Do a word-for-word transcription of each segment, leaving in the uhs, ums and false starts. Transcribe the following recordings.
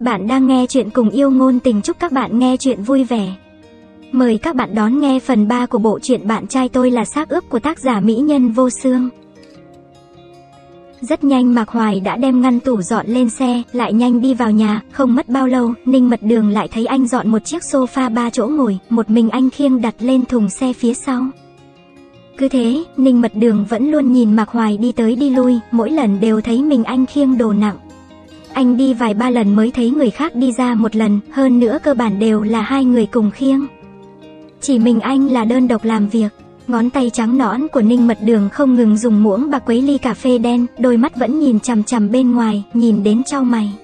Bạn đang nghe chuyện Cùng Yêu Ngôn Tình, chúc các bạn nghe chuyện vui vẻ. Mời các bạn đón nghe phần ba của bộ truyện Bạn trai tôi là xác ướp của tác giả Mỹ Nhân Vô Xương. Rất nhanh Mạc Hoài đã đem ngăn tủ dọn lên xe, lại nhanh đi vào nhà. Không mất bao lâu, Ninh Mật Đường lại thấy anh dọn một chiếc sofa ba chỗ ngồi, một mình anh khiêng đặt lên thùng xe phía sau. Cứ thế, Ninh Mật Đường vẫn luôn nhìn Mạc Hoài đi tới đi lui, mỗi lần đều thấy mình anh khiêng đồ nặng. Anh đi vài ba lần mới thấy người khác đi ra một lần, hơn nữa cơ bản đều là hai người cùng khiêng. Chỉ mình anh là đơn độc làm việc. Ngón tay trắng nõn của Ninh Mật Đường không ngừng dùng muỗng bạc quấy ly cà phê đen, đôi mắt vẫn nhìn chằm chằm bên ngoài, nhìn đến chau mày.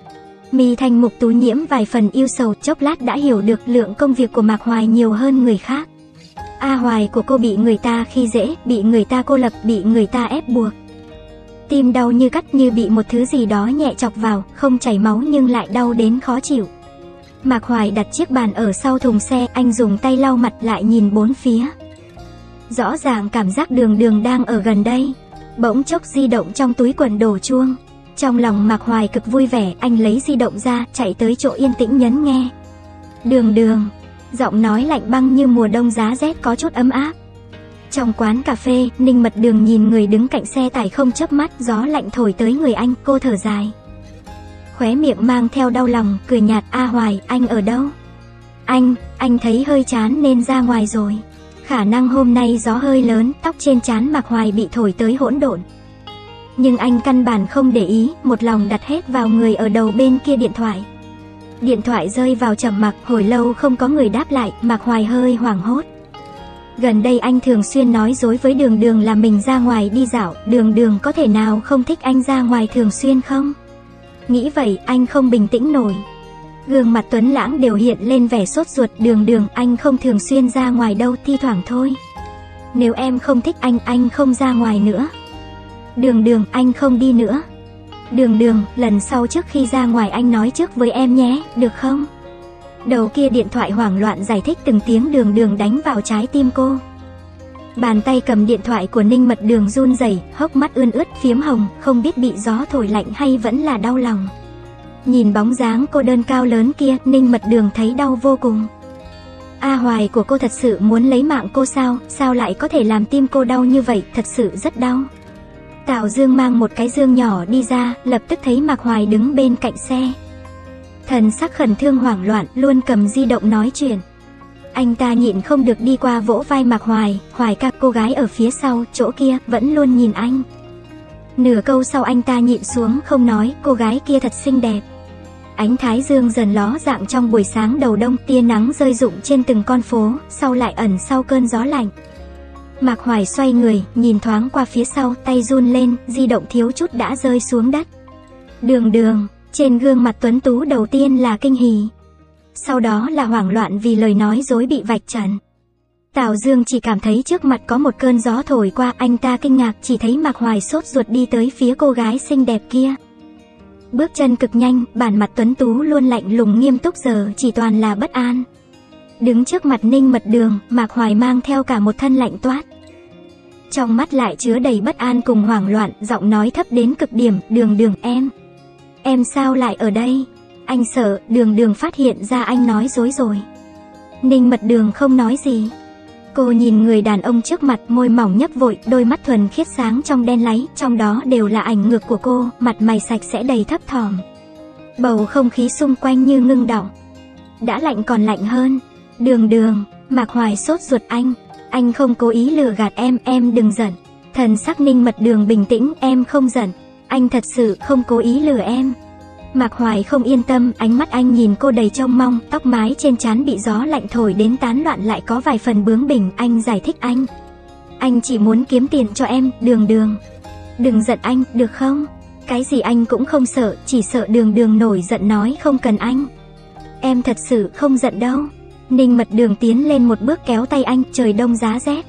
Mi thanh mục tú nhiễm vài phần yêu sầu, chốc lát đã hiểu được lượng công việc của Mạc Hoài nhiều hơn người khác. A Hoài của cô bị người ta khi dễ, bị người ta cô lập, bị người ta ép buộc. Tim đau như cắt, như bị một thứ gì đó nhẹ chọc vào, không chảy máu nhưng lại đau đến khó chịu. Mạc Hoài đặt chiếc bàn ở sau thùng xe, anh dùng tay lau mặt lại nhìn bốn phía. Rõ ràng cảm giác Đường Đường đang ở gần đây. Bỗng chốc di động trong túi quần đổ chuông. Trong lòng Mạc Hoài cực vui vẻ, anh lấy di động ra, chạy tới chỗ yên tĩnh nhấn nghe. Đường Đường, giọng nói lạnh băng như mùa đông giá rét có chút ấm áp. Trong quán cà phê, Ninh Mật Đường nhìn người đứng cạnh xe tải không chớp mắt, gió lạnh thổi tới người anh, cô thở dài. Khóe miệng mang theo đau lòng, cười nhạt. A Hoài, anh ở đâu? Anh, anh thấy hơi chán nên ra ngoài rồi. Khả năng hôm nay gió hơi lớn, tóc trên trán Mạc Hoài bị thổi tới hỗn độn. Nhưng anh căn bản không để ý, một lòng đặt hết vào người ở đầu bên kia điện thoại. Điện thoại rơi vào trầm mặc, hồi lâu không có người đáp lại, Mạc Hoài hơi hoảng hốt. Gần đây anh thường xuyên nói dối với Đường Đường là mình ra ngoài đi dạo, Đường Đường có thể nào không thích anh ra ngoài thường xuyên không? Nghĩ vậy, anh không bình tĩnh nổi. Gương mặt tuấn lãng đều hiện lên vẻ sốt ruột. Đường Đường, anh không thường xuyên ra ngoài đâu, thi thoảng thôi. Nếu em không thích anh, anh không ra ngoài nữa. Đường Đường, anh không đi nữa. Đường Đường, lần sau trước khi ra ngoài anh nói trước với em nhé, được không? Đầu kia điện thoại hoảng loạn giải thích từng tiếng. Đường Đường đánh vào trái tim cô. Bàn tay cầm điện thoại của Ninh Mật Đường run rẩy, hốc mắt ươn ướt phiếm hồng, không biết bị gió thổi lạnh hay vẫn là đau lòng. Nhìn bóng dáng cô đơn cao lớn kia, Ninh Mật Đường thấy đau vô cùng. A Hoài của cô thật sự muốn lấy mạng cô sao? Sao lại có thể làm tim cô đau như vậy? Thật sự rất đau. Tào Dương mang một cái dương nhỏ đi ra, lập tức thấy Mạc Hoài đứng bên cạnh xe. Thần sắc khẩn trương hoảng loạn, luôn cầm di động nói chuyện. Anh ta nhịn không được đi qua vỗ vai Mạc Hoài. Hoài ca, cô gái ở phía sau, chỗ kia, vẫn luôn nhìn anh. Nửa câu sau anh ta nhịn xuống không nói, cô gái kia thật xinh đẹp. Ánh thái dương dần ló dạng trong buổi sáng đầu đông, tia nắng rơi rụng trên từng con phố, sau lại ẩn sau cơn gió lạnh. Mạc Hoài xoay người, nhìn thoáng qua phía sau, tay run lên, di động thiếu chút đã rơi xuống đất. Đường Đường, trên gương mặt tuấn tú đầu tiên là kinh hỉ. Sau đó là hoảng loạn vì lời nói dối bị vạch trần. Tào Dương chỉ cảm thấy trước mặt có một cơn gió thổi qua, anh ta kinh ngạc chỉ thấy Mạc Hoài sốt ruột đi tới phía cô gái xinh đẹp kia. Bước chân cực nhanh, bản mặt tuấn tú luôn lạnh lùng nghiêm túc giờ chỉ toàn là bất an. Đứng trước mặt Ninh Mật Đường, Mạc Hoài mang theo cả một thân lạnh toát. Trong mắt lại chứa đầy bất an cùng hoảng loạn, giọng nói thấp đến cực điểm. Đường Đường, em, em sao lại ở đây? Anh sợ Đường Đường phát hiện ra anh nói dối rồi. Ninh Mật Đường không nói gì. Cô nhìn người đàn ông trước mặt, môi mỏng nhấp vội, đôi mắt thuần khiết sáng trong đen láy, trong đó đều là ảnh ngược của cô, mặt mày sạch sẽ đầy thấp thỏm. Bầu không khí xung quanh như ngưng đọng. Đã lạnh còn lạnh hơn. Đường Đường, Mạc Hoài sốt ruột. Anh, anh không cố ý lừa gạt em, em đừng giận. Thần sắc Ninh Mật Đường bình tĩnh, em không giận. Anh thật sự không cố ý lừa em. Mạc Hoài không yên tâm, ánh mắt anh nhìn cô đầy trông mong, tóc mái trên trán bị gió lạnh thổi đến tán loạn lại có vài phần bướng bỉnh. Anh giải thích anh, anh chỉ muốn kiếm tiền cho em. Đường Đường, đừng giận anh, được không? Cái gì anh cũng không sợ, chỉ sợ Đường Đường nổi giận nói không cần anh. Em thật sự không giận đâu. Ninh Mật Đường tiến lên một bước kéo tay anh, trời đông giá rét.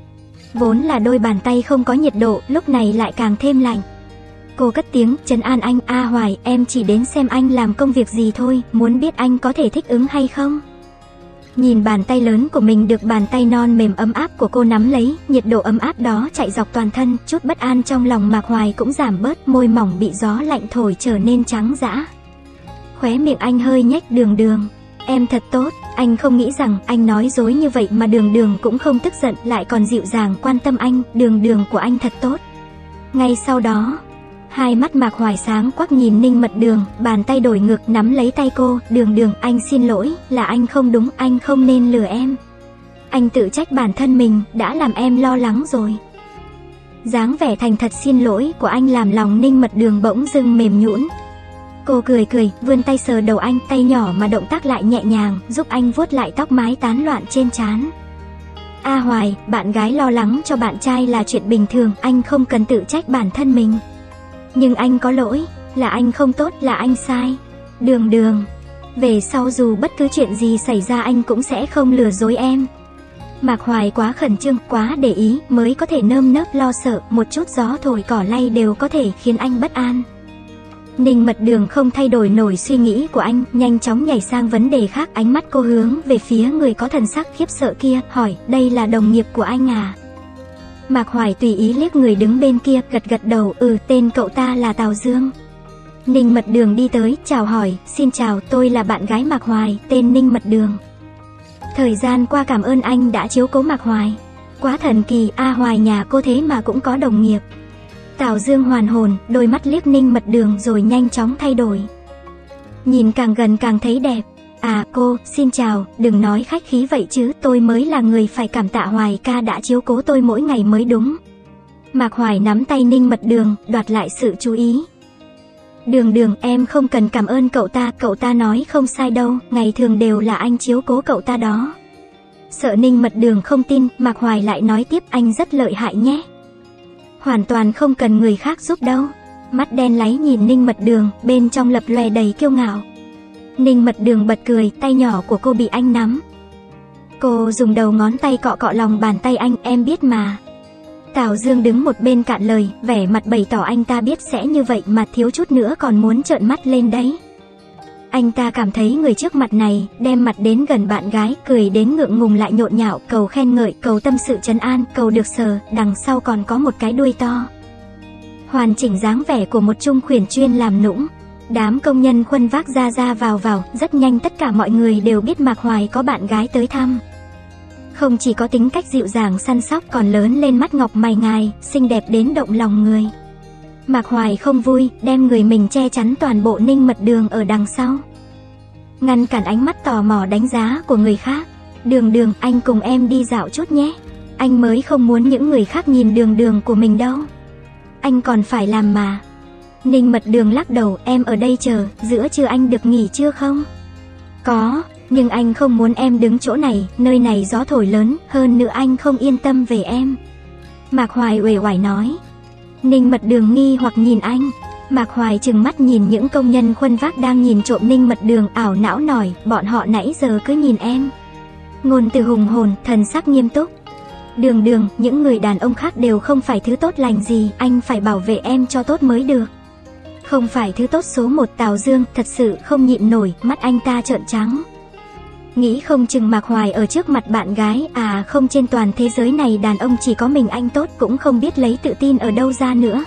Vốn là đôi bàn tay không có nhiệt độ, lúc này lại càng thêm lạnh. Cô cất tiếng trấn an anh. A Hoài, em chỉ đến xem anh làm công việc gì thôi, muốn biết anh có thể thích ứng hay không. Nhìn bàn tay lớn của mình được bàn tay non mềm ấm áp của cô nắm lấy, nhiệt độ ấm áp đó chạy dọc toàn thân, chút bất an trong lòng Mạc Hoài cũng giảm bớt, môi mỏng bị gió lạnh thổi trở nên trắng dã. Khóe miệng anh hơi nhếch. Đường Đường, em thật tốt. Anh không nghĩ rằng anh nói dối như vậy mà Đường Đường cũng không tức giận, lại còn dịu dàng quan tâm anh. Đường Đường của anh thật tốt. Ngay sau đó, hai mắt Mạc Hoài sáng quắc nhìn Ninh Mật Đường, bàn tay đổi ngược nắm lấy tay cô. Đường Đường, anh xin lỗi, là anh không đúng, anh không nên lừa em. Anh tự trách bản thân mình, đã làm em lo lắng rồi. Dáng vẻ thành thật xin lỗi của anh làm lòng Ninh Mật Đường bỗng dưng mềm nhũn. Cô cười cười, vươn tay sờ đầu anh, tay nhỏ mà động tác lại nhẹ nhàng, giúp anh vuốt lại tóc mái tán loạn trên trán. A Hoài, bạn gái lo lắng cho bạn trai là chuyện bình thường, anh không cần tự trách bản thân mình. Nhưng anh có lỗi, là anh không tốt, là anh sai. Đường Đường, về sau dù bất cứ chuyện gì xảy ra anh cũng sẽ không lừa dối em. Mạc Hoài quá khẩn trương, quá để ý mới có thể nơm nớp lo sợ, một chút gió thổi cỏ lay đều có thể khiến anh bất an. Ninh Mật Đường không thay đổi nổi suy nghĩ của anh, nhanh chóng nhảy sang vấn đề khác. Ánh mắt cô hướng về phía người có thần sắc khiếp sợ kia, hỏi, đây là đồng nghiệp của anh à? Mạc Hoài tùy ý liếc người đứng bên kia, gật gật đầu, ừ, tên cậu ta là Tào Dương. Ninh Mật Đường đi tới, chào hỏi, xin chào, tôi là bạn gái Mạc Hoài, tên Ninh Mật Đường. Thời gian qua cảm ơn anh đã chiếu cố Mạc Hoài. Quá thần kỳ, A Hoài nhà cô thế mà cũng có đồng nghiệp. Tào Dương hoàn hồn, đôi mắt liếc Ninh Mật Đường rồi nhanh chóng thay đổi. Nhìn càng gần càng thấy đẹp. À cô, xin chào, đừng nói khách khí vậy chứ, tôi mới là người phải cảm tạ Hoài ca đã chiếu cố tôi mỗi ngày mới đúng. Mạc Hoài nắm tay Ninh Mật Đường, đoạt lại sự chú ý. Đường Đường, em không cần cảm ơn cậu ta, cậu ta nói không sai đâu, ngày thường đều là anh chiếu cố cậu ta đó. Sợ Ninh Mật Đường không tin, Mạc Hoài lại nói tiếp, anh rất lợi hại nhé. Hoàn toàn không cần người khác giúp đâu. Mắt đen láy nhìn Ninh Mật Đường, bên trong lập lòe đầy kiêu ngạo. Ninh Mật Đường bật cười, tay nhỏ của cô bị anh nắm. Cô dùng đầu ngón tay cọ cọ lòng bàn tay anh, em biết mà. Tào Dương đứng một bên cạn lời, vẻ mặt bày tỏ anh ta biết sẽ như vậy mà thiếu chút nữa còn muốn trợn mắt lên đấy. Anh ta cảm thấy người trước mặt này, đem mặt đến gần bạn gái, cười đến ngượng ngùng lại nhộn nhạo, cầu khen ngợi, cầu tâm sự trấn an, cầu được sờ, đằng sau còn có một cái đuôi to. Hoàn chỉnh dáng vẻ của một trung khuyển chuyên làm nũng. Đám công nhân khuân vác ra ra vào vào, rất nhanh tất cả mọi người đều biết Mạc Hoài có bạn gái tới thăm. Không chỉ có tính cách dịu dàng săn sóc còn lớn lên mắt ngọc mày ngài, xinh đẹp đến động lòng người. Mạc Hoài không vui, đem người mình che chắn toàn bộ Ninh Mật Đường ở đằng sau, ngăn cản ánh mắt tò mò đánh giá của người khác. Đường Đường, anh cùng em đi dạo chút nhé. Anh mới không muốn những người khác nhìn đường đường của mình đâu. Anh còn phải làm mà. Ninh Mật Đường lắc đầu, em ở đây chờ, giữa trưa anh được nghỉ chưa không? Có, nhưng anh không muốn em đứng chỗ này, nơi này gió thổi lớn, hơn nữa anh không yên tâm về em. Mạc Hoài uể oải nói. Ninh Mật Đường nghi hoặc nhìn anh. Mạc Hoài trừng mắt nhìn những công nhân khuân vác đang nhìn trộm Ninh Mật Đường, ảo não nổi, bọn họ nãy giờ cứ nhìn em. Ngôn từ hùng hồn, thần sắc nghiêm túc. Đường Đường, những người đàn ông khác đều không phải thứ tốt lành gì, anh phải bảo vệ em cho tốt mới được. Không phải thứ tốt số một. Tào Dương thật sự không nhịn nổi, mắt anh ta trợn trắng. Nghĩ không chừng Mạc Hoài ở trước mặt bạn gái, à không, trên toàn thế giới này đàn ông chỉ có mình anh tốt, cũng không biết lấy tự tin ở đâu ra nữa.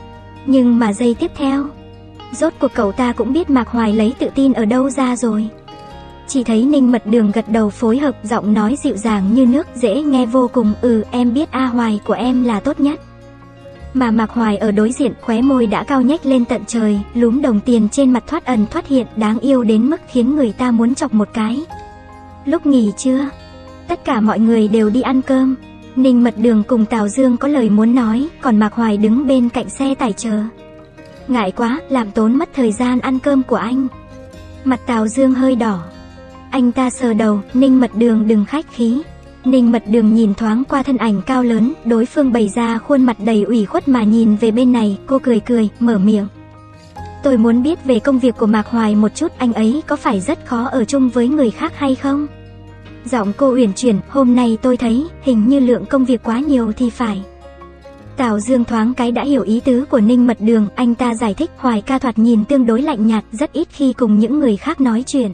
Nhưng mà giây tiếp theo, rốt cuộc cậu ta cũng biết Mạc Hoài lấy tự tin ở đâu ra rồi. Chỉ thấy Ninh Mật Đường gật đầu phối hợp, giọng nói dịu dàng như nước, dễ nghe vô cùng, ừ em biết A Hoài của em là tốt nhất. Mà Mạc Hoài ở đối diện, khóe môi đã cao nhếch lên tận trời, lúm đồng tiền trên mặt thoát ẩn thoát hiện, đáng yêu đến mức khiến người ta muốn chọc một cái. Lúc nghỉ trưa, tất cả mọi người đều đi ăn cơm. Ninh Mật Đường cùng Tào Dương có lời muốn nói, còn Mạc Hoài đứng bên cạnh xe tải chờ. Ngại quá, làm tốn mất thời gian ăn cơm của anh. Mặt Tào Dương hơi đỏ. Anh ta sờ đầu, Ninh Mật Đường đừng khách khí. Ninh Mật Đường nhìn thoáng qua thân ảnh cao lớn, đối phương bày ra khuôn mặt đầy ủy khuất mà nhìn về bên này, cô cười cười, mở miệng. Tôi muốn biết về công việc của Mạc Hoài một chút, anh ấy có phải rất khó ở chung với người khác hay không? Giọng cô uyển chuyển, hôm nay tôi thấy, hình như lượng công việc quá nhiều thì phải. Tào Dương thoáng cái đã hiểu ý tứ của Ninh Mật Đường, anh ta giải thích, Hoài ca thoạt nhìn tương đối lạnh nhạt, rất ít khi cùng những người khác nói chuyện.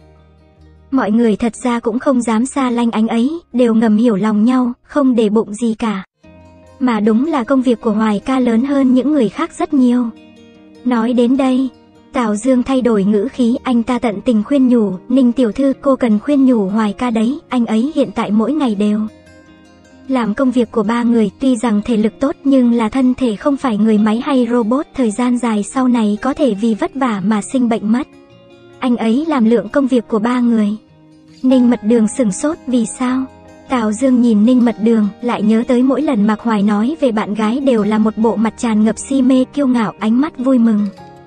Mọi người thật ra cũng không dám xa lánh anh ấy, đều ngầm hiểu lòng nhau, không để bụng gì cả. Mà đúng là công việc của Hoài ca lớn hơn những người khác rất nhiều. Nói đến đây, Tào Dương thay đổi ngữ khí, anh ta tận tình khuyên nhủ, Ninh tiểu thư cô cần khuyên nhủ Hoài ca đấy, anh ấy hiện tại mỗi ngày đều làm công việc của ba người, tuy rằng thể lực tốt nhưng là thân thể không phải người máy hay robot, thời gian dài sau này có thể vì vất vả mà sinh bệnh mất. Anh ấy làm lượng công việc của ba người. Ninh Mật Đường sửng sốt, vì sao? Tào Dương nhìn Ninh Mật Đường, lại nhớ tới mỗi lần Mạc Hoài nói về bạn gái đều là một bộ mặt tràn ngập si mê kiêu ngạo, ánh mắt vui mừng.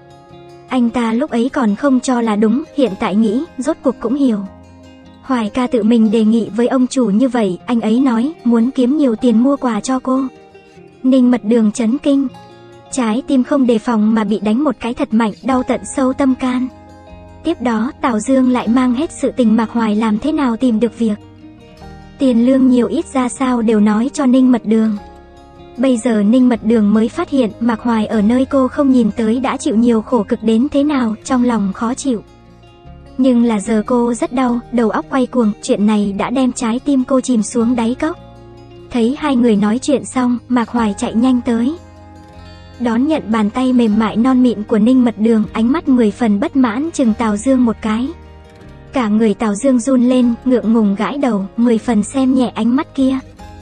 Anh ta lúc ấy còn không cho là đúng, hiện tại nghĩ, rốt cuộc cũng hiểu. Hoài ca tự mình đề nghị với ông chủ như vậy, anh ấy nói, muốn kiếm nhiều tiền mua quà cho cô. Ninh Mật Đường chấn kinh. Trái tim không đề phòng mà bị đánh một cái thật mạnh, đau tận sâu tâm can. Tiếp đó, Tào Dương lại mang hết sự tình Mạc Hoài làm thế nào tìm được việc. Tiền lương nhiều ít ra sao đều nói cho Ninh Mật Đường. Bây giờ Ninh Mật Đường mới phát hiện Mạc Hoài ở nơi cô không nhìn tới đã chịu nhiều khổ cực đến thế nào, trong lòng khó chịu. Nhưng là giờ cô rất đau, đầu óc quay cuồng, chuyện này đã đem trái tim cô chìm xuống đáy cốc. Thấy hai người nói chuyện xong, Mạc Hoài chạy nhanh tới. Đón nhận bàn tay mềm mại non mịn của Ninh Mật Đường, ánh mắt mười phần bất mãn chừng Tào Dương một cái. Cả người Tào Dương run lên, ngượng ngùng gãi đầu, mười phần xem nhẹ ánh mắt kia.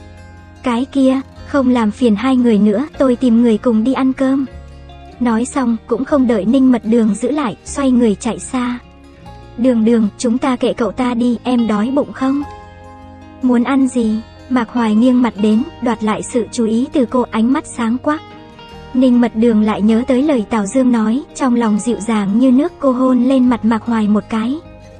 Cái kia, không làm phiền hai người nữa, tôi tìm người cùng đi ăn cơm. Nói xong, cũng không đợi Ninh Mật Đường giữ lại, xoay người chạy xa. Đường Đường, chúng ta kệ cậu ta đi, em đói bụng không? Muốn ăn gì? Mạc Hoài nghiêng mặt đến, đoạt lại sự chú ý từ cô, ánh mắt sáng quắc. Ninh Mật Đường lại nhớ tới lời Tào Dương nói, trong lòng dịu dàng như nước, cô hôn lên mặt Mạc Hoài một cái.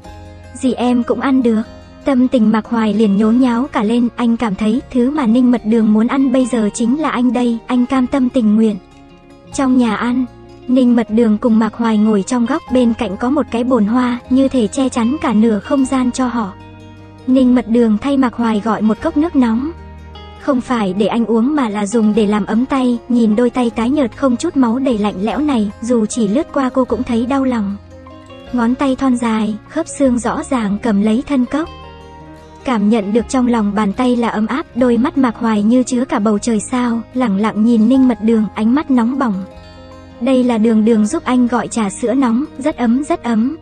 Gì em cũng ăn được. Tâm tình Mạc Hoài liền nhốn nháo cả lên, anh cảm thấy thứ mà Ninh Mật Đường muốn ăn bây giờ chính là anh đây, anh cam tâm tình nguyện. Trong nhà ăn, Ninh Mật Đường cùng Mạc Hoài ngồi trong góc, bên cạnh có một cái bồn hoa, như thể che chắn cả nửa không gian cho họ. Ninh Mật Đường thay Mạc Hoài gọi một cốc nước nóng. Không phải để anh uống mà là dùng để làm ấm tay, nhìn đôi tay tái nhợt không chút máu đầy lạnh lẽo này, dù chỉ lướt qua cô cũng thấy đau lòng. Ngón tay thon dài, khớp xương rõ ràng cầm lấy thân cốc. Cảm nhận được trong lòng bàn tay là ấm áp, đôi mắt Mạc Hoài như chứa cả bầu trời sao, lẳng lặng nhìn Ninh Mật Đường, ánh mắt nóng bỏng. Đây là Đường Đường giúp anh gọi trà sữa nóng, rất ấm rất ấm.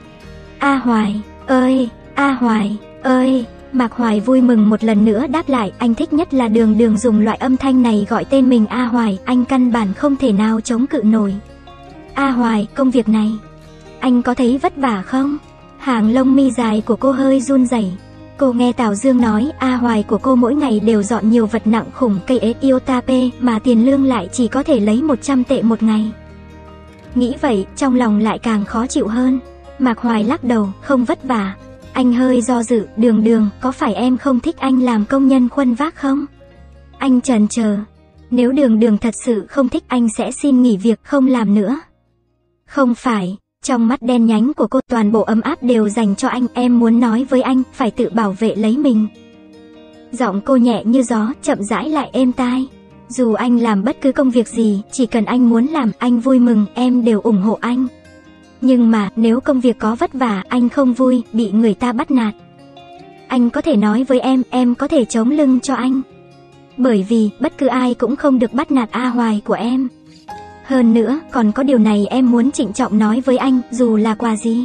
A Hoài, ơi, A Hoài, ơi. Mạc Hoài vui mừng một lần nữa đáp lại, anh thích nhất là Đường Đường dùng loại âm thanh này gọi tên mình A Hoài, anh căn bản không thể nào chống cự nổi. A Hoài, công việc này, anh có thấy vất vả không? Hàng lông mi dài của cô hơi run rẩy. Cô nghe Tào Dương nói, A Hoài của cô mỗi ngày đều dọn nhiều vật nặng khủng cây ế Iotape, mà tiền lương lại chỉ có thể lấy một trăm tệ một ngày. Nghĩ vậy, trong lòng lại càng khó chịu hơn. Mạc Hoài lắc đầu, không vất vả. Anh hơi do dự, Đường Đường, có phải em không thích anh làm công nhân khuân vác không? Anh chần chờ. Nếu Đường Đường thật sự không thích, anh sẽ xin nghỉ việc không làm nữa. Không phải. Trong mắt đen nhánh của cô toàn bộ ấm áp đều dành cho anh, em muốn nói với anh, phải tự bảo vệ lấy mình. Giọng cô nhẹ như gió, chậm rãi lại êm tai. Dù anh làm bất cứ công việc gì, chỉ cần anh muốn làm, anh vui mừng, em đều ủng hộ anh. Nhưng mà, nếu công việc có vất vả, anh không vui, bị người ta bắt nạt. Anh có thể nói với em, em có thể chống lưng cho anh. Bởi vì, bất cứ ai cũng không được bắt nạt A Hoài của em. Hơn nữa, còn có điều này em muốn trịnh trọng nói với anh, dù là quà gì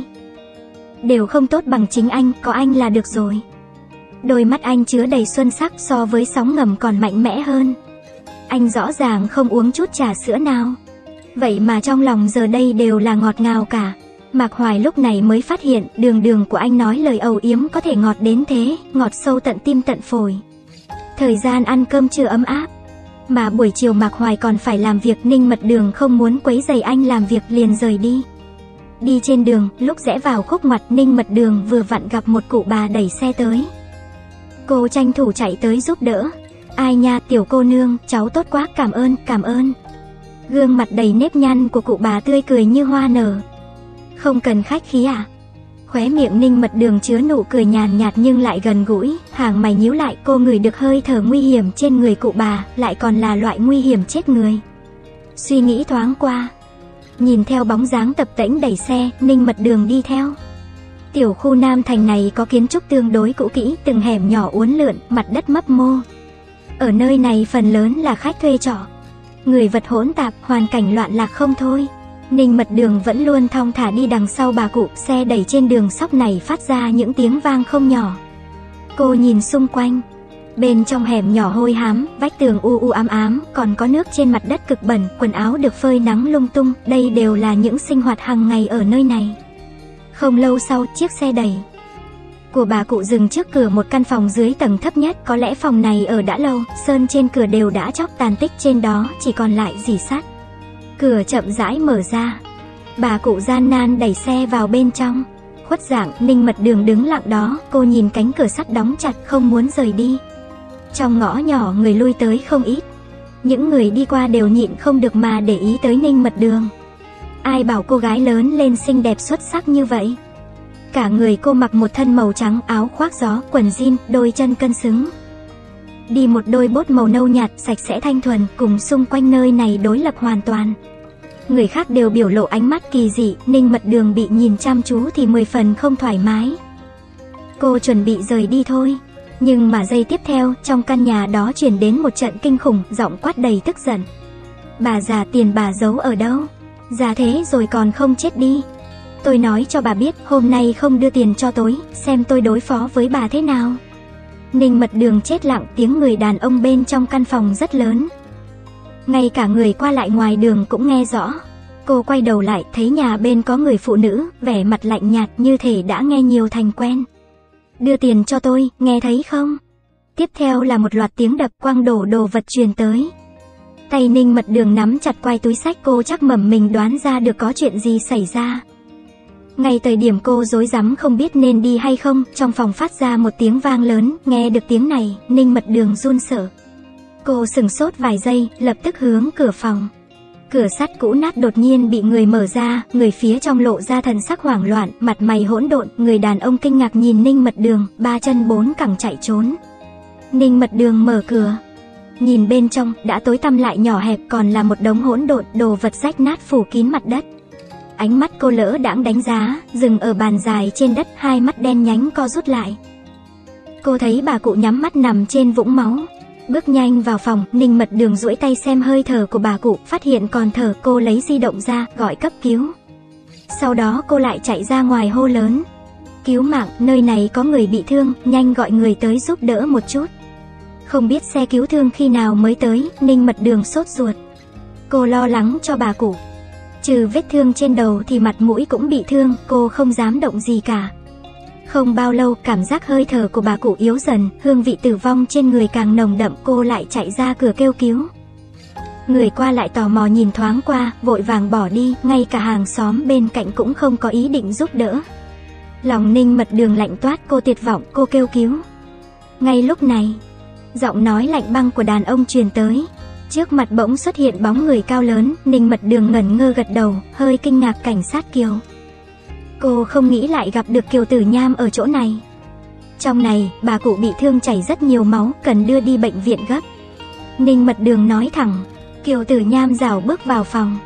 đều không tốt bằng chính anh, có anh là được rồi. Đôi mắt anh chứa đầy xuân sắc, so với sóng ngầm còn mạnh mẽ hơn. Anh rõ ràng không uống chút trà sữa nào, vậy mà trong lòng giờ đây đều là ngọt ngào cả. Mạc Hoài lúc này mới phát hiện, Đường Đường của anh nói lời âu yếm có thể ngọt đến thế, ngọt sâu tận tim tận phổi. Thời gian ăn cơm trưa ấm áp, mà buổi chiều Mạc Hoài còn phải làm việc, Ninh Mật Đường không muốn quấy rầy anh làm việc liền rời đi. Đi trên đường, lúc rẽ vào khúc ngoặt, Ninh Mật Đường vừa vặn gặp một cụ bà đẩy xe tới. Cô tranh thủ chạy tới giúp đỡ. Ai nha, tiểu cô nương, cháu tốt quá, cảm ơn, cảm ơn. Gương mặt đầy nếp nhăn của cụ bà tươi cười như hoa nở. Không cần khách khí à? Khóe miệng Ninh Mật Đường chứa nụ cười nhàn nhạt nhưng lại gần gũi, hàng mày nhíu lại, cô ngửi được hơi thở nguy hiểm trên người cụ bà, lại còn là loại nguy hiểm chết người. Suy nghĩ thoáng qua, nhìn theo bóng dáng tập tễnh đẩy xe, Ninh Mật Đường đi theo. Tiểu khu Nam Thành này có kiến trúc tương đối cũ kỹ, từng hẻm nhỏ uốn lượn, mặt đất mấp mô. Ở nơi này phần lớn là khách thuê trọ, người vật hỗn tạp, hoàn cảnh loạn lạc không thôi. Ninh Mật Đường vẫn luôn thong thả đi đằng sau bà cụ, xe đẩy trên đường sóc này phát ra những tiếng vang không nhỏ. Cô nhìn xung quanh. Bên trong hẻm nhỏ hôi hám, vách tường u u ám ám, còn có nước trên mặt đất cực bẩn, quần áo được phơi nắng lung tung, đây đều là những sinh hoạt hàng ngày ở nơi này. Không lâu sau, chiếc xe đẩy của bà cụ dừng trước cửa một căn phòng dưới tầng thấp nhất, có lẽ phòng này ở đã lâu, sơn trên cửa đều đã chóc tàn tích trên đó, chỉ còn lại rỉ sắt. Cửa chậm rãi mở ra. Bà cụ gian nan đẩy xe vào bên trong. Khuất dạng, Ninh Mật Đường đứng lặng đó, cô nhìn cánh cửa sắt đóng chặt không muốn rời đi. Trong ngõ nhỏ người lui tới không ít. Những người đi qua đều nhịn không được mà để ý tới Ninh Mật Đường. Ai bảo cô gái lớn lên xinh đẹp xuất sắc như vậy. Cả người cô mặc một thân màu trắng, áo khoác gió, quần jean, đôi chân cân xứng. Đi một đôi bốt màu nâu nhạt, sạch sẽ thanh thuần, cùng xung quanh nơi này đối lập hoàn toàn. Người khác đều biểu lộ ánh mắt kỳ dị, Ninh Mật Đường bị nhìn chăm chú thì mười phần không thoải mái. Cô chuẩn bị rời đi thôi. Nhưng mà giây tiếp theo, trong căn nhà đó truyền đến một trận kinh khủng, giọng quát đầy tức giận. Bà già, tiền bà giấu ở đâu? Già thế rồi còn không chết đi. Tôi nói cho bà biết, hôm nay không đưa tiền cho tối, xem tôi đối phó với bà thế nào. Ninh Mật Đường chết lặng, tiếng người đàn ông bên trong căn phòng rất lớn. Ngay cả người qua lại ngoài đường cũng nghe rõ. Cô quay đầu lại, thấy nhà bên có người phụ nữ, vẻ mặt lạnh nhạt như thể đã nghe nhiều thành quen. Đưa tiền cho tôi, nghe thấy không? Tiếp theo là một loạt tiếng đập, quăng đổ đồ vật truyền tới. Tay Ninh Mật Đường nắm chặt quai túi xách, cô chắc mẩm mình đoán ra được có chuyện gì xảy ra. Ngay thời điểm cô rối rắm không biết nên đi hay không, trong phòng phát ra một tiếng vang lớn, nghe được tiếng này, Ninh Mật Đường run sợ. Cô sừng sốt vài giây, lập tức hướng cửa phòng. Cửa sắt cũ nát đột nhiên bị người mở ra, người phía trong lộ ra thần sắc hoảng loạn, mặt mày hỗn độn, người đàn ông kinh ngạc nhìn Ninh Mật Đường, ba chân bốn cẳng chạy trốn. Ninh Mật Đường mở cửa. Nhìn bên trong, đã tối tăm lại nhỏ hẹp, còn là một đống hỗn độn, đồ vật rách nát phủ kín mặt đất. Ánh mắt cô lỡ đãng đánh giá, dừng ở bàn dài trên đất, hai mắt đen nhánh co rút lại. Cô thấy bà cụ nhắm mắt nằm trên vũng máu. Bước nhanh vào phòng, Ninh Mật Đường duỗi tay xem hơi thở của bà cụ, phát hiện còn thở, cô lấy di động ra, gọi cấp cứu. Sau đó cô lại chạy ra ngoài hô lớn. Cứu mạng, nơi này có người bị thương, nhanh gọi người tới giúp đỡ một chút. Không biết xe cứu thương khi nào mới tới, Ninh Mật Đường sốt ruột. Cô lo lắng cho bà cụ. Trừ vết thương trên đầu thì mặt mũi cũng bị thương, cô không dám động gì cả. Không bao lâu, cảm giác hơi thở của bà cụ yếu dần, hương vị tử vong trên người càng nồng đậm, cô lại chạy ra cửa kêu cứu. Người qua lại tò mò nhìn thoáng qua, vội vàng bỏ đi, ngay cả hàng xóm bên cạnh cũng không có ý định giúp đỡ. Lòng Ninh Mật Đường lạnh toát, cô tuyệt vọng, cô kêu cứu. Ngay lúc này, giọng nói lạnh băng của đàn ông truyền tới. Trước mặt bỗng xuất hiện bóng người cao lớn, Ninh Mật Đường ngẩn ngơ gật đầu, hơi kinh ngạc. Cảnh sát Kiều. Cô không nghĩ lại gặp được Kiều Tử Nham ở chỗ này. Trong này, bà cụ bị thương chảy rất nhiều máu, cần đưa đi bệnh viện gấp. Ninh Mật Đường nói thẳng. Kiều Tử Nham rảo bước vào phòng.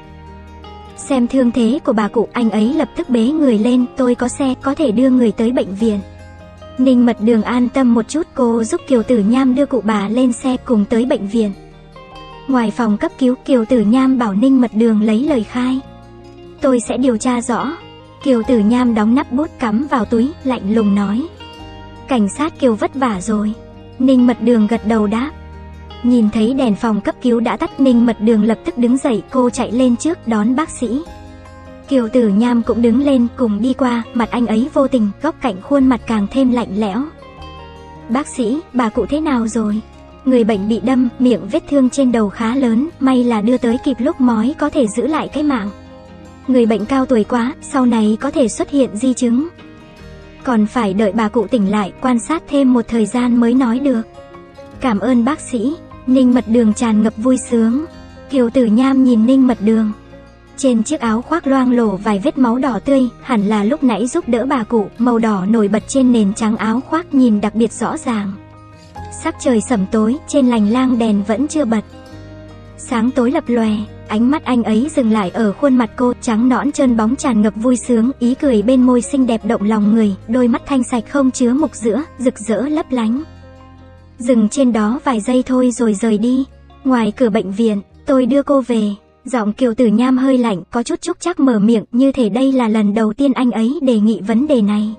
Xem thương thế của bà cụ, anh ấy lập tức bế người lên, tôi có xe, có thể đưa người tới bệnh viện. Ninh Mật Đường an tâm một chút, cô giúp Kiều Tử Nham đưa cụ bà lên xe cùng tới bệnh viện. Ngoài phòng cấp cứu, Kiều Tử Nham bảo Ninh Mật Đường lấy lời khai. Tôi sẽ điều tra rõ. Kiều Tử Nham đóng nắp bút cắm vào túi, lạnh lùng nói. Cảnh sát Kiều vất vả rồi. Ninh Mật Đường gật đầu đáp. Nhìn thấy đèn phòng cấp cứu đã tắt, Ninh Mật Đường lập tức đứng dậy, cô chạy lên trước đón bác sĩ. Kiều Tử Nham cũng đứng lên cùng đi qua, mặt anh ấy vô tình, góc cạnh khuôn mặt càng thêm lạnh lẽo. Bác sĩ, bà cụ thế nào rồi? Người bệnh bị đâm, miệng vết thương trên đầu khá lớn, may là đưa tới kịp lúc mói có thể giữ lại cái mạng. Người bệnh cao tuổi quá, sau này có thể xuất hiện di chứng. Còn phải đợi bà cụ tỉnh lại, quan sát thêm một thời gian mới nói được. Cảm ơn bác sĩ. Ninh Mật Đường tràn ngập vui sướng. Kiều Tử Nham nhìn Ninh Mật Đường. Trên chiếc áo khoác loang lổ vài vết máu đỏ tươi, hẳn là lúc nãy giúp đỡ bà cụ, màu đỏ nổi bật trên nền trắng áo khoác nhìn đặc biệt rõ ràng. Sắc trời sẩm tối, trên lành lang đèn vẫn chưa bật. Sáng tối lập lòe, ánh mắt anh ấy dừng lại ở khuôn mặt cô, trắng nõn trơn bóng tràn ngập vui sướng, ý cười bên môi xinh đẹp động lòng người, đôi mắt thanh sạch không chứa mục giữa, rực rỡ lấp lánh. Dừng trên đó vài giây thôi rồi rời đi. Ngoài cửa bệnh viện, tôi đưa cô về. Giọng Kiều Tử Nham hơi lạnh, có chút chúc chắc mở miệng, như thể đây là lần đầu tiên anh ấy đề nghị vấn đề này.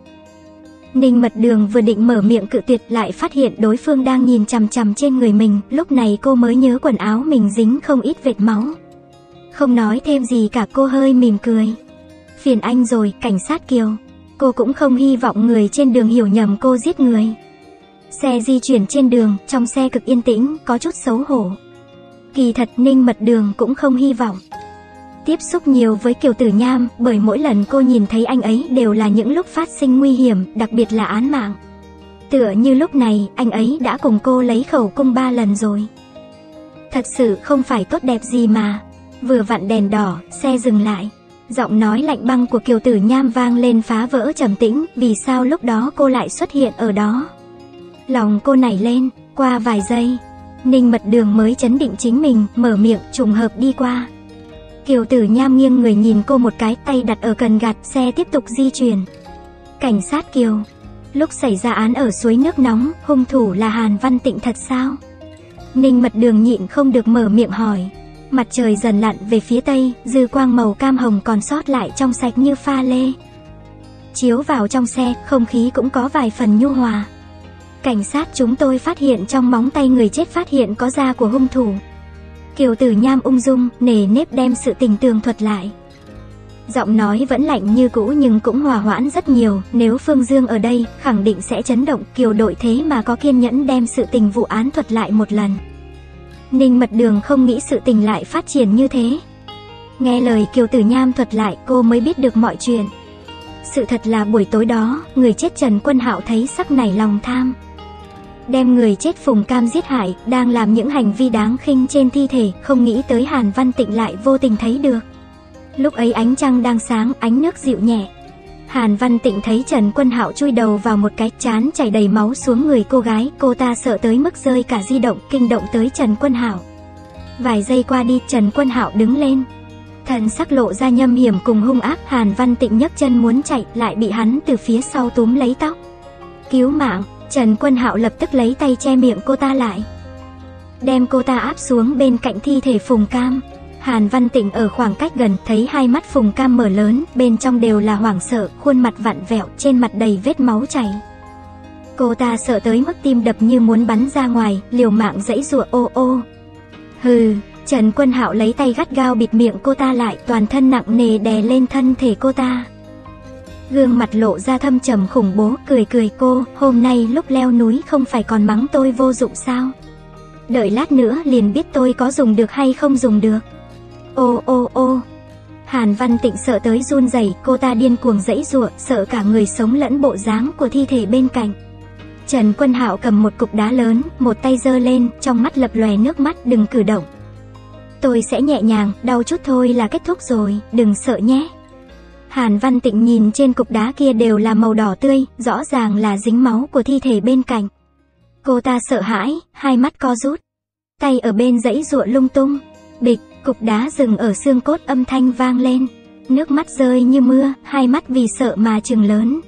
Ninh Mật Đường vừa định mở miệng cự tuyệt lại phát hiện đối phương đang nhìn chằm chằm trên người mình, lúc này cô mới nhớ quần áo mình dính không ít vệt máu. Không nói thêm gì cả, cô hơi mỉm cười. Phiền anh rồi, cảnh sát Kiều. Cô cũng không hy vọng người trên đường hiểu nhầm cô giết người. Xe di chuyển trên đường, trong xe cực yên tĩnh, có chút xấu hổ. Kỳ thật Ninh Mật Đường cũng không hy vọng tiếp xúc nhiều với Kiều Tử Nham, bởi mỗi lần cô nhìn thấy anh ấy đều là những lúc phát sinh nguy hiểm, đặc biệt là án mạng. Tựa như lúc này, anh ấy đã cùng cô lấy khẩu cung ba lần rồi. Thật sự không phải tốt đẹp gì mà. Vừa vặn đèn đỏ, xe dừng lại. Giọng nói lạnh băng của Kiều Tử Nham vang lên phá vỡ trầm tĩnh, vì sao lúc đó cô lại xuất hiện ở đó? Lòng cô nảy lên, qua vài giây, Ninh Mật Đường mới chấn định chính mình, mở miệng, trùng hợp đi qua. Kiều Tử Nham nghiêng người nhìn cô một cái, tay đặt ở cần gạt, xe tiếp tục di chuyển. Cảnh sát Kiều, lúc xảy ra án ở suối nước nóng, hung thủ là Hàn Văn Tịnh thật sao? Ninh Mật Đường nhịn không được mở miệng hỏi. Mặt trời dần lặn về phía tây, dư quang màu cam hồng còn sót lại trong sạch như pha lê. Chiếu vào trong xe, không khí cũng có vài phần nhu hòa. Cảnh sát, chúng tôi phát hiện trong móng tay người chết phát hiện có da của hung thủ. Kiều Tử Nham ung dung, nề nếp đem sự tình tường thuật lại. Giọng nói vẫn lạnh như cũ nhưng cũng hòa hoãn rất nhiều, nếu Phương Dương ở đây, khẳng định sẽ chấn động. Kiều đội thế mà có kiên nhẫn đem sự tình vụ án thuật lại một lần. Ninh Mật Đường không nghĩ sự tình lại phát triển như thế. Nghe lời Kiều Tử Nham thuật lại, cô mới biết được mọi chuyện. Sự thật là buổi tối đó, người chết Trần Quân Hạo thấy sắc nảy lòng tham, đem người chết Phùng Cam giết hại, đang làm những hành vi đáng khinh trên thi thể, không nghĩ tới Hàn Văn Tịnh lại vô tình thấy được. Lúc ấy ánh trăng đang sáng, ánh nước dịu nhẹ. Hàn Văn Tịnh thấy Trần Quân Hạo chui đầu vào một cái, trán chảy đầy máu xuống người cô gái, cô ta sợ tới mức rơi cả di động, kinh động tới Trần Quân Hạo. Vài giây qua đi, Trần Quân Hạo đứng lên, thần sắc lộ ra nham hiểm cùng hung ác. Hàn Văn Tịnh nhấc chân muốn chạy, lại bị hắn từ phía sau túm lấy tóc. Cứu mạng! Trần Quân Hạo lập tức lấy tay che miệng cô ta lại, đem cô ta áp xuống bên cạnh thi thể Phùng Cam. Hàn Văn Tịnh ở khoảng cách gần, thấy hai mắt Phùng Cam mở lớn, bên trong đều là hoảng sợ, khuôn mặt vặn vẹo, trên mặt đầy vết máu chảy. Cô ta sợ tới mức tim đập như muốn bắn ra ngoài, liều mạng giãy giụa ô ô. Hừ, Trần Quân Hạo lấy tay gắt gao bịt miệng cô ta lại, toàn thân nặng nề đè lên thân thể cô ta. Gương mặt lộ ra thâm trầm khủng bố, cười cười, cô, hôm nay lúc leo núi không phải còn mắng tôi vô dụng sao? Đợi lát nữa liền biết tôi có dùng được hay không dùng được. Ô ô ô. Hàn Văn Tịnh sợ tới run rẩy, cô ta điên cuồng giãy giụa, sợ cả người sống lẫn bộ dáng của thi thể bên cạnh. Trần Quân Hạo cầm một cục đá lớn, một tay giơ lên, trong mắt lập lòe nước mắt, đừng cử động. Tôi sẽ nhẹ nhàng, đau chút thôi là kết thúc rồi, đừng sợ nhé. Hàn Văn Tịnh nhìn trên cục đá kia đều là màu đỏ tươi, rõ ràng là dính máu của thi thể bên cạnh. Cô ta sợ hãi, hai mắt co rút, tay ở bên giãy giụa lung tung. Bịch, cục đá dừng ở xương cốt, âm thanh vang lên. Nước mắt rơi như mưa, hai mắt vì sợ mà trừng lớn.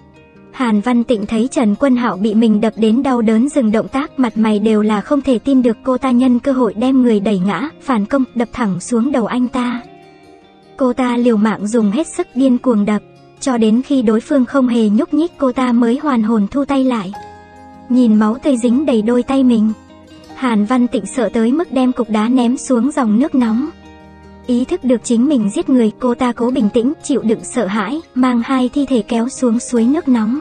Hàn Văn Tịnh thấy Trần Quân Hạo bị mình đập đến đau đớn dừng động tác, mặt mày đều là không thể tin được. Cô ta nhân cơ hội đem người đẩy ngã, phản công, đập thẳng xuống đầu anh ta. Cô ta liều mạng dùng hết sức, điên cuồng đập, cho đến khi đối phương không hề nhúc nhích cô ta mới hoàn hồn thu tay lại. Nhìn máu tươi dính đầy đôi tay mình, Hàn Văn Tịnh sợ tới mức đem cục đá ném xuống dòng nước nóng. Ý thức được chính mình giết người, cô ta cố bình tĩnh, chịu đựng sợ hãi, mang hai thi thể kéo xuống suối nước nóng.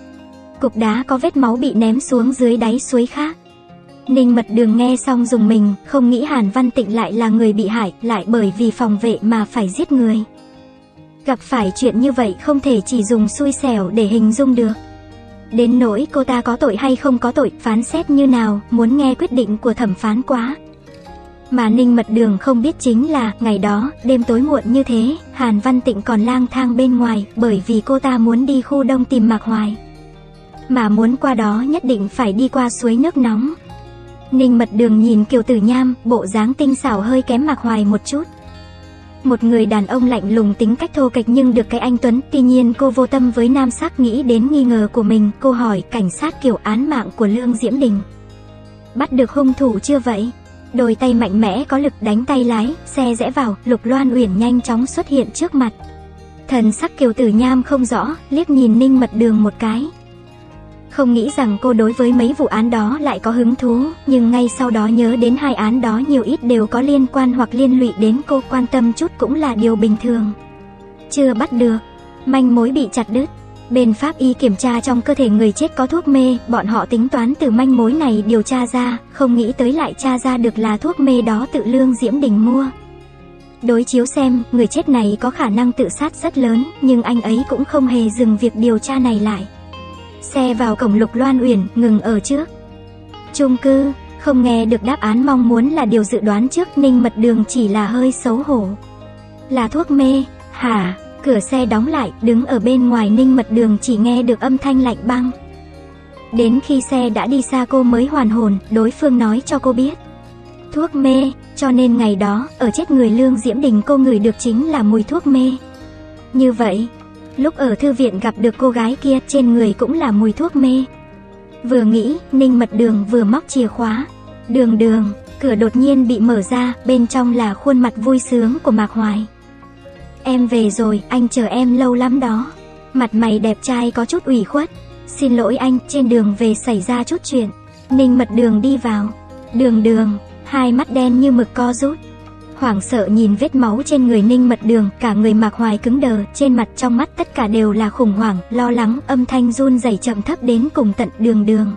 Cục đá có vết máu bị ném xuống dưới đáy suối khác. Ninh Mật Đường nghe xong dùng mình, không nghĩ Hàn Văn Tịnh lại là người bị hại, lại bởi vì phòng vệ mà phải giết người. Gặp phải chuyện như vậy không thể chỉ dùng xui xẻo để hình dung được. Đến nỗi cô ta có tội hay không có tội, phán xét như nào, muốn nghe quyết định của thẩm phán quá. Mà Ninh Mật Đường không biết chính là, ngày đó, đêm tối muộn như thế, Hàn Văn Tịnh còn lang thang bên ngoài, bởi vì cô ta muốn đi khu đông tìm Mạc Hoài. Mà muốn qua đó nhất định phải đi qua suối nước nóng. Ninh Mật Đường nhìn Kiều Tử Nham, bộ dáng tinh xảo hơi kém Mạc Hoài một chút. Một người đàn ông lạnh lùng, tính cách thô kệch nhưng được cái anh tuấn. Tuy nhiên cô vô tâm với nam sắc, nghĩ đến nghi ngờ của mình, cô hỏi cảnh sát Kiều, án mạng của Lương Diễm Đình bắt được hung thủ chưa vậy? Đôi tay mạnh mẽ có lực đánh tay lái, xe rẽ vào, Lục Loan Uyển nhanh chóng xuất hiện trước mặt. Thần sắc Kiều Tử Nham không rõ, liếc nhìn Ninh Mật Đường một cái. Không nghĩ rằng cô đối với mấy vụ án đó lại có hứng thú, nhưng ngay sau đó nhớ đến hai án đó nhiều ít đều có liên quan hoặc liên lụy đến cô, quan tâm chút cũng là điều bình thường. Chưa bắt được, manh mối bị chặt đứt. Bên pháp y kiểm tra trong cơ thể người chết có thuốc mê, bọn họ tính toán từ manh mối này điều tra ra, không nghĩ tới lại tra ra được là thuốc mê đó tự Lương Diễm Đình mua. Đối chiếu xem, người chết này có khả năng tự sát rất lớn, nhưng anh ấy cũng không hề dừng việc điều tra này lại. Xe vào cổng Lục Loan Uyển, ngừng ở trước chung cư, không nghe được đáp án mong muốn là điều dự đoán trước, Ninh Mật Đường chỉ là hơi xấu hổ. Là thuốc mê, hả? Cửa xe đóng lại, đứng ở bên ngoài Ninh Mật Đường chỉ nghe được âm thanh lạnh băng. Đến khi xe đã đi xa cô mới hoàn hồn, đối phương nói cho cô biết. Thuốc mê, cho nên ngày đó, ở chết người Lương Diễm Đình cô ngửi được chính là mùi thuốc mê. Như vậy, lúc ở thư viện gặp được cô gái kia, trên người cũng là mùi thuốc mê. Vừa nghĩ, Ninh Mật Đường vừa móc chìa khóa. Đường đường, cửa đột nhiên bị mở ra, bên trong là khuôn mặt vui sướng của Mạc Hoài. Em về rồi, anh chờ em lâu lắm đó. Mặt mày đẹp trai có chút ủy khuất. Xin lỗi anh, trên đường về xảy ra chút chuyện. Ninh Mật Đường đi vào. Đường đường, hai mắt đen như mực co rút. Hoảng sợ nhìn vết máu trên người Ninh Mật Đường, cả người Mạc Hoài cứng đờ, trên mặt trong mắt tất cả đều là khủng hoảng, lo lắng, âm thanh run rẩy chậm thấp đến cùng tận. Đường đường.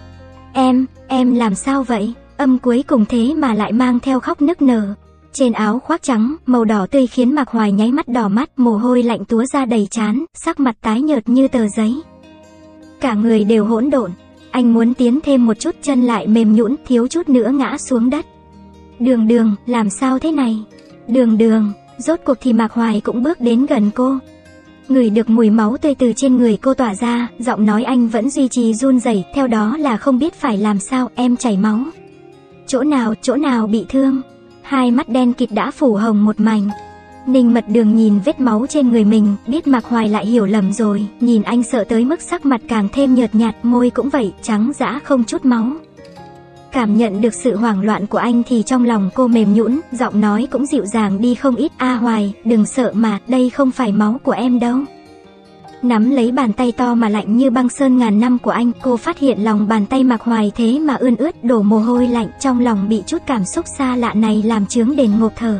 Em, em làm sao vậy? Âm cuối cùng thế mà lại mang theo khóc nức nở. Trên áo khoác trắng, màu đỏ tươi khiến Mạc Hoài nháy mắt đỏ mắt, mồ hôi lạnh túa ra đầy trán, sắc mặt tái nhợt như tờ giấy. Cả người đều hỗn độn, anh muốn tiến thêm một chút chân lại mềm nhũn, thiếu chút nữa ngã xuống đất. Đường đường, làm sao thế này? Đường đường, rốt cuộc thì Mạc Hoài cũng bước đến gần cô. Ngửi được mùi máu tươi từ trên người cô tỏa ra, giọng nói anh vẫn duy trì run rẩy, theo đó là không biết phải làm sao. Em chảy máu. Chỗ nào, chỗ nào bị thương? Hai mắt đen kịt đã phủ hồng một mảnh. Ninh Mật Đường nhìn vết máu trên người mình, biết Mạc Hoài lại hiểu lầm rồi, nhìn anh sợ tới mức sắc mặt càng thêm nhợt nhạt, môi cũng vậy, trắng dã không chút máu. Cảm nhận được sự hoảng loạn của anh thì trong lòng cô mềm nhũn, giọng nói cũng dịu dàng đi không ít. A Hoài, đừng sợ mà, đây không phải máu của em đâu. Nắm lấy bàn tay to mà lạnh như băng sơn ngàn năm của anh, cô phát hiện lòng bàn tay Mạc Hoài thế mà ươn ướt, đổ mồ hôi lạnh, trong lòng bị chút cảm xúc xa lạ này làm chướng đền ngộp thở.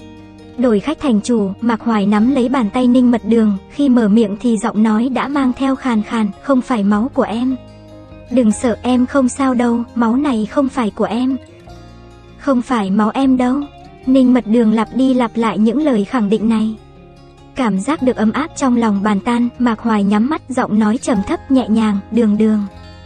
Đổi khách thành chủ, Mạc Hoài nắm lấy bàn tay Ninh Mật Đường, khi mở miệng thì giọng nói đã mang theo khàn khàn, không phải máu của em. Đừng sợ, em không sao đâu, máu này không phải của em. Không phải máu em đâu. Ninh Mật Đường lặp đi lặp lại những lời khẳng định này. Cảm giác được ấm áp trong lòng bàn tan, Mạc Hoài nhắm mắt, giọng nói trầm thấp nhẹ nhàng, đường đường.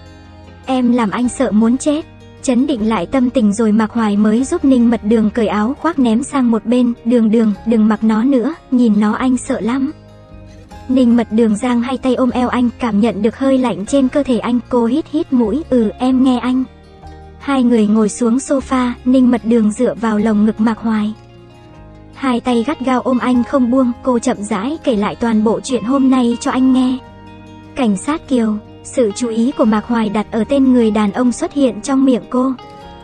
Em làm anh sợ muốn chết. Chấn định lại tâm tình rồi Mạc Hoài mới giúp Ninh Mật Đường cởi áo khoác ném sang một bên. Đường đường, đừng mặc nó nữa, nhìn nó anh sợ lắm. Ninh Mật Đường giang hai tay ôm eo anh, cảm nhận được hơi lạnh trên cơ thể anh, cô hít hít mũi, ừ em nghe anh. Hai người ngồi xuống sofa, Ninh Mật Đường dựa vào lồng ngực Mạc Hoài. Hai tay gắt gao ôm anh không buông, cô chậm rãi kể lại toàn bộ chuyện hôm nay cho anh nghe. Cảnh sát Kiều, sự chú ý của Mạc Hoài đặt ở tên người đàn ông xuất hiện trong miệng cô.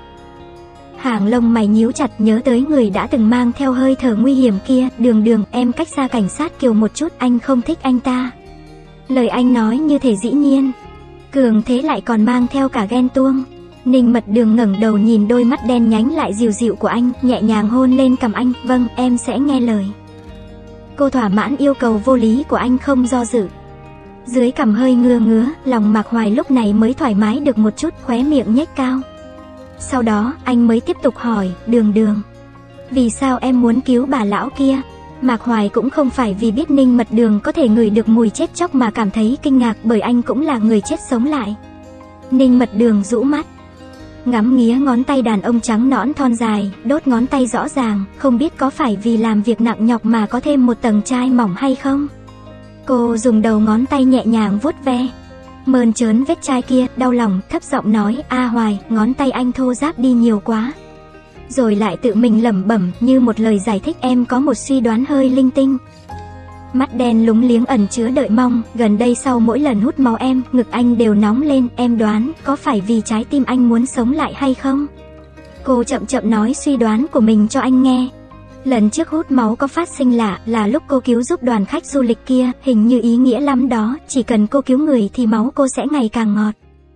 Hàng lông mày nhíu chặt, nhớ tới người đã từng mang theo hơi thở nguy hiểm kia. Đường đường, em cách xa cảnh sát Kiều một chút, anh không thích anh ta. Lời anh nói như thể dĩ nhiên, cường thế lại còn mang theo cả ghen tuông. Ninh Mật Đường ngẩng đầu nhìn đôi mắt đen nhánh lại dịu dịu của anh, nhẹ nhàng hôn lên cằm anh. Vâng, em sẽ nghe lời. Cô thỏa mãn yêu cầu vô lý của anh không do dự. Dưới cằm hơi ngứa ngứa, lòng Mạc Hoài lúc này mới thoải mái được một chút, khóe miệng nhếch cao. Sau đó, anh mới tiếp tục hỏi, đường đường, vì sao em muốn cứu bà lão kia? Mạc Hoài cũng không phải vì biết Ninh Mật Đường có thể ngửi được mùi chết chóc mà cảm thấy kinh ngạc, bởi anh cũng là người chết sống lại. Ninh Mật Đường rũ mắt, ngắm nghía ngón tay đàn ông trắng nõn thon dài, đốt ngón tay rõ ràng, không biết có phải vì làm việc nặng nhọc mà có thêm một tầng chai mỏng hay không? Cô dùng đầu ngón tay nhẹ nhàng vuốt ve, mơn trớn vết chai kia, đau lòng, thấp giọng nói, A Hoài, ngón tay anh thô ráp đi nhiều quá. Rồi lại tự mình lẩm bẩm như một lời giải thích, em có một suy đoán hơi linh tinh. Mắt đen lúng liếng ẩn chứa đợi mong, gần đây sau mỗi lần hút máu em, ngực anh đều nóng lên, em đoán có phải vì trái tim anh muốn sống lại hay không? Cô chậm chậm nói suy đoán của mình cho anh nghe. Lần trước hút máu có phát sinh lạ là lúc cô cứu giúp đoàn khách du lịch kia, hình như ý nghĩa lắm đó, chỉ cần cô cứu người thì máu cô sẽ ngày càng ngọt.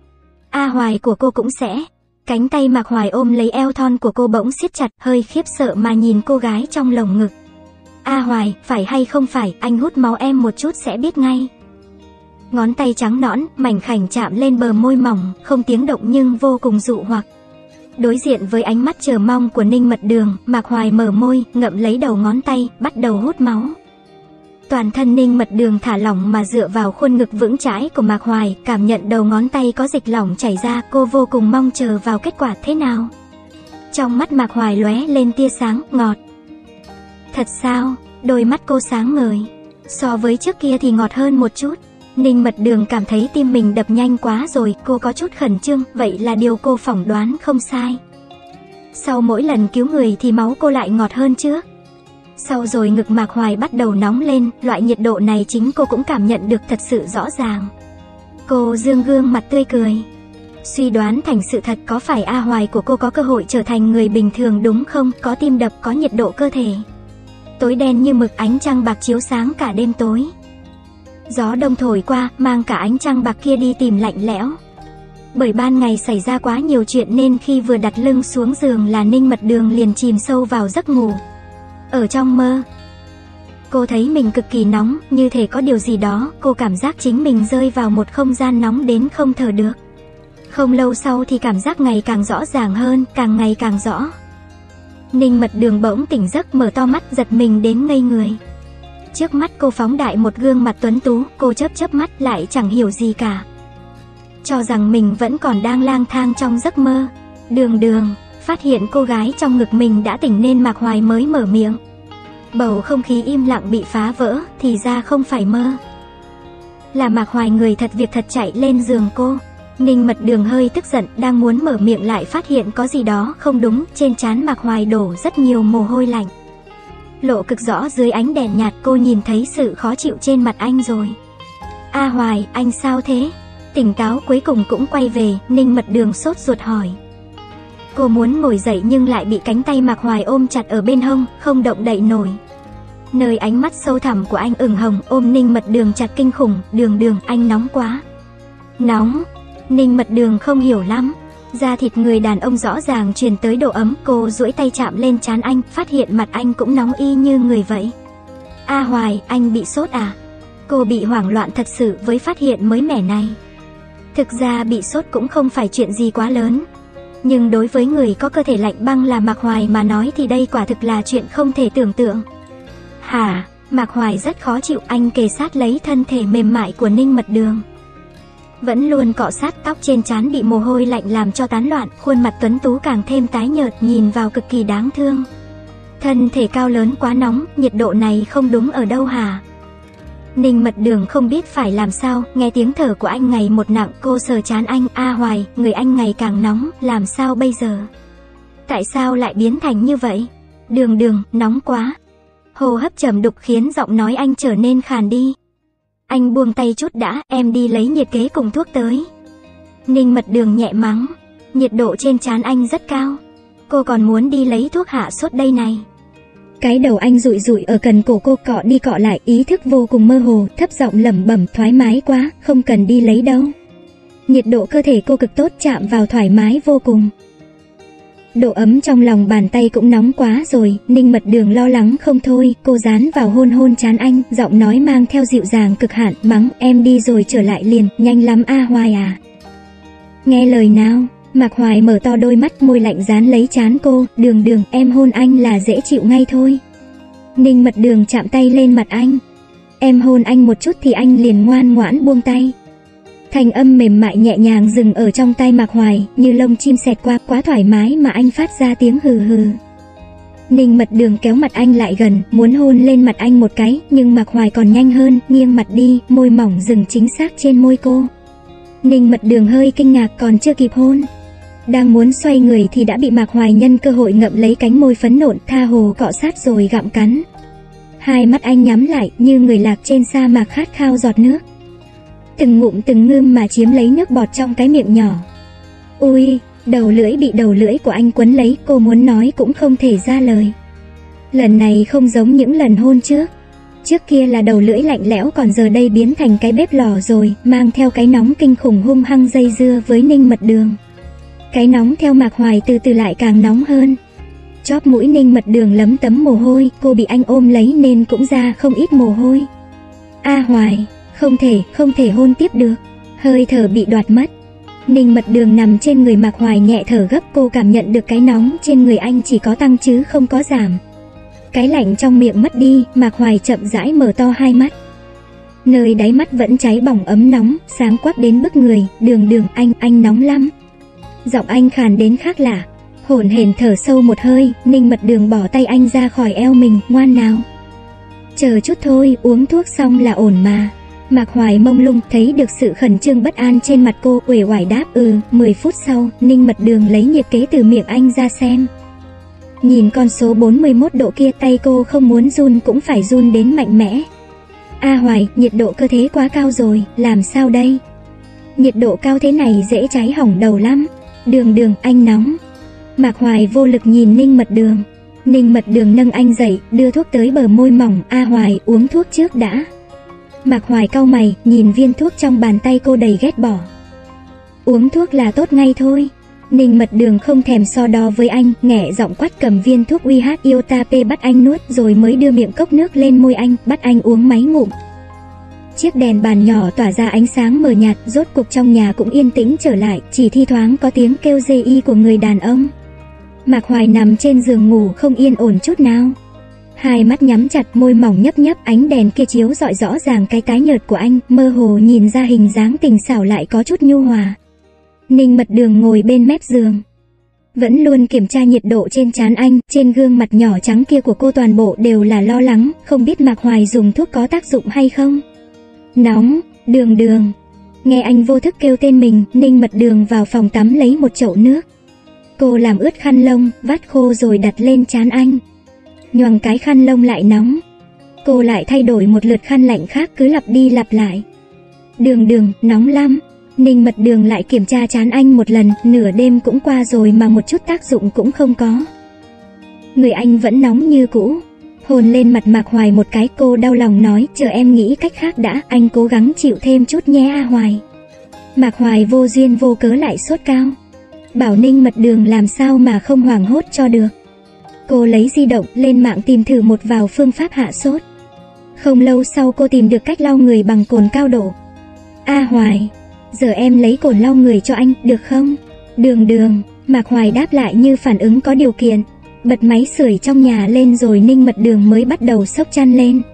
A Hoài của cô cũng sẽ. Cánh tay Mạc Hoài ôm lấy eo thon của cô bỗng siết chặt, hơi khiếp sợ mà nhìn cô gái trong lồng ngực. A Hoài, phải hay không phải, anh hút máu em một chút sẽ biết ngay. Ngón tay trắng nõn, mảnh khảnh chạm lên bờ môi mỏng, không tiếng động nhưng vô cùng dụ hoặc. Đối diện với ánh mắt chờ mong của Ninh Mật Đường, Mạc Hoài mở môi, ngậm lấy đầu ngón tay, bắt đầu hút máu. Toàn thân Ninh Mật Đường thả lỏng mà dựa vào khuôn ngực vững chãi của Mạc Hoài, cảm nhận đầu ngón tay có dịch lỏng chảy ra, cô vô cùng mong chờ vào kết quả thế nào. Trong mắt Mạc Hoài lóe lên tia sáng, ngọt. Thật sao? Đôi mắt cô sáng ngời. So với trước kia thì ngọt hơn một chút. Ninh Mật Đường cảm thấy tim mình đập nhanh quá rồi, cô có chút khẩn trương, vậy là điều cô phỏng đoán không sai. Sau mỗi lần cứu người thì máu cô lại ngọt hơn trước. Sau rồi ngực Mạc Hoài bắt đầu nóng lên, loại nhiệt độ này chính cô cũng cảm nhận được thật sự rõ ràng. Cô dương gương mặt tươi cười. Suy đoán thành sự thật, có phải A Hoài của cô có cơ hội trở thành người bình thường đúng không? Có tim đập, có nhiệt độ cơ thể. Tối đen như mực, ánh trăng bạc chiếu sáng cả đêm tối. Gió đông thổi qua, mang cả ánh trăng bạc kia đi tìm lạnh lẽo. Bởi ban ngày xảy ra quá nhiều chuyện nên khi vừa đặt lưng xuống giường là Ninh Mật Đường liền chìm sâu vào giấc ngủ. Ở trong mơ, cô thấy mình cực kỳ nóng, như thể có điều gì đó, cô cảm giác chính mình rơi vào một không gian nóng đến không thở được. Không lâu sau thì cảm giác ngày càng rõ ràng hơn, càng ngày càng rõ. Ninh Mật Đường bỗng tỉnh giấc, mở to mắt, giật mình đến ngây người. Trước mắt cô phóng đại một gương mặt tuấn tú, cô chớp chớp mắt lại chẳng hiểu gì cả. Cho rằng mình vẫn còn đang lang thang trong giấc mơ. Đường Đường, phát hiện cô gái trong ngực mình đã tỉnh nên Mạc Hoài mới mở miệng. Bầu không khí im lặng bị phá vỡ, thì ra không phải mơ. Là Mạc Hoài người thật việc thật chạy lên giường cô. Ninh Mật Đường hơi tức giận, đang muốn mở miệng lại phát hiện có gì đó không đúng, trên trán Mạc Hoài đổ rất nhiều mồ hôi lạnh. Lộ cực rõ dưới ánh đèn nhạt, cô nhìn thấy sự khó chịu trên mặt anh rồi. A Hoài, anh sao thế? Tỉnh táo cuối cùng cũng quay về, Ninh Mật Đường sốt ruột hỏi. Cô muốn ngồi dậy nhưng lại bị cánh tay Mạc Hoài ôm chặt ở bên hông, không động đậy nổi. Nơi ánh mắt sâu thẳm của anh ửng hồng, ôm Ninh Mật Đường chặt kinh khủng. Đường Đường, anh nóng quá. Nóng? Ninh Mật Đường không hiểu lắm. Da thịt người đàn ông rõ ràng truyền tới độ ấm, cô duỗi tay chạm lên trán anh, phát hiện mặt anh cũng nóng y như người vậy. A Hoài, anh bị sốt à? Cô bị hoảng loạn thật sự với phát hiện mới mẻ này. Thực ra bị sốt cũng không phải chuyện gì quá lớn. Nhưng đối với người có cơ thể lạnh băng là Mạc Hoài mà nói thì đây quả thực là chuyện không thể tưởng tượng. Hả? Mạc Hoài rất khó chịu, anh kề sát lấy thân thể mềm mại của Ninh Mật Đường. Vẫn luôn cọ sát, tóc trên trán bị mồ hôi lạnh làm cho tán loạn, khuôn mặt tuấn tú càng thêm tái nhợt, nhìn vào cực kỳ đáng thương. Thân thể cao lớn quá nóng, nhiệt độ này không đúng ở đâu hả? Ninh Mật Đường không biết phải làm sao, nghe tiếng thở của anh ngày một nặng, cô sờ trán anh. A Hoài, người anh ngày càng nóng, làm sao bây giờ? Tại sao lại biến thành như vậy? Đường Đường, nóng quá. Hô hấp trầm đục khiến giọng nói anh trở nên khàn đi. Anh buông tay chút đã, em đi lấy nhiệt kế cùng thuốc tới. Ninh Mật Đường nhẹ mắng, nhiệt độ trên trán anh rất cao. Cô còn muốn đi lấy thuốc hạ sốt đây này. Cái đầu anh rụi rụi ở cần cổ cô, cọ đi cọ lại, ý thức vô cùng mơ hồ, thấp giọng lẩm bẩm, thoải mái quá, không cần đi lấy đâu. Nhiệt độ cơ thể cô cực tốt, chạm vào thoải mái vô cùng. Độ ấm trong lòng bàn tay cũng nóng quá rồi. Ninh Mật Đường lo lắng không thôi, cô dán vào hôn hôn trán anh, giọng nói mang theo dịu dàng cực hạn, mắng, em đi rồi trở lại liền, nhanh lắm A Hoài à. Nghe lời nào. Mạc Hoài mở to đôi mắt, môi lạnh dán lấy trán cô. Đường Đường, em hôn anh là dễ chịu ngay thôi. Ninh Mật Đường chạm tay lên mặt anh. Em hôn anh một chút thì anh liền ngoan ngoãn buông tay. Thanh âm mềm mại nhẹ nhàng dừng ở trong tai Mạc Hoài, như lông chim xẹt qua, quá thoải mái mà anh phát ra tiếng hừ hừ. Ninh Mật Đường kéo mặt anh lại gần, muốn hôn lên mặt anh một cái, nhưng Mạc Hoài còn nhanh hơn, nghiêng mặt đi, môi mỏng dừng chính xác trên môi cô. Ninh Mật Đường hơi kinh ngạc, còn chưa kịp hôn. Đang muốn xoay người thì đã bị Mạc Hoài nhân cơ hội ngậm lấy cánh môi phấn nộn, tha hồ cọ sát rồi gặm cắn. Hai mắt anh nhắm lại, như người lạc trên sa mạc khát khao giọt nước. Từng ngụm từng ngưm mà chiếm lấy nước bọt trong cái miệng nhỏ. Ui, Đầu lưỡi bị đầu lưỡi của anh quấn lấy, cô muốn nói cũng không thể ra lời. Lần này không giống những lần hôn trước. Trước kia là đầu lưỡi lạnh lẽo, còn giờ đây biến thành cái bếp lò rồi, mang theo cái nóng kinh khủng hung hăng dây dưa với Ninh Mật Đường. Cái nóng theo Mạc Hoài từ từ lại càng nóng hơn. Chóp mũi Ninh Mật Đường lấm tấm mồ hôi, cô bị anh ôm lấy nên cũng ra không ít mồ hôi. A Hoài, không thể, không thể hôn tiếp được. Hơi thở bị đoạt mất. Ninh Mật Đường nằm trên người Mạc Hoài nhẹ thở gấp, cô cảm nhận được cái nóng trên người anh chỉ có tăng chứ không có giảm. Cái lạnh trong miệng mất đi, Mạc Hoài chậm rãi mở to hai mắt. Nơi đáy mắt vẫn cháy bỏng ấm nóng, sáng quắc đến bức người. Đường Đường, anh, anh nóng lắm. Giọng anh khàn đến khác lạ. Hổn hển thở sâu một hơi, Ninh Mật Đường bỏ tay anh ra khỏi eo mình, ngoan nào. Chờ chút thôi, uống thuốc xong là ổn mà. Mạc Hoài mông lung thấy được sự khẩn trương bất an trên mặt cô, uể oải đáp ừ. Mười phút sau, Ninh Mật Đường lấy nhiệt kế từ miệng anh ra xem. Nhìn con số bốn mươi mốt độ kia, tay cô không muốn run cũng phải run đến mạnh mẽ. A Hoài, nhiệt độ cơ thể quá cao rồi, làm sao đây? Nhiệt độ cao thế này dễ cháy hỏng đầu lắm. Đường Đường, anh nóng. Mạc Hoài vô lực nhìn Ninh Mật Đường. Ninh Mật Đường nâng anh dậy, đưa thuốc tới bờ môi mỏng. A Hoài, uống thuốc trước đã. Mạc Hoài cau mày, nhìn viên thuốc trong bàn tay cô đầy ghét bỏ. Uống thuốc là tốt ngay thôi. Ninh Mật Đường không thèm so đo với anh, nghẹ giọng quát cầm viên thuốc u hát Iota P bắt anh nuốt, rồi mới đưa miệng cốc nước lên môi anh, bắt anh uống mấy ngụm. Chiếc đèn bàn nhỏ tỏa ra ánh sáng mờ nhạt, rốt cuộc trong nhà cũng yên tĩnh trở lại, chỉ thi thoảng có tiếng kêu dê y của người đàn ông. Mạc Hoài nằm trên giường ngủ không yên ổn chút nào. Hai mắt nhắm chặt, môi mỏng nhấp nhấp, ánh đèn kia chiếu rọi rõ ràng cái tái nhợt của anh, mơ hồ nhìn ra hình dáng tình xảo lại có chút nhu hòa. Ninh Mật Đường ngồi bên mép giường, vẫn luôn kiểm tra nhiệt độ trên trán anh, trên gương mặt nhỏ trắng kia của cô toàn bộ đều là lo lắng, không biết Mạc Hoài dùng thuốc có tác dụng hay không. Nóng, Đường Đường. Nghe anh vô thức kêu tên mình, Ninh Mật Đường vào phòng tắm lấy một chậu nước. Cô làm ướt khăn lông, vắt khô rồi đặt lên trán anh. Nhoằng cái khăn lông lại nóng. Cô lại thay đổi một lượt khăn lạnh khác, cứ lặp đi lặp lại. Đường Đường, nóng lắm. Ninh Mật Đường lại kiểm tra trán anh một lần, nửa đêm cũng qua rồi mà một chút tác dụng cũng không có. Người anh vẫn nóng như cũ. Hôn lên mặt Mạc Hoài một cái, cô đau lòng nói, chờ em nghĩ cách khác đã, anh cố gắng chịu thêm chút nhé A Hoài. Mạc Hoài vô duyên vô cớ lại sốt cao. Bảo Ninh Mật Đường làm sao mà không hoảng hốt cho được. Cô lấy di động lên mạng tìm thử một vào phương pháp hạ sốt. Không lâu sau cô tìm được cách lau người bằng cồn cao độ. A Hoài, giờ em lấy cồn lau người cho anh, được không? Đường Đường. Mạc Hoài đáp lại như phản ứng có điều kiện. Bật máy sưởi trong nhà lên rồi Ninh Mật Đường mới bắt đầu xốc chăn lên.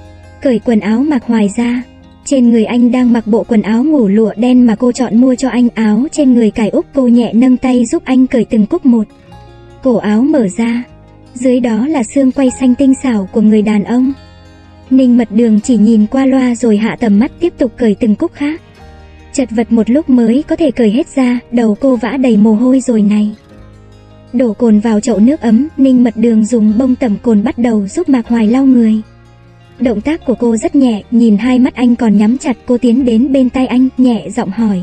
Cởi quần áo Mạc Hoài ra. Trên người anh đang mặc bộ quần áo ngủ lụa đen mà cô chọn mua cho anh, áo trên người cài úp, cô nhẹ nâng tay giúp anh cởi từng cúc một. Cổ áo mở ra, dưới đó là xương quai xanh tinh xảo của người đàn ông. Ninh Mật Đường chỉ nhìn qua loa rồi hạ tầm mắt tiếp tục cởi từng cúc khác. Chật vật một lúc mới có thể cởi hết ra, đầu cô vã đầy mồ hôi rồi này. Đổ cồn vào chậu nước ấm, Ninh Mật Đường dùng bông tẩm cồn bắt đầu giúp Mạc Hoài lau người. Động tác của cô rất nhẹ, nhìn hai mắt anh còn nhắm chặt, cô tiến đến bên tai anh, nhẹ giọng hỏi.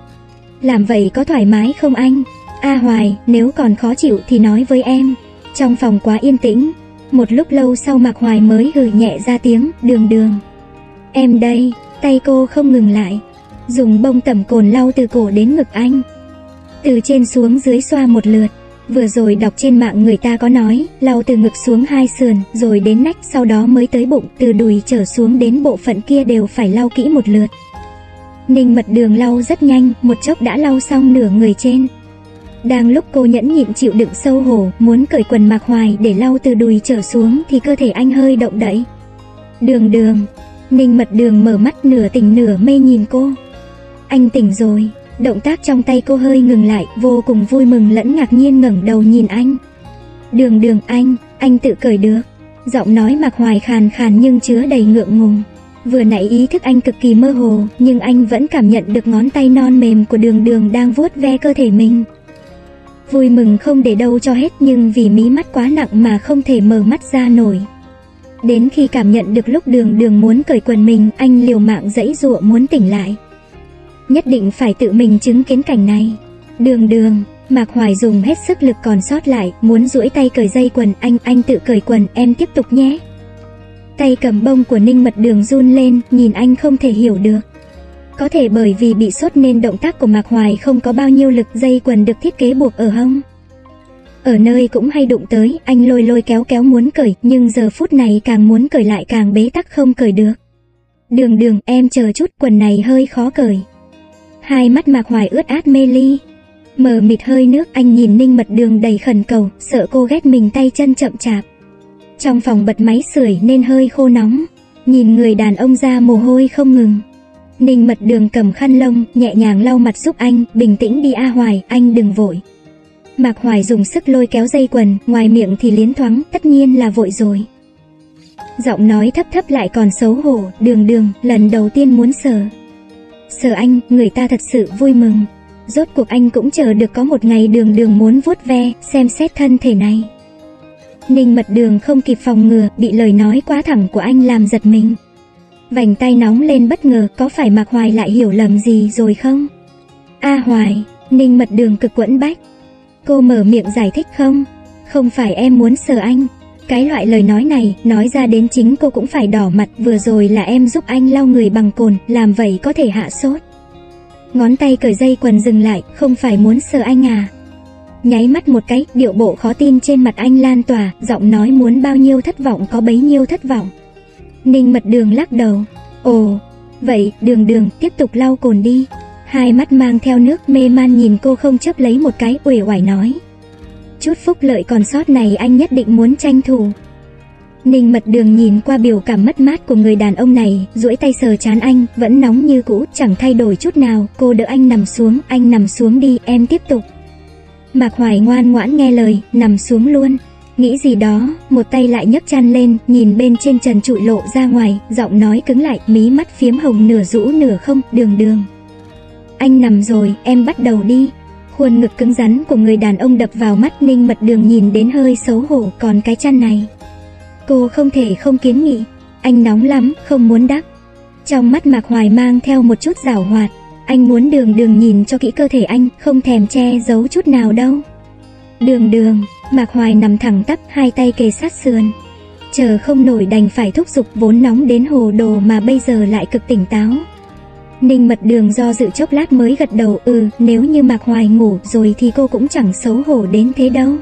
Làm vậy có thoải mái không anh? A Hoài, nếu còn khó chịu thì nói với em. Trong phòng quá yên tĩnh. Một lúc lâu sau Mạc Hoài mới hừ nhẹ ra tiếng, Đường Đường. Em đây. Tay cô không ngừng lại, dùng bông tẩm cồn lau từ cổ đến ngực anh, từ trên xuống dưới xoa một lượt. Vừa rồi đọc trên mạng người ta có nói, lau từ ngực xuống hai sườn, rồi đến nách, sau đó mới tới bụng, từ đùi trở xuống đến bộ phận kia đều phải lau kỹ một lượt. Ninh Mật Đường lau rất nhanh, một chốc đã lau xong nửa người trên. Đang lúc cô nhẫn nhịn chịu đựng sâu hổ, muốn cởi quần Mạc Hoài để lau từ đùi trở xuống thì cơ thể anh hơi động đậy. Đường Đường. Ninh Mật Đường mở mắt nửa tỉnh nửa mê nhìn cô. Anh tỉnh rồi. Động tác trong tay cô hơi ngừng lại, vô cùng vui mừng lẫn ngạc nhiên ngẩng đầu nhìn anh. Đường Đường, anh, anh tự cởi được. Giọng nói Mạc Hoài khàn khàn nhưng chứa đầy ngượng ngùng. Vừa nãy ý thức anh cực kỳ mơ hồ, nhưng anh vẫn cảm nhận được ngón tay non mềm của Đường Đường đang vuốt ve cơ thể mình. Vui mừng không để đâu cho hết, nhưng vì mí mắt quá nặng mà không thể mở mắt ra nổi. Đến khi cảm nhận được lúc Đường Đường muốn cởi quần mình, anh liều mạng giãy giụa muốn tỉnh lại. Nhất định phải tự mình chứng kiến cảnh này. Đường Đường. Mạc Hoài dùng hết sức lực còn sót lại, muốn duỗi tay cởi dây quần. Anh, anh tự cởi quần, em tiếp tục nhé. Tay cầm bông của Ninh Mật Đường run lên, nhìn anh không thể hiểu được. Có thể bởi vì bị sốt nên động tác của Mạc Hoài không có bao nhiêu lực. Dây quần được thiết kế buộc ở hông, ở nơi cũng hay đụng tới. Anh lôi lôi kéo kéo muốn cởi, nhưng giờ phút này càng muốn cởi lại càng bế tắc không cởi được. Đường Đường, em chờ chút, quần này hơi khó cởi. Hai mắt Mạc Hoài ướt át mê ly, mờ mịt hơi nước. Anh nhìn Ninh Mật Đường đầy khẩn cầu, sợ cô ghét mình tay chân chậm chạp. Trong phòng bật máy sưởi nên hơi khô nóng, nhìn người đàn ông ra mồ hôi không ngừng. Ninh Mật Đường cầm khăn lông, nhẹ nhàng lau mặt giúp anh. Bình tĩnh đi A Hoài, anh đừng vội. Mạc Hoài dùng sức lôi kéo dây quần, ngoài miệng thì liến thoáng, tất nhiên là vội rồi. Giọng nói thấp thấp lại còn xấu hổ. Đường Đường, lần đầu tiên muốn sờ sờ anh, người ta thật sự vui mừng. Rốt cuộc anh cũng chờ được có một ngày Đường Đường muốn vuốt ve, xem xét thân thể này. Ninh Mật Đường không kịp phòng ngừa, bị lời nói quá thẳng của anh làm giật mình. Vành tay nóng lên bất ngờ, có phải Mạc Hoài lại hiểu lầm gì rồi không? A Hoài, Ninh Mật Đường cực quẫn bách. Cô mở miệng giải thích không? Không phải em muốn sờ anh. Cái loại lời nói này, nói ra đến chính cô cũng phải đỏ mặt. Vừa rồi là em giúp anh lau người bằng cồn, làm vậy có thể hạ sốt. Ngón tay cởi dây quần dừng lại, không phải muốn sờ anh à? Nháy mắt một cái, điệu bộ khó tin trên mặt anh lan tỏa, giọng nói muốn bao nhiêu thất vọng có bấy nhiêu thất vọng. Ninh Mật Đường lắc đầu. Ồ, vậy, Đường Đường, tiếp tục lau cồn đi. Hai mắt mang theo nước mê man nhìn cô không chớp lấy một cái, uể oải nói. Chút phúc lợi còn sót này anh nhất định muốn tranh thủ. Ninh Mật Đường nhìn qua biểu cảm mất mát của người đàn ông này, duỗi tay sờ trán anh, vẫn nóng như cũ, chẳng thay đổi chút nào. Cô đỡ anh nằm xuống, anh nằm xuống đi, em tiếp tục. Mạc Hoài ngoan ngoãn nghe lời, nằm xuống luôn. Nghĩ gì đó, một tay lại nhấc chăn lên, nhìn bên trên trần trụi lộ ra ngoài, giọng nói cứng lại, mí mắt phiếm hồng nửa rũ nửa không. Đường Đường, anh nằm rồi, em bắt đầu đi. Khuôn ngực cứng rắn của người đàn ông đập vào mắt. Ninh Mật Đường nhìn đến hơi xấu hổ, còn cái chăn này cô không thể không kiến nghị. Anh nóng lắm, không muốn đắp. Trong mắt Mạc Hoài mang theo một chút giảo hoạt. Anh muốn Đường Đường nhìn cho kỹ cơ thể anh, không thèm che giấu chút nào đâu. Đường Đường, Mạc Hoài nằm thẳng tắp, hai tay kề sát sườn. Chờ không nổi đành phải thúc giục, vốn nóng đến hồ đồ mà bây giờ lại cực tỉnh táo. Ninh Mật Đường do dự chốc lát mới gật đầu. Ừ, nếu như Mạc Hoài ngủ rồi thì cô cũng chẳng xấu hổ đến thế đâu.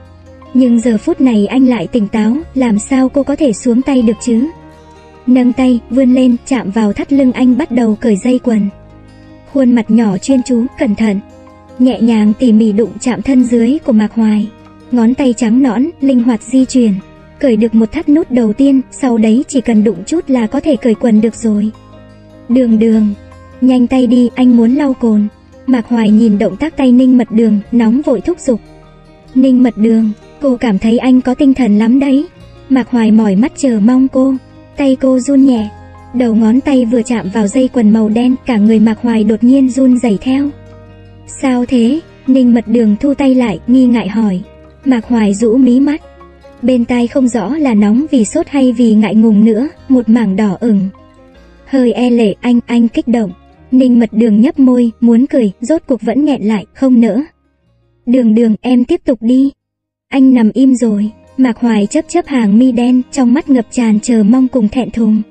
Nhưng giờ phút này anh lại tỉnh táo, làm sao cô có thể xuống tay được chứ? Nâng tay, vươn lên, chạm vào thắt lưng anh, bắt đầu cởi dây quần. Khuôn mặt nhỏ chuyên chú, cẩn thận, nhẹ nhàng tỉ mỉ đụng chạm thân dưới của Mạc Hoài. Ngón tay trắng nõn, linh hoạt di chuyển, cởi được một thắt nút đầu tiên, sau đấy chỉ cần đụng chút là có thể cởi quần được rồi. Đường Đường, nhanh tay đi, anh muốn lau cồn. Mạc Hoài nhìn động tác tay Ninh Mật Đường, nóng vội thúc giục. Ninh Mật Đường, cô cảm thấy anh có tinh thần lắm đấy. Mạc Hoài mỏi mắt chờ mong cô. Tay cô run nhẹ, đầu ngón tay vừa chạm vào dây quần màu đen, cả người Mạc Hoài đột nhiên run rẩy theo. Sao thế? Ninh Mật Đường thu tay lại, nghi ngại hỏi. Mạc Hoài rũ mí mắt, bên tai không rõ là nóng vì sốt hay vì ngại ngùng nữa, một mảng đỏ ửng. Hơi e lệ. Anh, anh kích động. Ninh Mật Đường nhấp môi, muốn cười, rốt cuộc vẫn nghẹn lại, không nỡ. Đường Đường, em tiếp tục đi. Anh nằm im rồi. Mạc Hoài chớp chớp hàng mi đen, trong mắt ngập tràn chờ mong cùng thẹn thùng.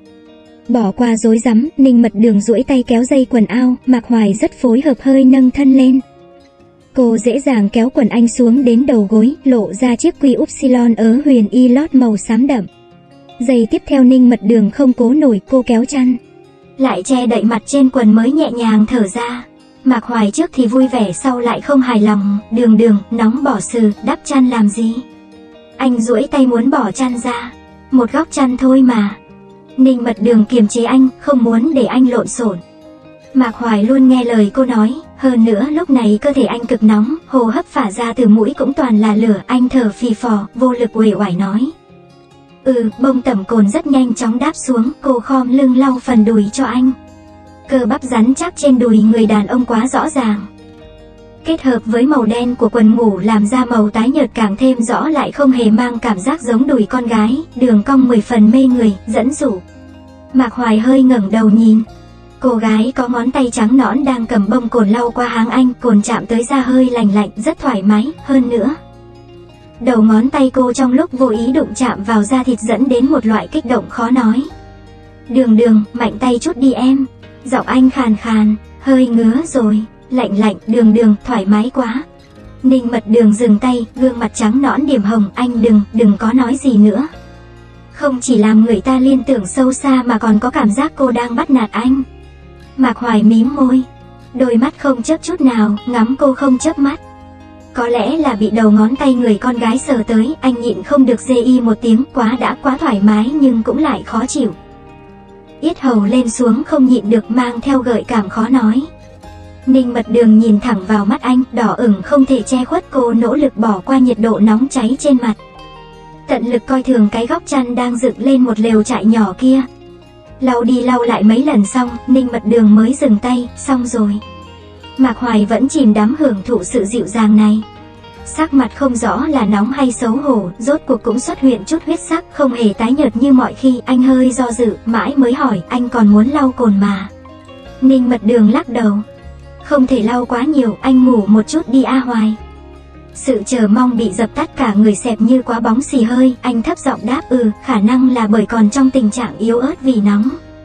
Bỏ qua rối rắm, Ninh Mật Đường duỗi tay kéo dây quần ao, Mạc Hoài rất phối hợp hơi nâng thân lên. Cô dễ dàng kéo quần anh xuống đến đầu gối, lộ ra chiếc quy upsilon ớ huyền y lót màu xám đậm. Giây tiếp theo Ninh Mật Đường không cố nổi, cô kéo chăn lại che đậy mặt trên quần mới nhẹ nhàng thở ra. Mạc Hoài trước thì vui vẻ sau lại không hài lòng. Đường Đường, nóng bỏ sừ, đắp chăn làm gì? Anh duỗi tay muốn bỏ chăn ra. Một góc chăn thôi mà. Ninh Mật Đường kiềm chế anh, không muốn để anh lộn xộn. Mạc Hoài luôn nghe lời cô nói, hơn nữa lúc này cơ thể anh cực nóng, hô hấp phả ra từ mũi cũng toàn là lửa. Anh thở phì phò, vô lực uể oải nói. Ừ, bông tẩm cồn rất nhanh chóng đáp xuống, cô khom lưng lau phần đùi cho anh. Cơ bắp rắn chắc trên đùi người đàn ông quá rõ ràng. Kết hợp với màu đen của quần ngủ làm ra màu tái nhợt càng thêm rõ, lại không hề mang cảm giác giống đùi con gái, đường cong mười phần mê người, dẫn dụ. Mạc Hoài hơi ngẩng đầu nhìn. Cô gái có ngón tay trắng nõn đang cầm bông cồn lau qua háng anh, cồn chạm tới da hơi lành lạnh, rất thoải mái, hơn nữa. Đầu ngón tay cô trong lúc vô ý đụng chạm vào da thịt dẫn đến một loại kích động khó nói. Đường Đường, mạnh tay chút đi em. Giọng anh khàn khàn, hơi ngứa rồi, lạnh lạnh, Đường Đường, thoải mái quá. Ninh Mật Đường dừng tay, gương mặt trắng nõn điểm hồng, anh đừng, đừng có nói gì nữa. Không chỉ làm người ta liên tưởng sâu xa mà còn có cảm giác cô đang bắt nạt anh. Mạc Hoài mím môi, đôi mắt không chớp chút nào, ngắm cô không chớp mắt. Có lẽ là bị đầu ngón tay người con gái sờ tới, anh nhịn không được rê y một tiếng, quá đã quá thoải mái nhưng cũng lại khó chịu. Yết hầu lên xuống không nhịn được mang theo gợi cảm khó nói. Ninh Mật Đường nhìn thẳng vào mắt anh, đỏ ửng không thể che khuất, cô nỗ lực bỏ qua nhiệt độ nóng cháy trên mặt. Tận lực coi thường cái góc chăn đang dựng lên một lều trại nhỏ kia. Lau đi lau lại mấy lần xong, Ninh Mật Đường mới dừng tay, xong rồi. Mạc Hoài vẫn chìm đắm hưởng thụ sự dịu dàng này. Sắc mặt không rõ là nóng hay xấu hổ, rốt cuộc cũng xuất hiện chút huyết sắc, không hề tái nhợt như mọi khi. Anh hơi do dự, mãi mới hỏi, anh còn muốn lau cồn mà. Ninh Mật Đường lắc đầu. Không thể lau quá nhiều, anh ngủ một chút đi A Hoài. Sự chờ mong bị dập tắt, cả người xẹp như quá bóng xì hơi, anh thấp giọng đáp ừ, khả năng là bởi còn trong tình trạng yếu ớt vì nóng.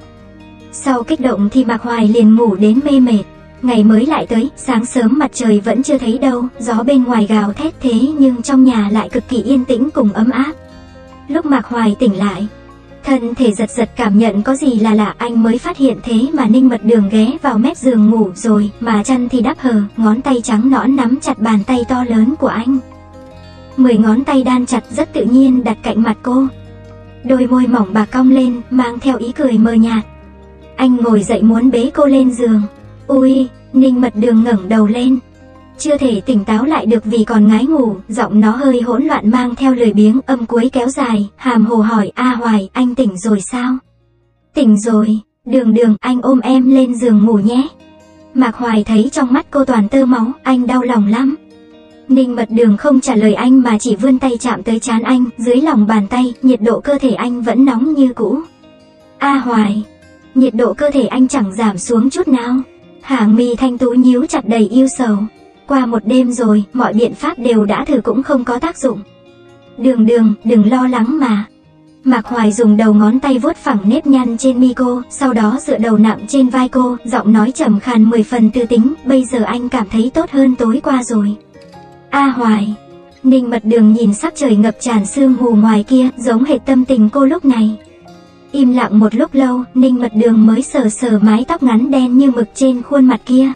Sau kích động thì Mạc Hoài liền ngủ đến mê mệt. Ngày mới lại tới, sáng sớm mặt trời vẫn chưa thấy đâu, gió bên ngoài gào thét thế nhưng trong nhà lại cực kỳ yên tĩnh cùng ấm áp. Lúc Mạc Hoài tỉnh lại, thân thể giật giật cảm nhận có gì là lạ, anh mới phát hiện thế mà Ninh Mật Đường ghé vào mép giường ngủ rồi, mà chăn thì đắp hờ, ngón tay trắng nõn nắm chặt bàn tay to lớn của anh. Mười ngón tay đan chặt rất tự nhiên đặt cạnh mặt cô. Đôi môi mỏng bạc cong lên, mang theo ý cười mờ nhạt. Anh ngồi dậy muốn bế cô lên giường. Ui, Ninh Mật Đường ngẩng đầu lên. Chưa thể tỉnh táo lại được vì còn ngái ngủ, giọng nó hơi hỗn loạn mang theo lười biếng, âm cuối kéo dài, hàm hồ hỏi, A Hoài, anh tỉnh rồi sao? Tỉnh rồi, Đường Đường, anh ôm em lên giường ngủ nhé. Mạc Hoài thấy trong mắt cô toàn tơ máu, anh đau lòng lắm. Ninh Mật Đường không trả lời anh mà chỉ vươn tay chạm tới trán anh, dưới lòng bàn tay, nhiệt độ cơ thể anh vẫn nóng như cũ. A Hoài, nhiệt độ cơ thể anh chẳng giảm xuống chút nào. Hàng mi thanh tú nhíu chặt đầy yêu sầu. Qua một đêm rồi, mọi biện pháp đều đã thử cũng không có tác dụng. Đường Đường, đừng lo lắng mà. Mạc Hoài dùng đầu ngón tay vuốt phẳng nếp nhăn trên mi cô, sau đó dựa đầu nặng trên vai cô, giọng nói trầm khàn mười phần tư tính, bây giờ anh cảm thấy tốt hơn tối qua rồi. A Hoài. Ninh Mật Đường nhìn sắc trời ngập tràn sương mù ngoài kia, giống hệt tâm tình cô lúc này. Im lặng một lúc lâu, Ninh Mật Đường mới sờ sờ mái tóc ngắn đen như mực trên khuôn mặt kia.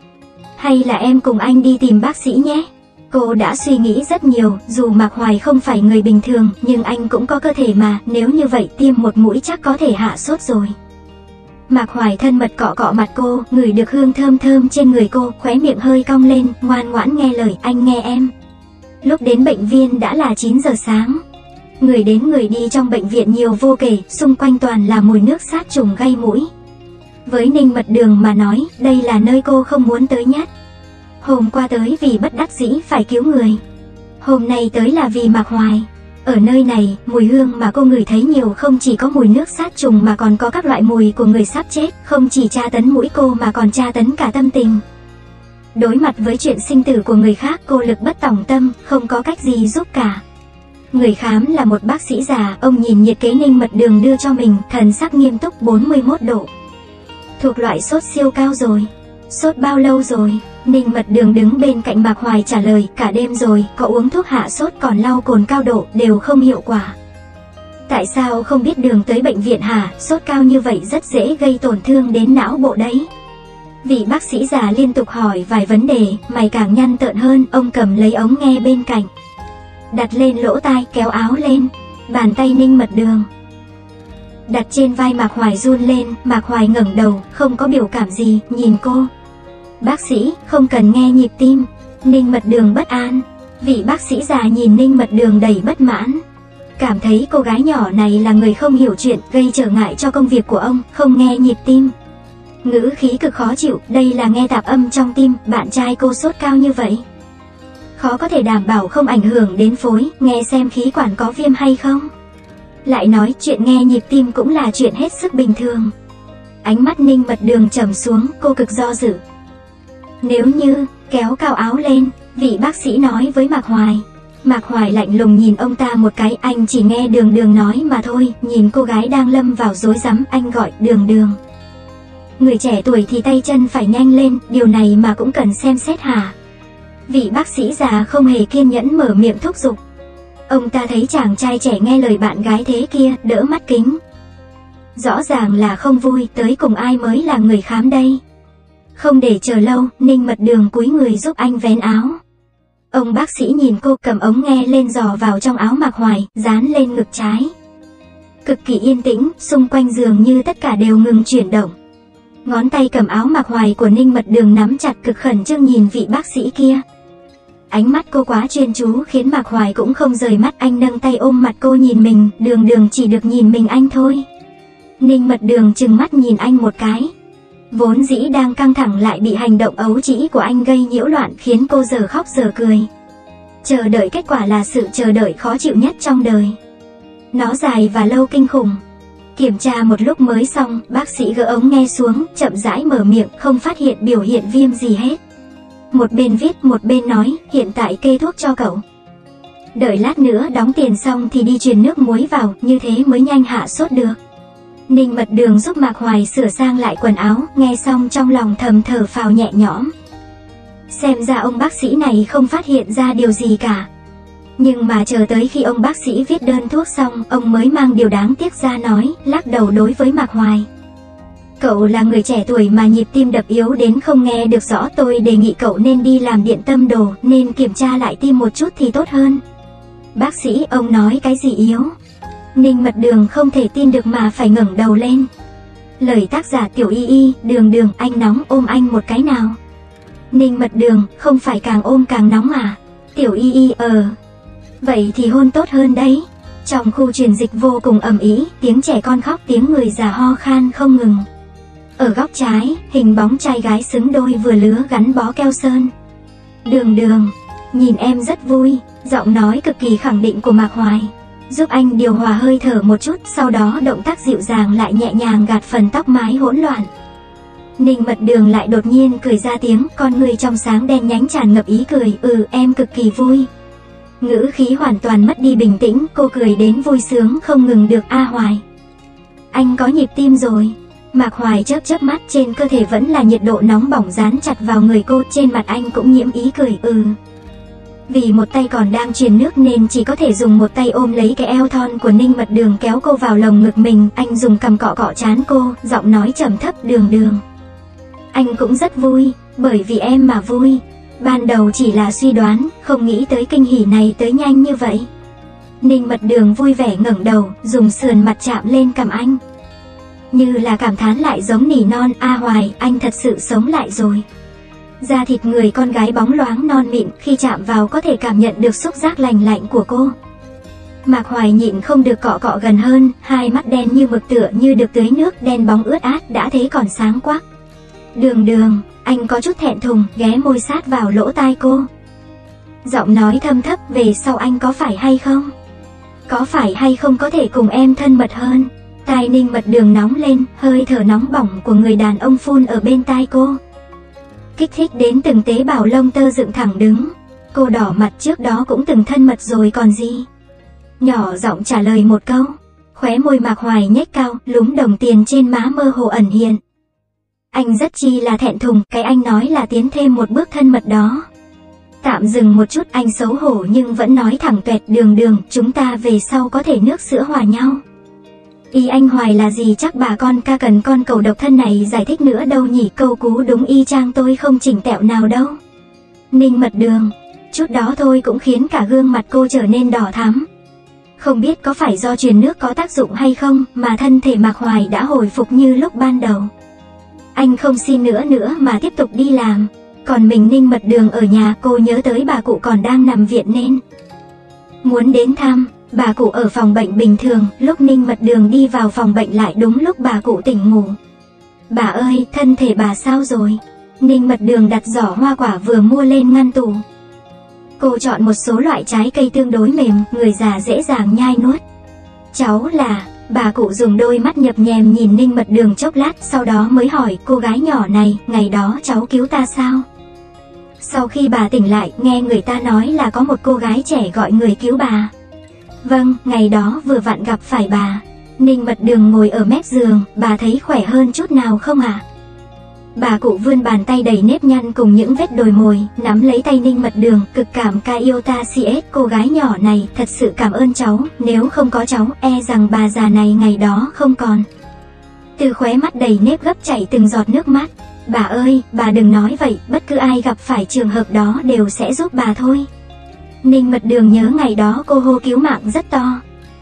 Hay là em cùng anh đi tìm bác sĩ nhé? Cô đã suy nghĩ rất nhiều, dù Mạc Hoài không phải người bình thường, nhưng anh cũng có cơ thể mà, nếu như vậy tiêm một mũi chắc có thể hạ sốt rồi. Mạc Hoài thân mật cọ cọ mặt cô, ngửi được hương thơm thơm trên người cô, khóe miệng hơi cong lên, ngoan ngoãn nghe lời, anh nghe em. Lúc đến bệnh viện đã là chín giờ sáng. Người đến người đi trong bệnh viện nhiều vô kể, xung quanh toàn là mùi nước sát trùng gây mũi. Với Ninh Mật Đường mà nói, đây là nơi cô không muốn tới nhất. Hôm qua tới vì bất đắc dĩ phải cứu người. Hôm nay tới là vì Mạc Hoài. Ở nơi này, mùi hương mà cô ngửi thấy nhiều không chỉ có mùi nước sát trùng mà còn có các loại mùi của người sắp chết, không chỉ tra tấn mũi cô mà còn tra tấn cả tâm tình. Đối mặt với chuyện sinh tử của người khác, cô lực bất tòng tâm, không có cách gì giúp cả. Người khám là một bác sĩ già, ông nhìn nhiệt kế Ninh Mật Đường đưa cho mình, thần sắc nghiêm túc. Bốn mươi mốt độ. Thuộc loại sốt siêu cao rồi. Sốt bao lâu rồi? Ninh Mật Đường đứng bên cạnh Mạc Hoài trả lời, cả đêm rồi, có uống thuốc hạ sốt còn lau cồn cao độ, đều không hiệu quả. Tại sao không biết đường tới bệnh viện hả? Sốt cao như vậy rất dễ gây tổn thương đến não bộ đấy. Vị bác sĩ già liên tục hỏi vài vấn đề, mày càng nhăn tợn hơn, ông cầm lấy ống nghe bên cạnh. Đặt lên lỗ tai, kéo áo lên. Bàn tay Ninh Mật Đường đặt trên vai Mạc Hoài run lên, Mạc Hoài ngẩng đầu, không có biểu cảm gì, nhìn cô. Bác sĩ, không cần nghe nhịp tim. Ninh Mật Đường bất an. Vị bác sĩ già nhìn Ninh Mật Đường đầy bất mãn. Cảm thấy cô gái nhỏ này là người không hiểu chuyện, gây trở ngại cho công việc của ông, không nghe nhịp tim. Ngữ khí cực khó chịu, đây là nghe tạp âm trong tim, bạn trai cô sốt cao như vậy. Khó có thể đảm bảo không ảnh hưởng đến phối, nghe xem khí quản có viêm hay không. Lại nói chuyện nghe nhịp tim cũng là chuyện hết sức bình thường. Ánh mắt Ninh Mật Đường trầm xuống, cô cực do dự. Nếu như, kéo cao áo lên, vị bác sĩ nói với Mạc Hoài. Mạc Hoài lạnh lùng nhìn ông ta một cái, anh chỉ nghe Đường Đường nói mà thôi, nhìn cô gái đang lâm vào rối rắm, anh gọi Đường Đường. Người trẻ tuổi thì tay chân phải nhanh lên, điều này mà cũng cần xem xét hả? Vị bác sĩ già không hề kiên nhẫn mở miệng thúc giục. Ông ta thấy chàng trai trẻ nghe lời bạn gái thế kia, đỡ mắt kính. Rõ ràng là không vui, tới cùng ai mới là người khám đây? Không để chờ lâu, Ninh Mật Đường cúi người giúp anh vén áo. Ông bác sĩ nhìn cô, cầm ống nghe lên dò vào trong áo Mạc Hoài, dán lên ngực trái. Cực kỳ yên tĩnh, xung quanh giường như tất cả đều ngừng chuyển động. Ngón tay cầm áo Mạc Hoài của Ninh Mật Đường nắm chặt, cực khẩn trương nhìn vị bác sĩ kia. Ánh mắt cô quá chuyên chú khiến Mạc Hoài cũng không rời mắt, anh nâng tay ôm mặt cô nhìn mình, Đường Đường chỉ được nhìn mình anh thôi. Ninh Mật Đường trừng mắt nhìn anh một cái. Vốn dĩ đang căng thẳng lại bị hành động ấu trĩ của anh gây nhiễu loạn, khiến cô giờ khóc giờ cười. Chờ đợi kết quả là sự chờ đợi khó chịu nhất trong đời. Nó dài và lâu kinh khủng. Kiểm tra một lúc mới xong, bác sĩ gỡ ống nghe xuống, chậm rãi mở miệng, không phát hiện biểu hiện viêm gì hết. Một bên viết một bên nói, hiện tại kê thuốc cho cậu. Đợi lát nữa đóng tiền xong thì đi truyền nước muối vào, như thế mới nhanh hạ sốt được. Ninh Mật Đường giúp Mạc Hoài sửa sang lại quần áo, nghe xong trong lòng thầm thở phào nhẹ nhõm. Xem ra ông bác sĩ này không phát hiện ra điều gì cả. Nhưng mà chờ tới khi ông bác sĩ viết đơn thuốc xong, ông mới mang điều đáng tiếc ra nói, lắc đầu đối với Mạc Hoài. Cậu là người trẻ tuổi mà nhịp tim đập yếu đến không nghe được rõ, tôi đề nghị cậu nên đi làm điện tâm đồ, nên kiểm tra lại tim một chút thì tốt hơn. Bác sĩ, ông nói cái gì yếu? Ninh Mật Đường không thể tin được mà phải ngẩng đầu lên. Lời tác giả Tiểu Y Y, Đường Đường, anh nóng, ôm anh một cái nào. Ninh Mật Đường, không phải càng ôm càng nóng à? Tiểu Y Y, ờ. Vậy thì hôn tốt hơn đấy. Trong khu truyền dịch vô cùng ầm ĩ, tiếng trẻ con khóc, tiếng người già ho khan không ngừng. Ở góc trái, hình bóng trai gái xứng đôi vừa lứa gắn bó keo sơn. Đường Đường, nhìn em rất vui, giọng nói cực kỳ khẳng định của Mạc Hoài. Giúp anh điều hòa hơi thở một chút, sau đó động tác dịu dàng lại nhẹ nhàng gạt phần tóc mái hỗn loạn. Ninh Mật Đường lại đột nhiên cười ra tiếng, con người trong sáng đen nhánh tràn ngập ý cười, ừ em cực kỳ vui. Ngữ khí hoàn toàn mất đi bình tĩnh, cô cười đến vui sướng không ngừng được. A Hoài, anh có nhịp tim rồi. Mạc Hoài chớp chớp mắt, trên cơ thể vẫn là nhiệt độ nóng bỏng dán chặt vào người cô, trên mặt anh cũng nhiễm ý cười, ừ. Vì một tay còn đang truyền nước nên chỉ có thể dùng một tay ôm lấy cái eo thon của Ninh Mật Đường kéo cô vào lồng ngực mình, anh dùng cằm cọ cọ trán cô, giọng nói trầm thấp, Đường Đường. Anh cũng rất vui, bởi vì em mà vui. Ban đầu chỉ là suy đoán, không nghĩ tới kinh hỉ này tới nhanh như vậy. Ninh Mật Đường vui vẻ ngẩng đầu, dùng sườn mặt chạm lên cằm anh. Như là cảm thán lại giống nỉ non, A Hoài, anh thật sự sống lại rồi. Da thịt người con gái bóng loáng non mịn, khi chạm vào có thể cảm nhận được xúc giác lành lạnh của cô. Mạc Hoài nhịn không được cọ cọ gần hơn, hai mắt đen như mực tựa như được tưới nước, đen bóng ướt át, đã thế còn sáng quắc. Đường Đường, anh có chút thẹn thùng, ghé môi sát vào lỗ tai cô. Giọng nói thâm thấp, về sau anh có phải hay không? Có phải hay không có thể cùng em thân mật hơn? Tai Ninh Mật Đường nóng lên, hơi thở nóng bỏng của người đàn ông phun ở bên tai cô. Kích thích đến từng tế bào lông tơ dựng thẳng đứng. Cô đỏ mặt, trước đó cũng từng thân mật rồi còn gì. Nhỏ giọng trả lời một câu. Khóe môi Mạc Hoài nhếch cao, lúm đồng tiền trên má mơ hồ ẩn hiện. Anh rất chi là thẹn thùng, cái anh nói là tiến thêm một bước thân mật đó. Tạm dừng một chút, anh xấu hổ nhưng vẫn nói thẳng tuẹt, Đường Đường, chúng ta về sau có thể nước sữa hòa nhau. Ý anh Hoài là gì? Chắc bà con ca cần con cầu độc thân này giải thích nữa đâu nhỉ? Câu cú đúng y chang, tôi không chỉnh tẹo nào đâu. Ninh Mật Đường, chút đó thôi cũng khiến cả gương mặt cô trở nên đỏ thắm. Không biết có phải do truyền nước có tác dụng hay không mà thân thể Mạc Hoài đã hồi phục như lúc ban đầu. Anh không xin nữa nữa mà tiếp tục đi làm. Còn mình Ninh Mật Đường ở nhà, cô nhớ tới bà cụ còn đang nằm viện nên muốn đến thăm. Bà cụ ở phòng bệnh bình thường, lúc Ninh Mật Đường đi vào phòng bệnh lại đúng lúc bà cụ tỉnh ngủ. Bà ơi, thân thể bà sao rồi? Ninh Mật Đường đặt giỏ hoa quả vừa mua lên ngăn tủ. Cô chọn một số loại trái cây tương đối mềm, người già dễ dàng nhai nuốt. Cháu là... Bà cụ dùng đôi mắt nhập nhèm nhìn Ninh Mật Đường chốc lát, sau đó mới hỏi: cô gái nhỏ này, ngày đó cháu cứu ta sao? Sau khi bà tỉnh lại, nghe người ta nói là có một cô gái trẻ gọi người cứu bà. Vâng, ngày đó vừa vặn gặp phải bà. Ninh Mật Đường ngồi ở mép giường, bà thấy khỏe hơn chút nào không ạ? À? Bà cụ vươn bàn tay đầy nếp nhăn cùng những vết đồi mồi, nắm lấy tay Ninh Mật Đường, cực cảm ca yêu ta si ết, cô gái nhỏ này, thật sự cảm ơn cháu, nếu không có cháu, e rằng bà già này ngày đó không còn. Từ khóe mắt đầy nếp gấp chảy từng giọt nước mắt. Bà ơi, bà đừng nói vậy, bất cứ ai gặp phải trường hợp đó đều sẽ giúp bà thôi. Ninh Mật Đường nhớ ngày đó cô hô cứu mạng rất to.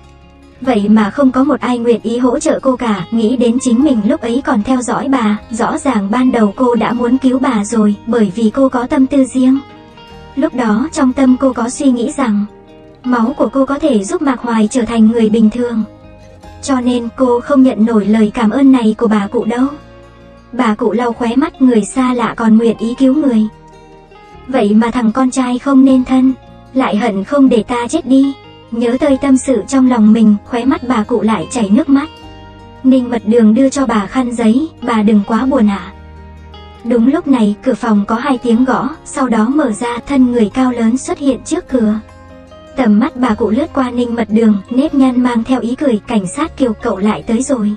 Vậy mà không có một ai nguyện ý hỗ trợ cô cả, nghĩ đến chính mình lúc ấy còn theo dõi bà, rõ ràng ban đầu cô đã muốn cứu bà rồi, bởi vì cô có tâm tư riêng. Lúc đó trong tâm cô có suy nghĩ rằng, máu của cô có thể giúp Mạc Hoài trở thành người bình thường. Cho nên cô không nhận nổi lời cảm ơn này của bà cụ đâu. Bà cụ lau khóe mắt, người xa lạ còn nguyện ý cứu người. Vậy mà thằng con trai không nên thân, lại hận không để ta chết đi. Nhớ tới tâm sự trong lòng mình, khóe mắt bà cụ lại chảy nước mắt. Ninh Mật Đường đưa cho bà khăn giấy: bà đừng quá buồn ạ. À. Đúng lúc này, cửa phòng có hai tiếng gõ, sau đó mở ra, thân người cao lớn xuất hiện trước cửa. Tầm mắt bà cụ lướt qua Ninh Mật Đường, nếp nhăn mang theo ý cười: cảnh sát Kiều, cậu lại tới rồi.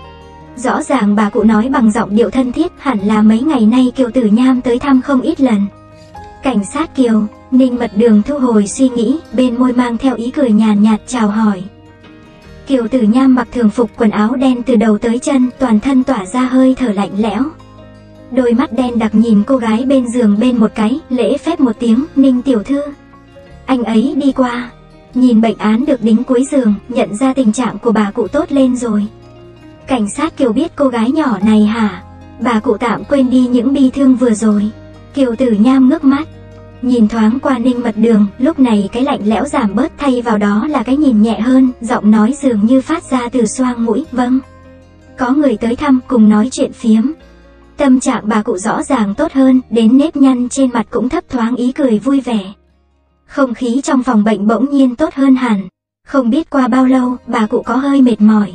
Rõ ràng bà cụ nói bằng giọng điệu thân thiết, hẳn là mấy ngày nay Kiều Tử Nham tới thăm không ít lần. Cảnh sát Kiều. Ninh Mật Đường thu hồi suy nghĩ, bên môi mang theo ý cười nhàn nhạt chào hỏi. Kiều Tử Nham mặc thường phục quần áo đen từ đầu tới chân, toàn thân tỏa ra hơi thở lạnh lẽo. Đôi mắt đen đặc nhìn cô gái bên giường bên một cái, lễ phép một tiếng: Ninh tiểu thư. Anh ấy đi qua, nhìn bệnh án được đính cuối giường, nhận ra tình trạng của bà cụ tốt lên rồi. Cảnh sát Kiều biết cô gái nhỏ này hả? Bà cụ tạm quên đi những bi thương vừa rồi. Kiều Tử Nham ngước mắt, nhìn thoáng qua Ninh Mật Đường, lúc này cái lạnh lẽo giảm bớt, thay vào đó là cái nhìn nhẹ hơn, giọng nói dường như phát ra từ xoang mũi: vâng. Có người tới thăm, cùng nói chuyện phiếm. Tâm trạng bà cụ rõ ràng tốt hơn, đến nếp nhăn trên mặt cũng thấp thoáng ý cười vui vẻ. Không khí trong phòng bệnh bỗng nhiên tốt hơn hẳn. Không biết qua bao lâu, bà cụ có hơi mệt mỏi.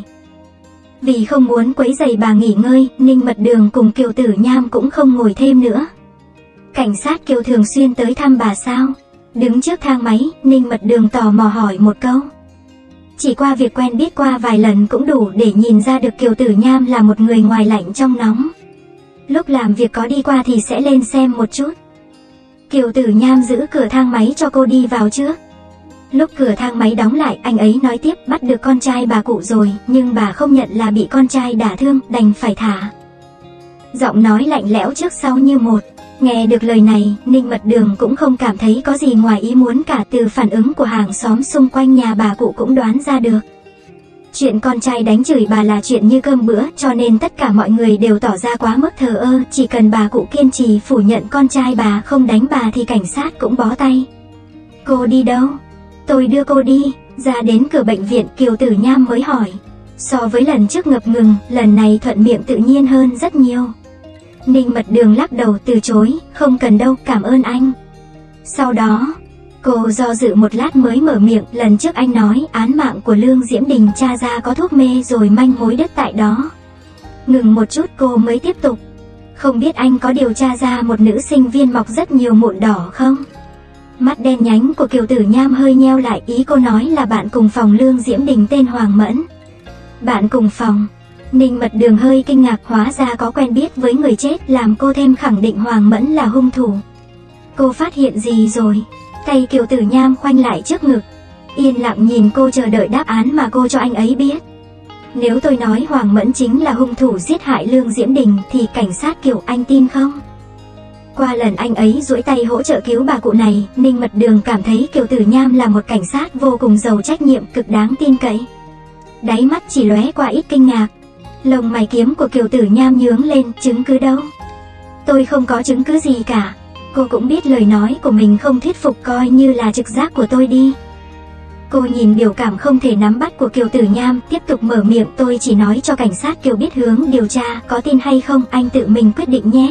Vì không muốn quấy rầy bà nghỉ ngơi, Ninh Mật Đường cùng Kiều Tử Nham cũng không ngồi thêm nữa. Cảnh sát Kiều thường xuyên tới thăm bà sao? Đứng trước thang máy, Ninh Mật Đường tò mò hỏi một câu. Chỉ qua việc quen biết qua vài lần cũng đủ để nhìn ra được Kiều Tử Nham là một người ngoài lạnh trong nóng. Lúc làm việc có đi qua thì sẽ lên xem một chút. Kiều Tử Nham giữ cửa thang máy cho cô đi vào trước. Lúc cửa thang máy đóng lại, anh ấy nói tiếp: bắt được con trai bà cụ rồi, nhưng bà không nhận là bị con trai đả thương, đành phải thả. Giọng nói lạnh lẽo trước sau như một. Nghe được lời này, Ninh Mật Đường cũng không cảm thấy có gì ngoài ý muốn cả, từ phản ứng của hàng xóm xung quanh nhà bà cụ cũng đoán ra được. Chuyện con trai đánh chửi bà là chuyện như cơm bữa, cho nên tất cả mọi người đều tỏ ra quá mức thờ ơ, chỉ cần bà cụ kiên trì phủ nhận con trai bà không đánh bà thì cảnh sát cũng bó tay. Cô đi đâu? Tôi đưa cô đi. Ra đến cửa bệnh viện, Kiều Tử Nham mới hỏi. So với lần trước ngập ngừng, lần này thuận miệng tự nhiên hơn rất nhiều. Ninh Mật Đường lắc đầu từ chối: không cần đâu, cảm ơn anh. Sau đó, cô do dự một lát mới mở miệng: lần trước anh nói án mạng của Lương Diễm Đình tra ra có thuốc mê rồi, manh mối đứt tại đó. Ngừng một chút cô mới tiếp tục: không biết anh có điều tra ra một nữ sinh viên mọc rất nhiều mụn đỏ không? Mắt đen nhánh của Kiều Tử Nham hơi nheo lại, ý cô nói là bạn cùng phòng Lương Diễm Đình tên Hoàng Mẫn. Bạn cùng phòng? Ninh Mật Đường hơi kinh ngạc, hóa ra có quen biết với người chết, làm cô thêm khẳng định Hoàng Mẫn là hung thủ. Cô phát hiện gì rồi? Tay Kiều Tử Nham khoanh lại trước ngực, yên lặng nhìn cô chờ đợi đáp án mà cô cho anh ấy biết. Nếu tôi nói Hoàng Mẫn chính là hung thủ giết hại Lương Diễm Đình thì cảnh sát Kiều, anh tin không? Qua lần anh ấy duỗi tay hỗ trợ cứu bà cụ này, Ninh Mật Đường cảm thấy Kiều Tử Nham là một cảnh sát vô cùng giàu trách nhiệm, cực đáng tin cậy. Đáy mắt chỉ lóe qua ít kinh ngạc. Lông mày kiếm của Kiều Tử Nham nhướng lên: chứng cứ đâu? Tôi không có chứng cứ gì cả. Cô cũng biết lời nói của mình không thuyết phục, coi như là trực giác của tôi đi. Cô nhìn biểu cảm không thể nắm bắt của Kiều Tử Nham, tiếp tục mở miệng: tôi chỉ nói cho cảnh sát Kiều biết hướng điều tra, có tin hay không anh tự mình quyết định nhé.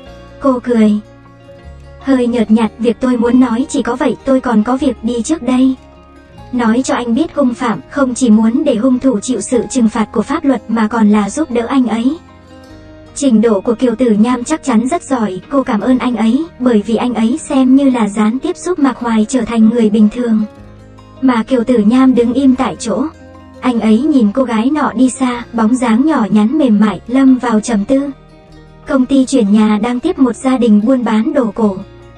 Cô cười hơi nhợt nhạt: việc tôi muốn nói chỉ có vậy, tôi còn có việc đi trước đây. nói cho anh biết hung phạm không chỉ muốn để hung thủ chịu sự trừng phạt của pháp luật mà còn là giúp đỡ anh ấy. Trình độ của Kiều Tử Nham chắc chắn rất giỏi, cô cảm ơn anh ấy, bởi vì anh ấy xem như là gián tiếp giúp Mạc Hoài trở thành người bình thường. Mà Kiều Tử Nham đứng im tại chỗ. Anh ấy nhìn cô gái nọ đi xa, bóng dáng nhỏ nhắn mềm mại, lâm vào trầm tư. Công ty chuyển nhà đang tiếp một gia đình buôn bán đồ cổ.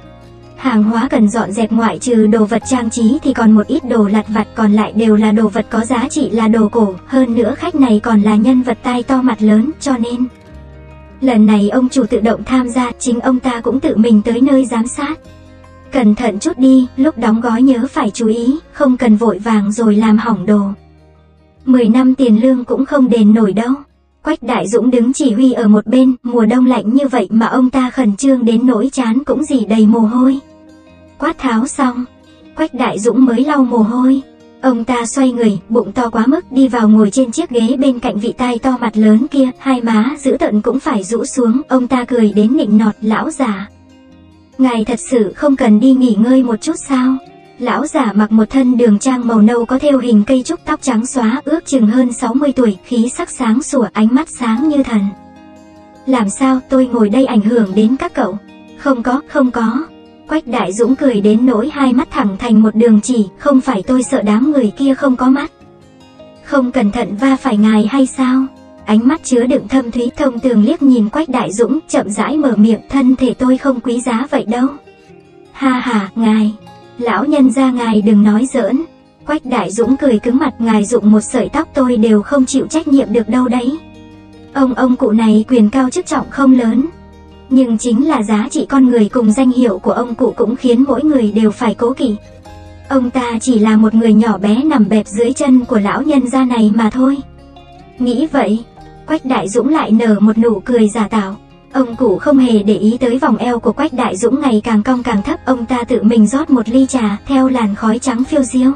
Hàng hóa cần dọn dẹp ngoại trừ đồ vật trang trí thì còn một ít đồ lặt vặt, còn lại đều là đồ vật có giá trị là đồ cổ. Hơn nữa khách này còn là nhân vật tai to mặt lớn, cho nên lần này ông chủ tự động tham gia, chính ông ta cũng tự mình tới nơi giám sát. Cẩn thận chút đi, lúc đóng gói nhớ phải chú ý, không cần vội vàng rồi làm hỏng đồ. Mười năm tiền lương cũng không đền nổi đâu. Quách Đại Dũng đứng chỉ huy ở một bên, mùa đông lạnh như vậy mà ông ta khẩn trương đến nỗi trán cũng rỉ đầy mồ hôi. Quát tháo xong, Quách Đại Dũng mới lau mồ hôi. Ông ta xoay người, bụng to quá mức, đi vào ngồi trên chiếc ghế bên cạnh vị tai to mặt lớn kia, hai má dữ tợn cũng phải rũ xuống. Ông ta cười đến nịnh nọt, lão già, ngài thật sự không cần đi nghỉ ngơi một chút sao? Lão giả mặc một thân đường trang màu nâu có thêu hình cây trúc, tóc trắng xóa, ước chừng hơn sáu mươi tuổi, khí sắc sáng sủa, ánh mắt sáng như thần. Làm sao, tôi ngồi đây ảnh hưởng đến các cậu? Không có, không có. Quách Đại Dũng cười đến nỗi hai mắt thẳng thành một đường chỉ, không phải tôi sợ đám người kia không có mắt. Không cẩn thận va phải ngài hay sao? Ánh mắt chứa đựng thâm thúy thông tường liếc nhìn Quách Đại Dũng, chậm rãi mở miệng, thân thể tôi không quý giá vậy đâu. Ha ha, ngài, lão nhân gia ngài đừng nói giỡn. Quách Đại Dũng cười cứng mặt, ngài dụng một sợi tóc tôi đều không chịu trách nhiệm được đâu đấy. Ông ông cụ này quyền cao chức trọng không lớn, nhưng chính là giá trị con người cùng danh hiệu của ông cụ cũng khiến mỗi người đều phải cố kỵ. Ông ta chỉ là một người nhỏ bé nằm bẹp dưới chân của lão nhân gia này mà thôi. Nghĩ vậy, Quách Đại Dũng lại nở một nụ cười giả tạo. Ông cụ không hề để ý tới vòng eo của Quách Đại Dũng ngày càng cong càng thấp, ông ta tự mình rót một ly trà, theo làn khói trắng phiêu diêu.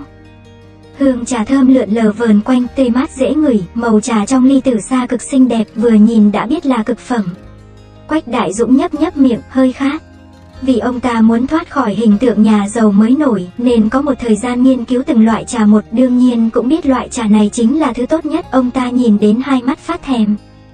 Hương trà thơm lượn lờ vờn quanh, tươi mát dễ ngửi, màu trà trong ly từ xa cực xinh đẹp, vừa nhìn đã biết là cực phẩm. Quách Đại Dũng nhấp nhấp miệng, hơi khát. Vì ông ta muốn thoát khỏi hình tượng nhà giàu mới nổi, nên có một thời gian nghiên cứu từng loại trà một, đương nhiên cũng biết loại trà này chính là thứ tốt nhất, ông ta nhìn đến hai mắt phát thèm.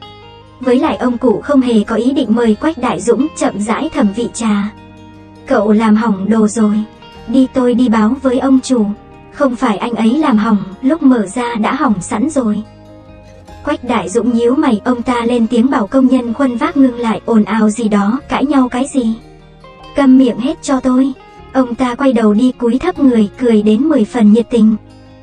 Với lại ông cụ không hề có ý định mời Quách Đại Dũng, chậm rãi thẩm vị trà. Cậu làm hỏng đồ rồi. Đi, tôi đi báo với ông chủ. Không phải anh ấy làm hỏng, lúc mở ra đã hỏng sẵn rồi. Quách Đại Dũng nhíu mày, ông ta lên tiếng bảo công nhân khuân vác ngưng lại, ồn ào gì đó, cãi nhau cái gì. Câm miệng hết cho tôi. Ông ta quay đầu đi, cúi thấp người, cười đến mười phần nhiệt tình.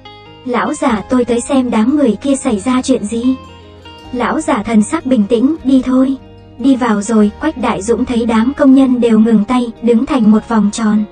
Lão giả, tôi tới xem đám người kia xảy ra chuyện gì. Lão giả thần sắc bình tĩnh, đi thôi. Đi vào rồi, Quách Đại Dũng thấy đám công nhân đều ngừng tay, đứng thành một vòng tròn.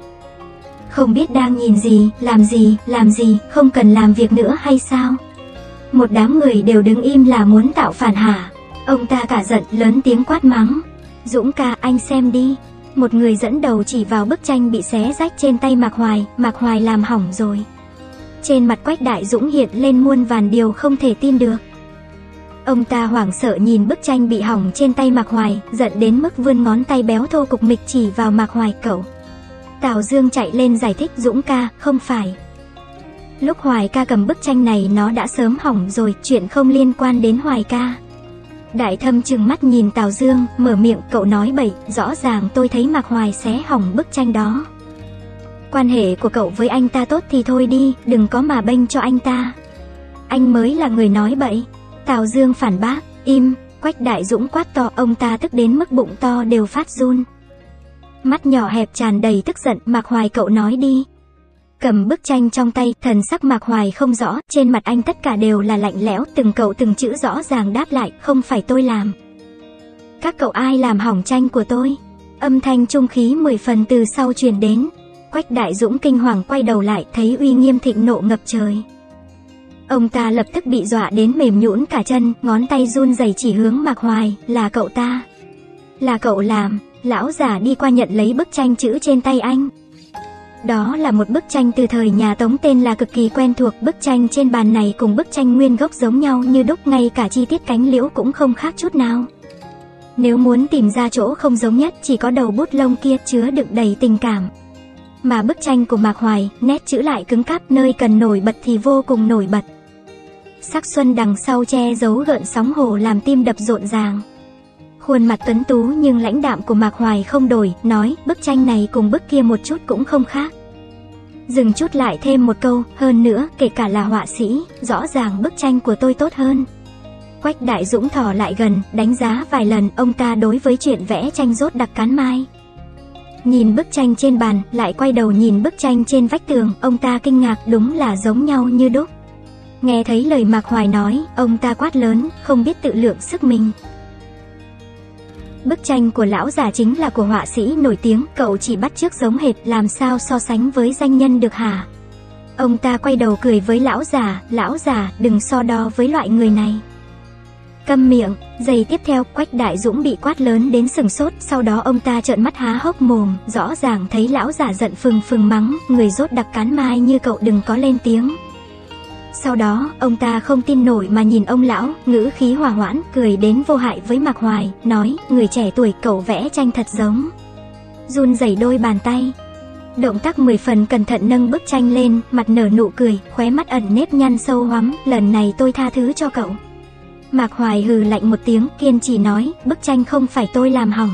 Không biết đang nhìn gì, làm gì, làm gì, không cần làm việc nữa hay sao? Một đám người đều đứng im là muốn tạo phản hả? Ông ta cả giận, lớn tiếng quát mắng. Dũng ca, anh xem đi. Một người dẫn đầu chỉ vào bức tranh bị xé rách trên tay Mạc Hoài, Mạc Hoài làm hỏng rồi. Trên mặt Quách Đại Dũng hiện lên muôn vàn điều không thể tin được. Ông ta hoảng sợ nhìn bức tranh bị hỏng trên tay Mạc Hoài, giận đến mức vươn ngón tay béo thô cục mịch chỉ vào Mạc Hoài. Cậu. Tào Dương chạy lên giải thích, Dũng ca, không phải. Lúc Hoài ca cầm bức tranh này nó đã sớm hỏng rồi, chuyện không liên quan đến Hoài ca. Đại Thâm trừng mắt nhìn Tào Dương, mở miệng, cậu nói bậy, rõ ràng tôi thấy Mạc Hoài xé hỏng bức tranh đó. Quan hệ của cậu với anh ta tốt thì thôi đi, đừng có mà bênh cho anh ta. Anh mới là người nói bậy. Tào Dương phản bác, im. Quách Đại Dũng quát to, ông ta tức đến mức bụng to đều phát run. Mắt nhỏ hẹp tràn đầy tức giận, Mạc Hoài cậu nói đi. Cầm bức tranh trong tay, thần sắc Mạc Hoài không rõ, trên mặt anh tất cả đều là lạnh lẽo, từng cậu từng chữ rõ ràng đáp lại, không phải tôi làm. Các cậu ai làm hỏng tranh của tôi? Âm thanh trung khí mười phần từ sau truyền đến. Quách Đại Dũng kinh hoàng quay đầu lại, thấy uy nghiêm thịnh nộ ngập trời. Ông ta lập tức bị dọa đến mềm nhũn cả chân, ngón tay run rẩy chỉ hướng Mạc Hoài, là cậu ta. Là cậu làm. Lão giả đi qua nhận lấy bức tranh chữ trên tay anh. Đó là một bức tranh từ thời nhà Tống, tên là cực kỳ quen thuộc. Bức tranh trên bàn này cùng bức tranh nguyên gốc giống nhau như đúc, ngay cả chi tiết cánh liễu cũng không khác chút nào. Nếu muốn tìm ra chỗ không giống nhất, chỉ có đầu bút lông kia chứa đựng đầy tình cảm. Mà bức tranh của Mạc Hoài, nét chữ lại cứng cáp, nơi cần nổi bật thì vô cùng nổi bật. Sắc xuân đằng sau che giấu gợn sóng hồ làm tim đập rộn ràng. Khuôn mặt tuấn tú nhưng lãnh đạm của Mạc Hoài không đổi, nói bức tranh này cùng bức kia một chút cũng không khác. Dừng chút lại thêm một câu, hơn nữa, kể cả là họa sĩ, rõ ràng bức tranh của tôi tốt hơn. Quách Đại Dũng thò lại gần, đánh giá vài lần, ông ta đối với chuyện vẽ tranh rốt đặc cán mai. Nhìn bức tranh trên bàn, lại quay đầu nhìn bức tranh trên vách tường, ông ta kinh ngạc, đúng là giống nhau như đúc. Nghe thấy lời Mạc Hoài nói, ông ta quát lớn, không biết tự lượng sức mình. Bức tranh của lão già chính là của họa sĩ nổi tiếng, cậu chỉ bắt chước giống hệt, làm sao so sánh với danh nhân được hả? Ông ta quay đầu cười với lão già, lão già, đừng so đo với loại người này. Câm miệng. Giây tiếp theo, Quách Đại Dũng bị quát lớn đến sừng sốt, sau đó ông ta trợn mắt há hốc mồm, rõ ràng thấy lão già giận phừng phừng mắng, người rốt đặc cán mai như cậu đừng có lên tiếng. Sau đó, ông ta không tin nổi mà nhìn ông lão, ngữ khí hòa hoãn, cười đến vô hại với Mạc Hoài, nói, người trẻ tuổi cậu vẽ tranh thật giống. Run rẩy đôi bàn tay. Động tác mười phần cẩn thận nâng bức tranh lên, mặt nở nụ cười, khóe mắt ẩn nếp nhăn sâu hoắm, lần này tôi tha thứ cho cậu. Mạc Hoài hừ lạnh một tiếng, kiên trì nói, bức tranh không phải tôi làm hỏng.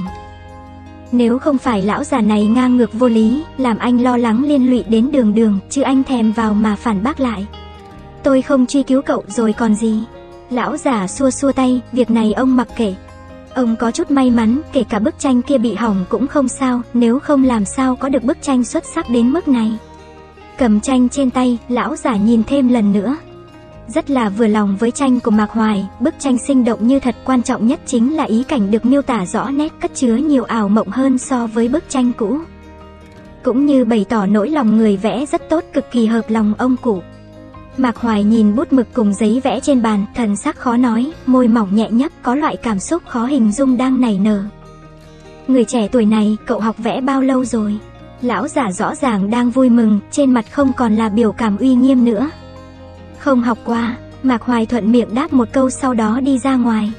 Nếu không phải lão già này ngang ngược vô lý, làm anh lo lắng liên lụy đến Đường Đường, chứ anh thèm vào mà phản bác lại. Tôi không truy cứu cậu rồi còn gì. Lão già xua xua tay, việc này ông mặc kệ. Ông có chút may mắn, kể cả bức tranh kia bị hỏng cũng không sao, nếu không làm sao có được bức tranh xuất sắc đến mức này. Cầm tranh trên tay, lão già nhìn thêm lần nữa. Rất là vừa lòng với tranh của Mạc Hoài, bức tranh sinh động như thật, quan trọng nhất chính là ý cảnh được miêu tả rõ nét, cất chứa nhiều ảo mộng hơn so với bức tranh cũ. Cũng như bày tỏ nỗi lòng người vẽ rất tốt, cực kỳ hợp lòng ông cụ. Mạc Hoài nhìn bút mực cùng giấy vẽ trên bàn, thần sắc khó nói, môi mỏng nhẹ nhấp, có loại cảm xúc khó hình dung đang nảy nở. Người trẻ tuổi này, cậu học vẽ bao lâu rồi? Lão giả rõ ràng đang vui mừng, trên mặt không còn là biểu cảm uy nghiêm nữa. Không học qua. Mạc Hoài thuận miệng đáp một câu, sau đó đi ra ngoài.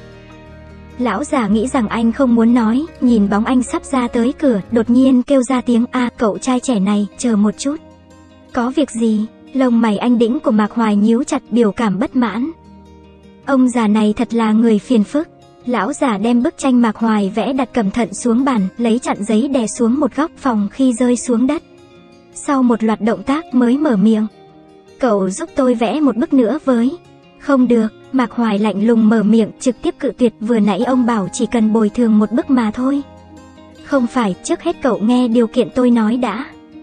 Lão già nghĩ rằng anh không muốn nói, nhìn bóng anh sắp ra tới cửa, đột nhiên kêu ra tiếng, a cậu trai trẻ này, chờ một chút. Có việc gì? Lông mày anh đĩnh của Mạc Hoài nhíu chặt, biểu cảm bất mãn. Ông già này thật là người phiền phức. Lão già đem bức tranh Mạc Hoài vẽ đặt cẩn thận xuống bàn, lấy chặn giấy đè xuống một góc phòng khi rơi xuống đất. Sau một loạt động tác mới mở miệng. Cậu giúp tôi vẽ một bức nữa với. Không được. Mạc Hoài lạnh lùng mở miệng, trực tiếp cự tuyệt, vừa nãy ông bảo chỉ cần bồi thường một bức mà thôi. Không phải, trước hết cậu nghe điều kiện tôi nói đã.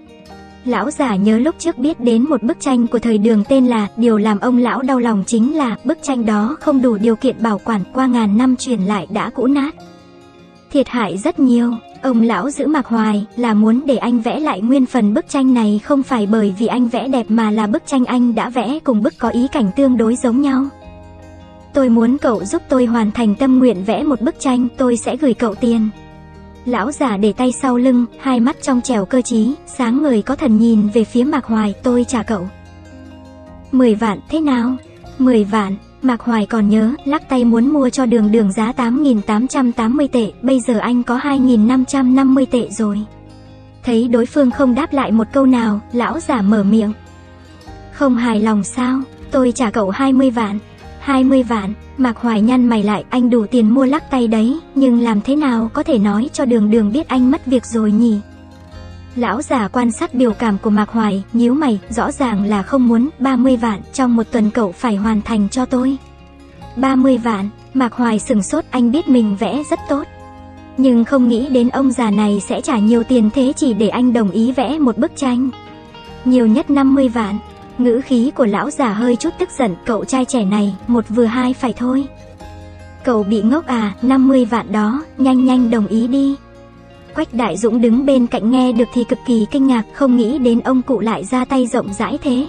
Lão già nhớ lúc trước biết đến một bức tranh của thời Đường tên là, điều làm ông lão đau lòng chính là bức tranh đó không đủ điều kiện bảo quản, qua ngàn năm truyền lại đã cũ nát. Thiệt hại rất nhiều. Ông lão giữ Mạc Hoài là muốn để anh vẽ lại nguyên phần bức tranh này, không phải bởi vì anh vẽ đẹp mà là bức tranh anh đã vẽ cùng bức có ý cảnh tương đối giống nhau. Tôi muốn cậu giúp tôi hoàn thành tâm nguyện vẽ một bức tranh, tôi sẽ gửi cậu tiền. Lão già để tay sau lưng, hai mắt trong trẻo cơ trí, sáng ngời có thần nhìn về phía Mạc Hoài, tôi trả cậu. Mười vạn, thế nào? Mười vạn. Mạc Hoài còn nhớ, lắc tay muốn mua cho Đường Đường giá tám nghìn tám trăm tám mươi tệ, bây giờ anh có hai nghìn năm trăm năm mươi tệ rồi. Thấy đối phương không đáp lại một câu nào, lão già mở miệng. Không hài lòng sao? Tôi trả cậu hai mươi vạn. hai mươi vạn. Mạc Hoài nhăn mày lại, anh đủ tiền mua lắc tay đấy, nhưng làm thế nào có thể nói cho Đường Đường biết anh mất việc rồi nhỉ? Lão già quan sát biểu cảm của Mạc Hoài, nhíu mày, rõ ràng là không muốn. Ba mươi vạn, trong một tuần cậu phải hoàn thành cho tôi. Ba mươi vạn. Mạc Hoài sửng sốt, anh biết mình vẽ rất tốt, nhưng không nghĩ đến ông già này sẽ trả nhiều tiền thế chỉ để anh đồng ý vẽ một bức tranh. Nhiều nhất năm mươi vạn. Ngữ khí của lão già hơi chút tức giận, cậu trai trẻ này, một vừa hai phải thôi. Cậu bị ngốc à? Năm mươi vạn đó, nhanh nhanh đồng ý đi. Quách Đại Dũng đứng bên cạnh nghe được thì cực kỳ kinh ngạc, không nghĩ đến ông cụ lại ra tay rộng rãi thế.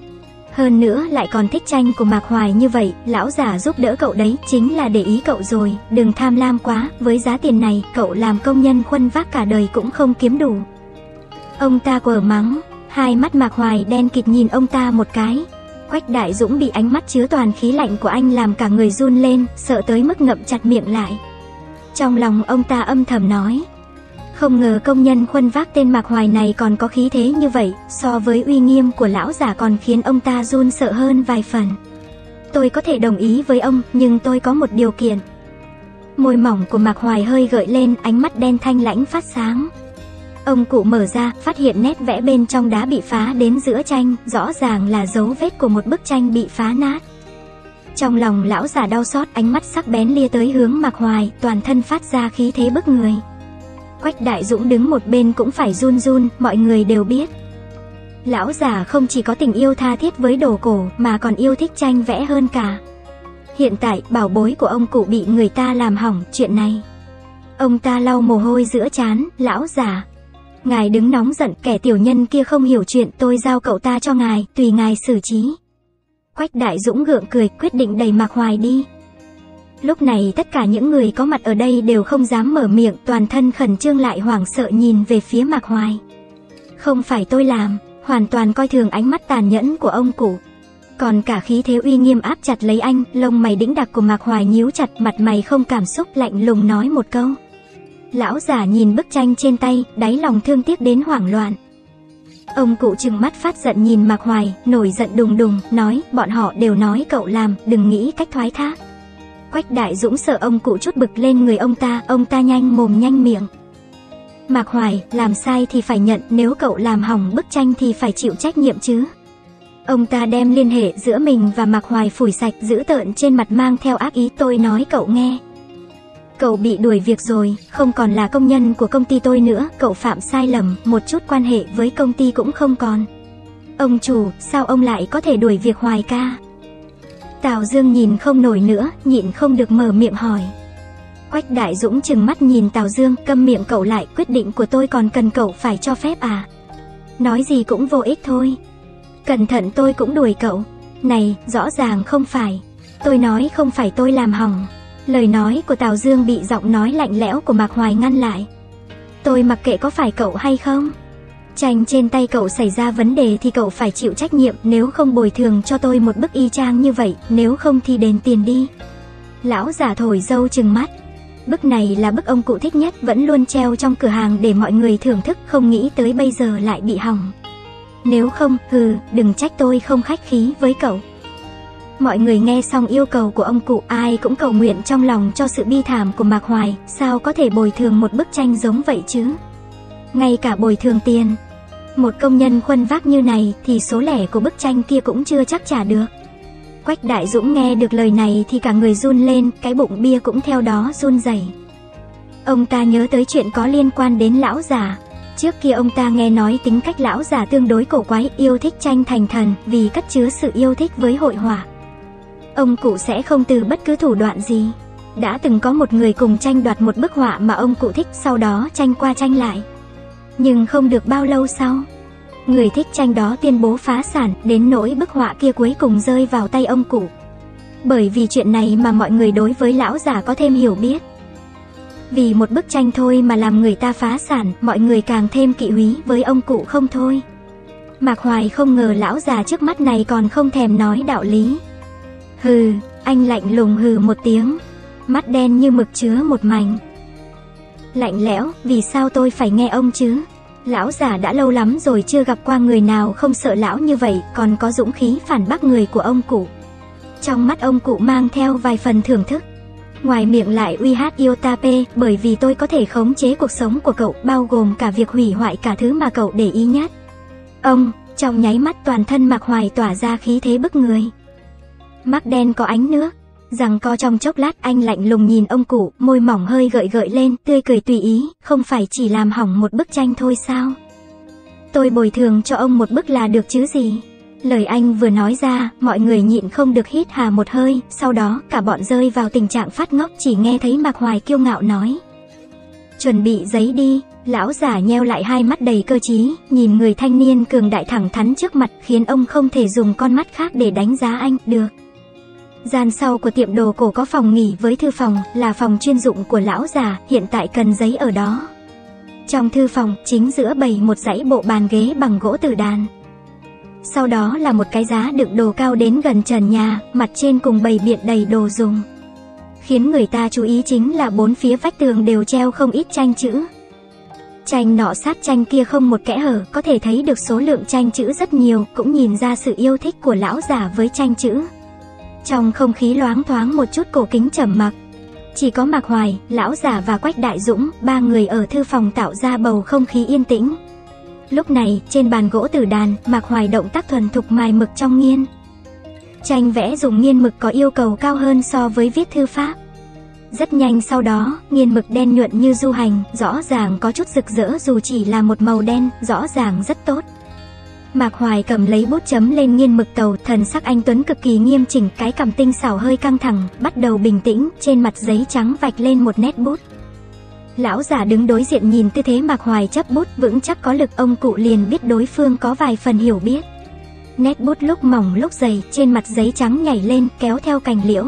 Hơn nữa lại còn thích tranh của Mạc Hoài như vậy, lão già giúp đỡ cậu đấy, chính là để ý cậu rồi, đừng tham lam quá, với giá tiền này, cậu làm công nhân khuân vác cả đời cũng không kiếm đủ. Ông ta quở mắng, hai mắt Mạc Hoài đen kịt nhìn ông ta một cái. Quách Đại Dũng bị ánh mắt chứa toàn khí lạnh của anh làm cả người run lên, sợ tới mức ngậm chặt miệng lại. Trong lòng ông ta âm thầm nói, Không ngờ công nhân khuân vác tên Mạc Hoài này còn có khí thế như vậy, so với uy nghiêm của lão già còn khiến ông ta run sợ hơn vài phần. Tôi có thể đồng ý với ông, nhưng tôi có một điều kiện. Môi mỏng của Mạc Hoài hơi gợi lên, ánh mắt đen thanh lãnh phát sáng. Ông cụ mở ra, phát hiện nét vẽ bên trong đá bị phá đến giữa tranh, rõ ràng là dấu vết của một bức tranh bị phá nát. Trong lòng lão già đau xót, ánh mắt sắc bén lia tới hướng Mạc Hoài, toàn thân phát ra khí thế bức người. Quách Đại Dũng đứng một bên cũng phải run run, mọi người đều biết. Lão già không chỉ có tình yêu tha thiết với đồ cổ, mà còn yêu thích tranh vẽ hơn cả. Hiện tại, bảo bối của ông cụ bị người ta làm hỏng chuyện này. Ông ta lau mồ hôi giữa trán, lão già. Ngài đừng nóng giận, kẻ tiểu nhân kia không hiểu chuyện, tôi giao cậu ta cho ngài, tùy ngài xử trí. Quách Đại Dũng gượng cười, quyết định đẩy Mạc Hoài đi. Lúc này tất cả những người có mặt ở đây đều không dám mở miệng, toàn thân khẩn trương lại hoảng sợ nhìn về phía Mạc Hoài. Không phải tôi làm, hoàn toàn coi thường ánh mắt tàn nhẫn của ông cụ. Còn cả khí thế uy nghiêm áp chặt lấy anh, lông mày đĩnh đặc của Mạc Hoài nhíu chặt, mặt mày không cảm xúc, lạnh lùng nói một câu. Lão già nhìn bức tranh trên tay, đáy lòng thương tiếc đến hoảng loạn. Ông cụ trừng mắt phát giận nhìn Mạc Hoài, nổi giận đùng đùng, nói, bọn họ đều nói cậu làm, đừng nghĩ cách thoái thác. Quách Đại Dũng sợ ông cụ chút bực lên người ông ta, ông ta nhanh mồm nhanh miệng. Mạc Hoài, làm sai thì phải nhận, nếu cậu làm hỏng bức tranh thì phải chịu trách nhiệm chứ. Ông ta đem liên hệ giữa mình và Mạc Hoài phủi sạch, dữ tợn trên mặt mang theo ác ý. Tôi nói cậu nghe. Cậu bị đuổi việc rồi, không còn là công nhân của công ty tôi nữa, cậu phạm sai lầm, một chút quan hệ với công ty cũng không còn. Ông chủ, sao ông lại có thể đuổi việc Hoài ca? Tào Dương nhìn không nổi nữa, nhịn không được mở miệng hỏi. Quách Đại Dũng trừng mắt nhìn Tào Dương, câm miệng cậu lại, quyết định của tôi còn cần cậu phải cho phép à? Nói gì cũng vô ích thôi. Cẩn thận tôi cũng đuổi cậu. Này, rõ ràng không phải. Tôi nói không phải tôi làm hỏng. Lời nói của Tào Dương bị giọng nói lạnh lẽo của Mạc Hoài ngăn lại. Tôi mặc kệ có phải cậu hay không. Tranh trên tay cậu xảy ra vấn đề thì cậu phải chịu trách nhiệm, nếu không bồi thường cho tôi một bức y chang như vậy, nếu không thì đền tiền đi. Lão già thổi dâu trừng mắt. Bức này là bức ông cụ thích nhất, vẫn luôn treo trong cửa hàng để mọi người thưởng thức, không nghĩ tới bây giờ lại bị hỏng. Nếu không, hừ, đừng trách tôi không khách khí với cậu. Mọi người nghe xong yêu cầu của ông cụ, ai cũng cầu nguyện trong lòng cho sự bi thảm của Mạc Hoài, sao có thể bồi thường một bức tranh giống vậy chứ? Ngay cả bồi thường tiền, một công nhân khuân vác như này thì số lẻ của bức tranh kia cũng chưa chắc trả được. Quách Đại Dũng nghe được lời này thì cả người run lên, cái bụng bia cũng theo đó run rẩy. Ông ta nhớ tới chuyện có liên quan đến lão già. Trước kia ông ta nghe nói tính cách lão già tương đối cổ quái, yêu thích tranh thành thần, vì cất chứa sự yêu thích với hội họa. Ông cụ sẽ không từ bất cứ thủ đoạn gì. Đã từng có một người cùng tranh đoạt một bức họa mà ông cụ thích, sau đó tranh qua tranh lại. Nhưng không được bao lâu sau, người thích tranh đó tuyên bố phá sản, đến nỗi bức họa kia cuối cùng rơi vào tay ông cụ. Bởi vì chuyện này mà mọi người đối với lão già có thêm hiểu biết. Vì một bức tranh thôi mà làm người ta phá sản, mọi người càng thêm kỵ húy với ông cụ không thôi. Mạc Hoài không ngờ lão già trước mắt này còn không thèm nói đạo lý. Hừ, anh lạnh lùng hừ một tiếng, mắt đen như mực chứa một mảnh. Lạnh lẽo, vì sao tôi phải nghe ông chứ? Lão già đã lâu lắm rồi chưa gặp qua người nào không sợ lão như vậy, còn có dũng khí phản bác người của ông cụ. Trong mắt ông cụ mang theo vài phần thưởng thức. Ngoài miệng lại uy hát yêu ta pê, bởi vì tôi có thể khống chế cuộc sống của cậu, bao gồm cả việc hủy hoại cả thứ mà cậu để ý nhất. Ông, trong nháy mắt toàn thân Mạc Hoài tỏa ra khí thế bức người. Mắt đen có ánh nước, giằng co trong chốc lát anh lạnh lùng nhìn ông cụ, môi mỏng hơi gợi gợi lên, tươi cười tùy ý, không phải chỉ làm hỏng một bức tranh thôi sao? Tôi bồi thường cho ông một bức là được chứ gì? Lời anh vừa nói ra, mọi người nhịn không được hít hà một hơi, sau đó cả bọn rơi vào tình trạng phát ngốc, chỉ nghe thấy Mạc Hoài kiêu ngạo nói. Chuẩn bị giấy đi. Lão già nheo lại hai mắt đầy cơ trí, nhìn người thanh niên cường đại thẳng thắn trước mặt, khiến ông không thể dùng con mắt khác để đánh giá anh được. Gian sau của tiệm đồ cổ có phòng nghỉ với thư phòng, là phòng chuyên dụng của lão già, hiện tại cần giấy ở đó. Trong thư phòng, chính giữa bày một dãy bộ bàn ghế bằng gỗ tử đàn. Sau đó là một cái giá đựng đồ cao đến gần trần nhà, mặt trên cùng bày biện đầy đồ dùng. Khiến người ta chú ý chính là bốn phía vách tường đều treo không ít tranh chữ. tranh nọ sát tranh kia không một kẽ hở, có thể thấy được số lượng tranh chữ rất nhiều, cũng nhìn ra sự yêu thích của lão giả với tranh chữ. Trong không khí loáng thoáng một chút cổ kính trầm mặc. Chỉ có Mạc Hoài, lão giả và Quách Đại Dũng, ba người ở thư phòng tạo ra bầu không khí yên tĩnh. Lúc này, trên bàn gỗ tử đàn, Mạc Hoài động tác thuần thục mài mực trong nghiên. Tranh vẽ dùng nghiên mực có yêu cầu cao hơn so với viết thư pháp. Rất nhanh sau đó, nghiên mực đen nhuận như du hành, rõ ràng có chút rực rỡ dù chỉ là một màu đen, rõ ràng rất tốt. Mạc Hoài cầm lấy bút chấm lên nghiên mực tàu, thần sắc anh tuấn cực kỳ nghiêm chỉnh, cái cằm tinh xảo hơi căng thẳng, bắt đầu bình tĩnh, trên mặt giấy trắng vạch lên một nét bút. Lão giả đứng đối diện nhìn tư thế Mạc Hoài chấp bút vững chắc có lực, ông cụ liền biết đối phương có vài phần hiểu biết. Nét bút lúc mỏng lúc dày, trên mặt giấy trắng nhảy lên, kéo theo cành liễu.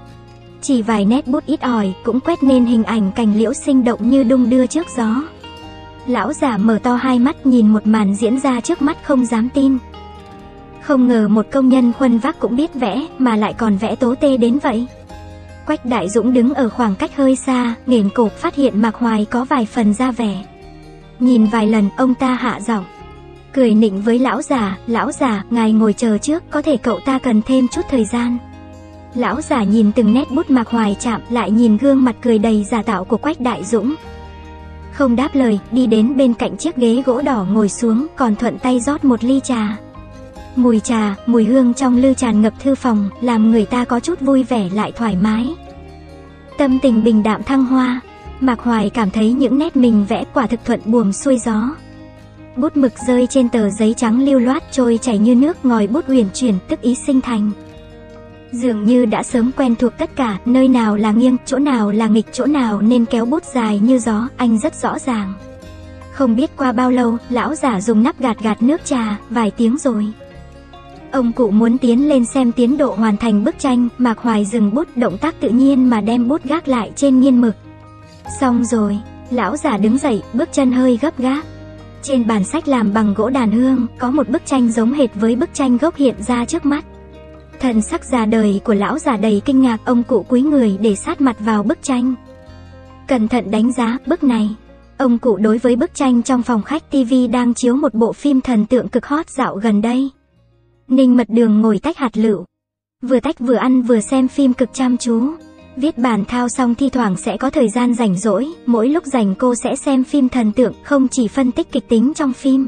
Chỉ vài nét bút ít ỏi cũng quét nên hình ảnh cành liễu sinh động như đung đưa trước gió. Lão giả mở to hai mắt nhìn một màn diễn ra trước mắt không dám tin. Không ngờ một công nhân khuân vác cũng biết vẽ, mà lại còn vẽ tố tê đến vậy. Quách Đại Dũng đứng ở khoảng cách hơi xa, nghển cổ phát hiện Mạc Hoài có vài phần ra vẻ. Nhìn vài lần, ông ta hạ giọng, cười nịnh với lão giả, lão giả, ngài ngồi chờ trước, có thể cậu ta cần thêm chút thời gian. Lão giả nhìn từng nét bút Mạc Hoài chạm, lại nhìn gương mặt cười đầy giả tạo của Quách Đại Dũng. Không đáp lời, đi đến bên cạnh chiếc ghế gỗ đỏ ngồi xuống, còn thuận tay rót một ly trà. Mùi trà, mùi hương trong lư tràn ngập thư phòng, làm người ta có chút vui vẻ lại thoải mái. Tâm tình bình đạm thăng hoa, Mạc Hoài cảm thấy những nét mình vẽ quả thực thuận buồm xuôi gió. Bút mực rơi trên tờ giấy trắng lưu loát trôi chảy như nước, ngòi bút uyển chuyển, tức ý sinh thành. Dường như đã sớm quen thuộc tất cả, nơi nào là nghiêng, chỗ nào là nghịch, chỗ nào nên kéo bút dài như gió, anh rất rõ ràng. Không biết qua bao lâu, lão giả dùng nắp gạt gạt nước trà, vài tiếng rồi. Ông cụ muốn tiến lên xem tiến độ hoàn thành bức tranh, Mạc Hoài dừng bút, động tác tự nhiên mà đem bút gác lại trên nghiên mực. Xong rồi, lão giả đứng dậy, bước chân hơi gấp gáp. Trên bàn sách làm bằng gỗ đàn hương, có một bức tranh giống hệt với bức tranh gốc hiện ra trước mắt. Thần sắc già đời của lão giả đầy kinh ngạc, ông cụ cúi người để sát mặt vào bức tranh. Cẩn thận đánh giá bức này. Ông cụ đối với bức tranh trong phòng khách ti vi đang chiếu một bộ phim thần tượng cực hot dạo gần đây. Ninh Mật Đường ngồi tách hạt lựu. Vừa tách vừa ăn vừa xem phim cực chăm chú. Viết bản thao xong thi thoảng sẽ có thời gian rảnh rỗi, mỗi lúc rảnh cô sẽ xem phim thần tượng, không chỉ phân tích kịch tính trong phim.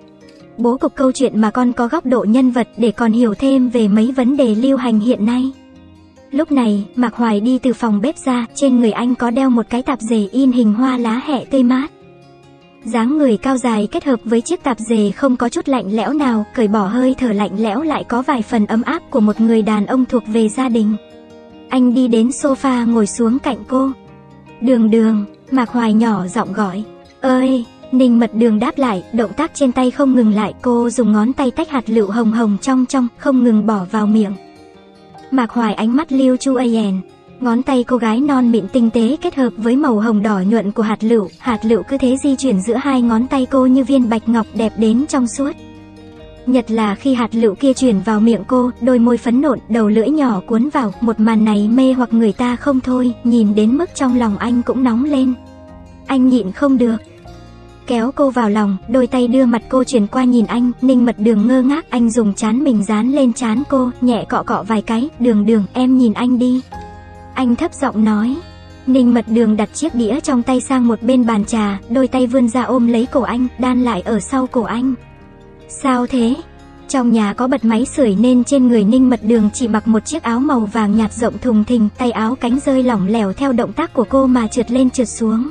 Bố cục câu chuyện mà con có góc độ nhân vật để còn hiểu thêm về mấy vấn đề lưu hành hiện nay. Lúc này, Mạc Hoài đi từ phòng bếp ra, trên người anh có đeo một cái tạp dề in hình hoa lá hẹ tươi mát. Dáng người cao dài kết hợp với chiếc tạp dề không có chút lạnh lẽo nào, cởi bỏ hơi thở lạnh lẽo lại có vài phần ấm áp của một người đàn ông thuộc về gia đình. Anh đi đến sofa ngồi xuống cạnh cô. Đường Đường, Mạc Hoài nhỏ giọng gọi. Ơi! Ninh Mật Đường đáp lại, động tác trên tay không ngừng lại, cô dùng ngón tay tách hạt lựu hồng hồng trong trong, không ngừng bỏ vào miệng. Mạc Hoài ánh mắt lưu chu ayen. Ngón tay cô gái non mịn tinh tế kết hợp với màu hồng đỏ nhuận của hạt lựu, hạt lựu cứ thế di chuyển giữa hai ngón tay cô như viên bạch ngọc đẹp đến trong suốt. Nhất là khi hạt lựu kia chuyển vào miệng cô, đôi môi phấn nộn, đầu lưỡi nhỏ cuốn vào, một màn này mê hoặc người ta không thôi, nhìn đến mức trong lòng anh cũng nóng lên. Anh nhịn không được, kéo cô vào lòng, đôi tay đưa mặt cô chuyển qua nhìn anh. Ninh Mật Đường ngơ ngác, anh dùng trán mình dán lên trán cô, nhẹ cọ cọ vài cái. Đường Đường, em nhìn anh đi. Anh thấp giọng nói. Ninh Mật Đường đặt chiếc đĩa trong tay sang một bên bàn trà, đôi tay vươn ra ôm lấy cổ anh, đan lại ở sau cổ anh. Sao thế? Trong nhà có bật máy sưởi nên trên người Ninh Mật Đường chỉ mặc một chiếc áo màu vàng nhạt rộng thùng thình, tay áo cánh rơi lỏng lẻo theo động tác của cô mà trượt lên trượt xuống.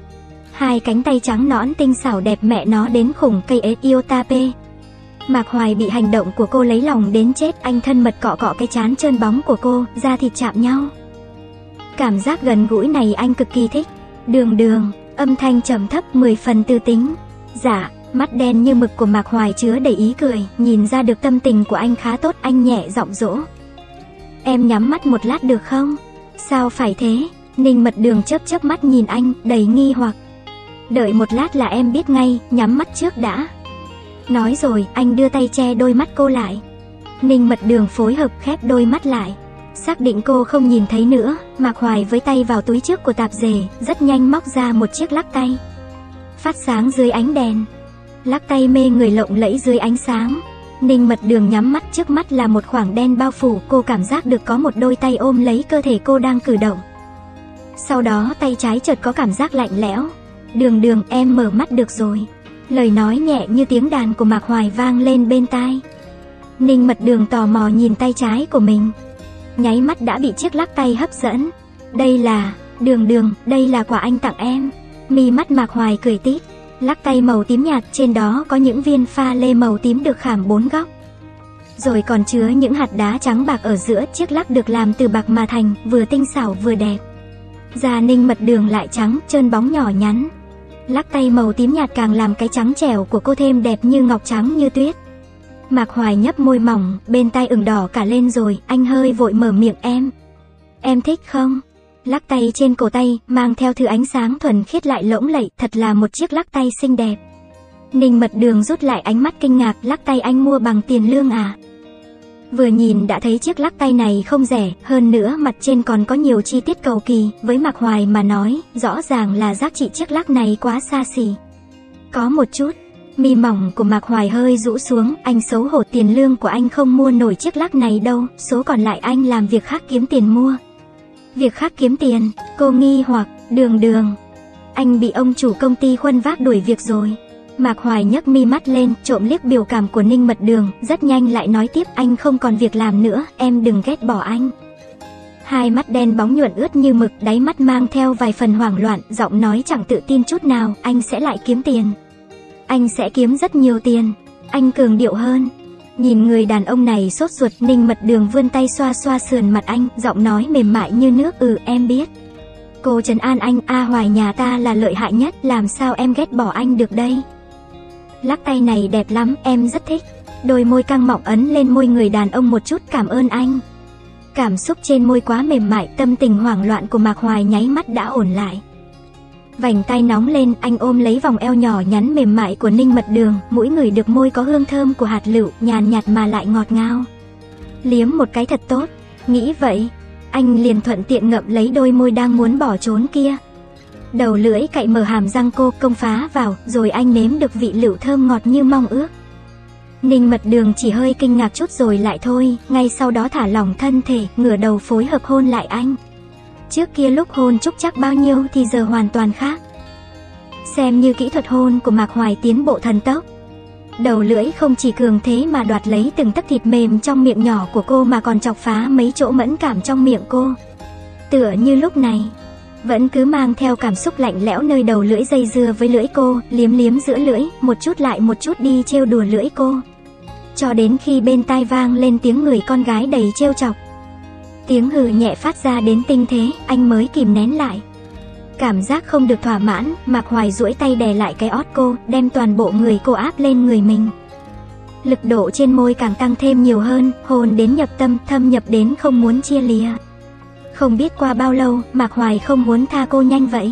Hai cánh tay trắng nõn tinh xảo đẹp mẹ nó đến khủng cây ế yêu ta pê. Mạc Hoài bị hành động của cô lấy lòng đến chết, anh thân mật cọ cọ cái trán trơn bóng của cô, da thịt chạm nhau. Cảm giác gần gũi này anh cực kỳ thích. Đường Đường, âm thanh trầm thấp mười phần tư tính. Dạ, mắt đen như mực của Mạc Hoài chứa đầy ý cười, nhìn ra được tâm tình của anh khá tốt, anh nhẹ giọng dỗ. Em nhắm mắt một lát được không? Sao phải thế? Ninh Mật Đường chớp chớp mắt nhìn anh, đầy nghi hoặc. Đợi một lát là em biết ngay, nhắm mắt trước đã. Nói rồi, anh đưa tay che đôi mắt cô lại. Ninh Mật Đường phối hợp khép đôi mắt lại. Xác định cô không nhìn thấy nữa, Mạc Hoài với tay vào túi trước của tạp dề, rất nhanh móc ra một chiếc lắc tay. phát sáng dưới ánh đèn, lắc tay mê người lộng lẫy dưới ánh sáng. Ninh Mật Đường nhắm mắt, trước mắt là một khoảng đen bao phủ, cô cảm giác được có một đôi tay ôm lấy cơ thể cô đang cử động. Sau đó tay trái chợt có cảm giác lạnh lẽo. Đường Đường, em mở mắt được rồi. Lời nói nhẹ như tiếng đàn của Mạc Hoài vang lên bên tai. Ninh Mật Đường tò mò nhìn tay trái của mình, nháy mắt đã bị chiếc lắc tay hấp dẫn. Đây là... Đường Đường, đây là quà anh tặng em. Mi mắt Mạc Hoài cười tít. Lắc tay màu tím nhạt, trên đó có những viên pha lê màu tím được khảm bốn góc, rồi còn chứa những hạt đá trắng bạc ở giữa. Chiếc lắc được làm từ bạc mà thành, vừa tinh xảo vừa đẹp. Da Ninh Mật Đường lại trắng, trơn bóng nhỏ nhắn. Lắc tay màu tím nhạt càng làm cái trắng trẻo của cô thêm đẹp như ngọc, trắng như tuyết. Mạc Hoài nhấp môi mỏng, bên tai ửng đỏ cả lên rồi, anh hơi vội mở miệng. Em, em thích không? Lắc tay trên cổ tay, mang theo thứ ánh sáng thuần khiết lại lỗng lẫy, thật là một chiếc lắc tay xinh đẹp. Ninh Mật Đường rút lại ánh mắt kinh ngạc, lắc tay anh mua bằng tiền lương à? Vừa nhìn đã thấy chiếc lắc tay này không rẻ, hơn nữa mặt trên còn có nhiều chi tiết cầu kỳ, với Mạc Hoài mà nói, rõ ràng là giá trị chiếc lắc này quá xa xỉ. Có một chút, mi mỏng của Mạc Hoài hơi rũ xuống, anh xấu hổ, tiền lương của anh không mua nổi chiếc lắc này đâu, số còn lại anh làm việc khác kiếm tiền mua. Việc khác kiếm tiền? Cô nghi hoặc. Đường Đường, anh bị ông chủ công ty khuân vác đuổi việc rồi. Mạc Hoài nhấc mi mắt lên, trộm liếc biểu cảm của Ninh Mật Đường, rất nhanh lại nói tiếp, anh không còn việc làm nữa, em đừng ghét bỏ anh. Hai mắt đen bóng nhuận ướt như mực, đáy mắt mang theo vài phần hoảng loạn, giọng nói chẳng tự tin chút nào, anh sẽ lại kiếm tiền. Anh sẽ kiếm rất nhiều tiền. Anh cường điệu hơn. Nhìn người đàn ông này sốt ruột, Ninh Mật Đường vươn tay xoa xoa sườn mặt anh, giọng nói mềm mại như nước. Ừ, em biết. Cô trấn an anh, A Hoài nhà ta là lợi hại nhất, làm sao em ghét bỏ anh được đây. Lắc tay này đẹp lắm, em rất thích. Đôi môi căng mọng ấn lên môi người đàn ông một chút. Cảm ơn anh. Cảm xúc trên môi quá mềm mại, tâm tình hoảng loạn của Mạc Hoài nháy mắt đã ổn lại. Vành tay nóng lên, anh ôm lấy vòng eo nhỏ nhắn mềm mại của Ninh Mật Đường, mũi ngửi được môi có hương thơm của hạt lựu, nhàn nhạt mà lại ngọt ngào. Liếm một cái thật tốt. Nghĩ vậy, anh liền thuận tiện ngậm lấy đôi môi đang muốn bỏ trốn kia. Đầu lưỡi cạy mở hàm răng cô, công phá vào, rồi anh nếm được vị lựu thơm ngọt như mong ước. Ninh Mật Đường chỉ hơi kinh ngạc chút rồi lại thôi, ngay sau đó thả lỏng thân thể, ngửa đầu phối hợp hôn lại anh. Trước kia lúc hôn trúc chắc bao nhiêu thì giờ hoàn toàn khác. Xem như kỹ thuật hôn của Mạc Hoài tiến bộ thần tốc. Đầu lưỡi không chỉ cường thế mà đoạt lấy từng tấc thịt mềm trong miệng nhỏ của cô mà còn chọc phá mấy chỗ mẫn cảm trong miệng cô. Tựa như lúc này, vẫn cứ mang theo cảm xúc lạnh lẽo nơi đầu lưỡi dây dưa với lưỡi cô, liếm liếm giữa lưỡi, một chút lại một chút đi trêu đùa lưỡi cô. Cho đến khi bên tai vang lên tiếng người con gái đầy trêu chọc. Tiếng hừ nhẹ phát ra đến tinh thế, anh mới kìm nén lại. Cảm giác không được thỏa mãn, Mạc Hoài duỗi tay đè lại cái ót cô, đem toàn bộ người cô áp lên người mình. Lực độ trên môi càng tăng thêm nhiều hơn, hôn đến nhập tâm, thâm nhập đến không muốn chia lìa. Không biết qua bao lâu, Mạc Hoài không muốn tha cô nhanh vậy.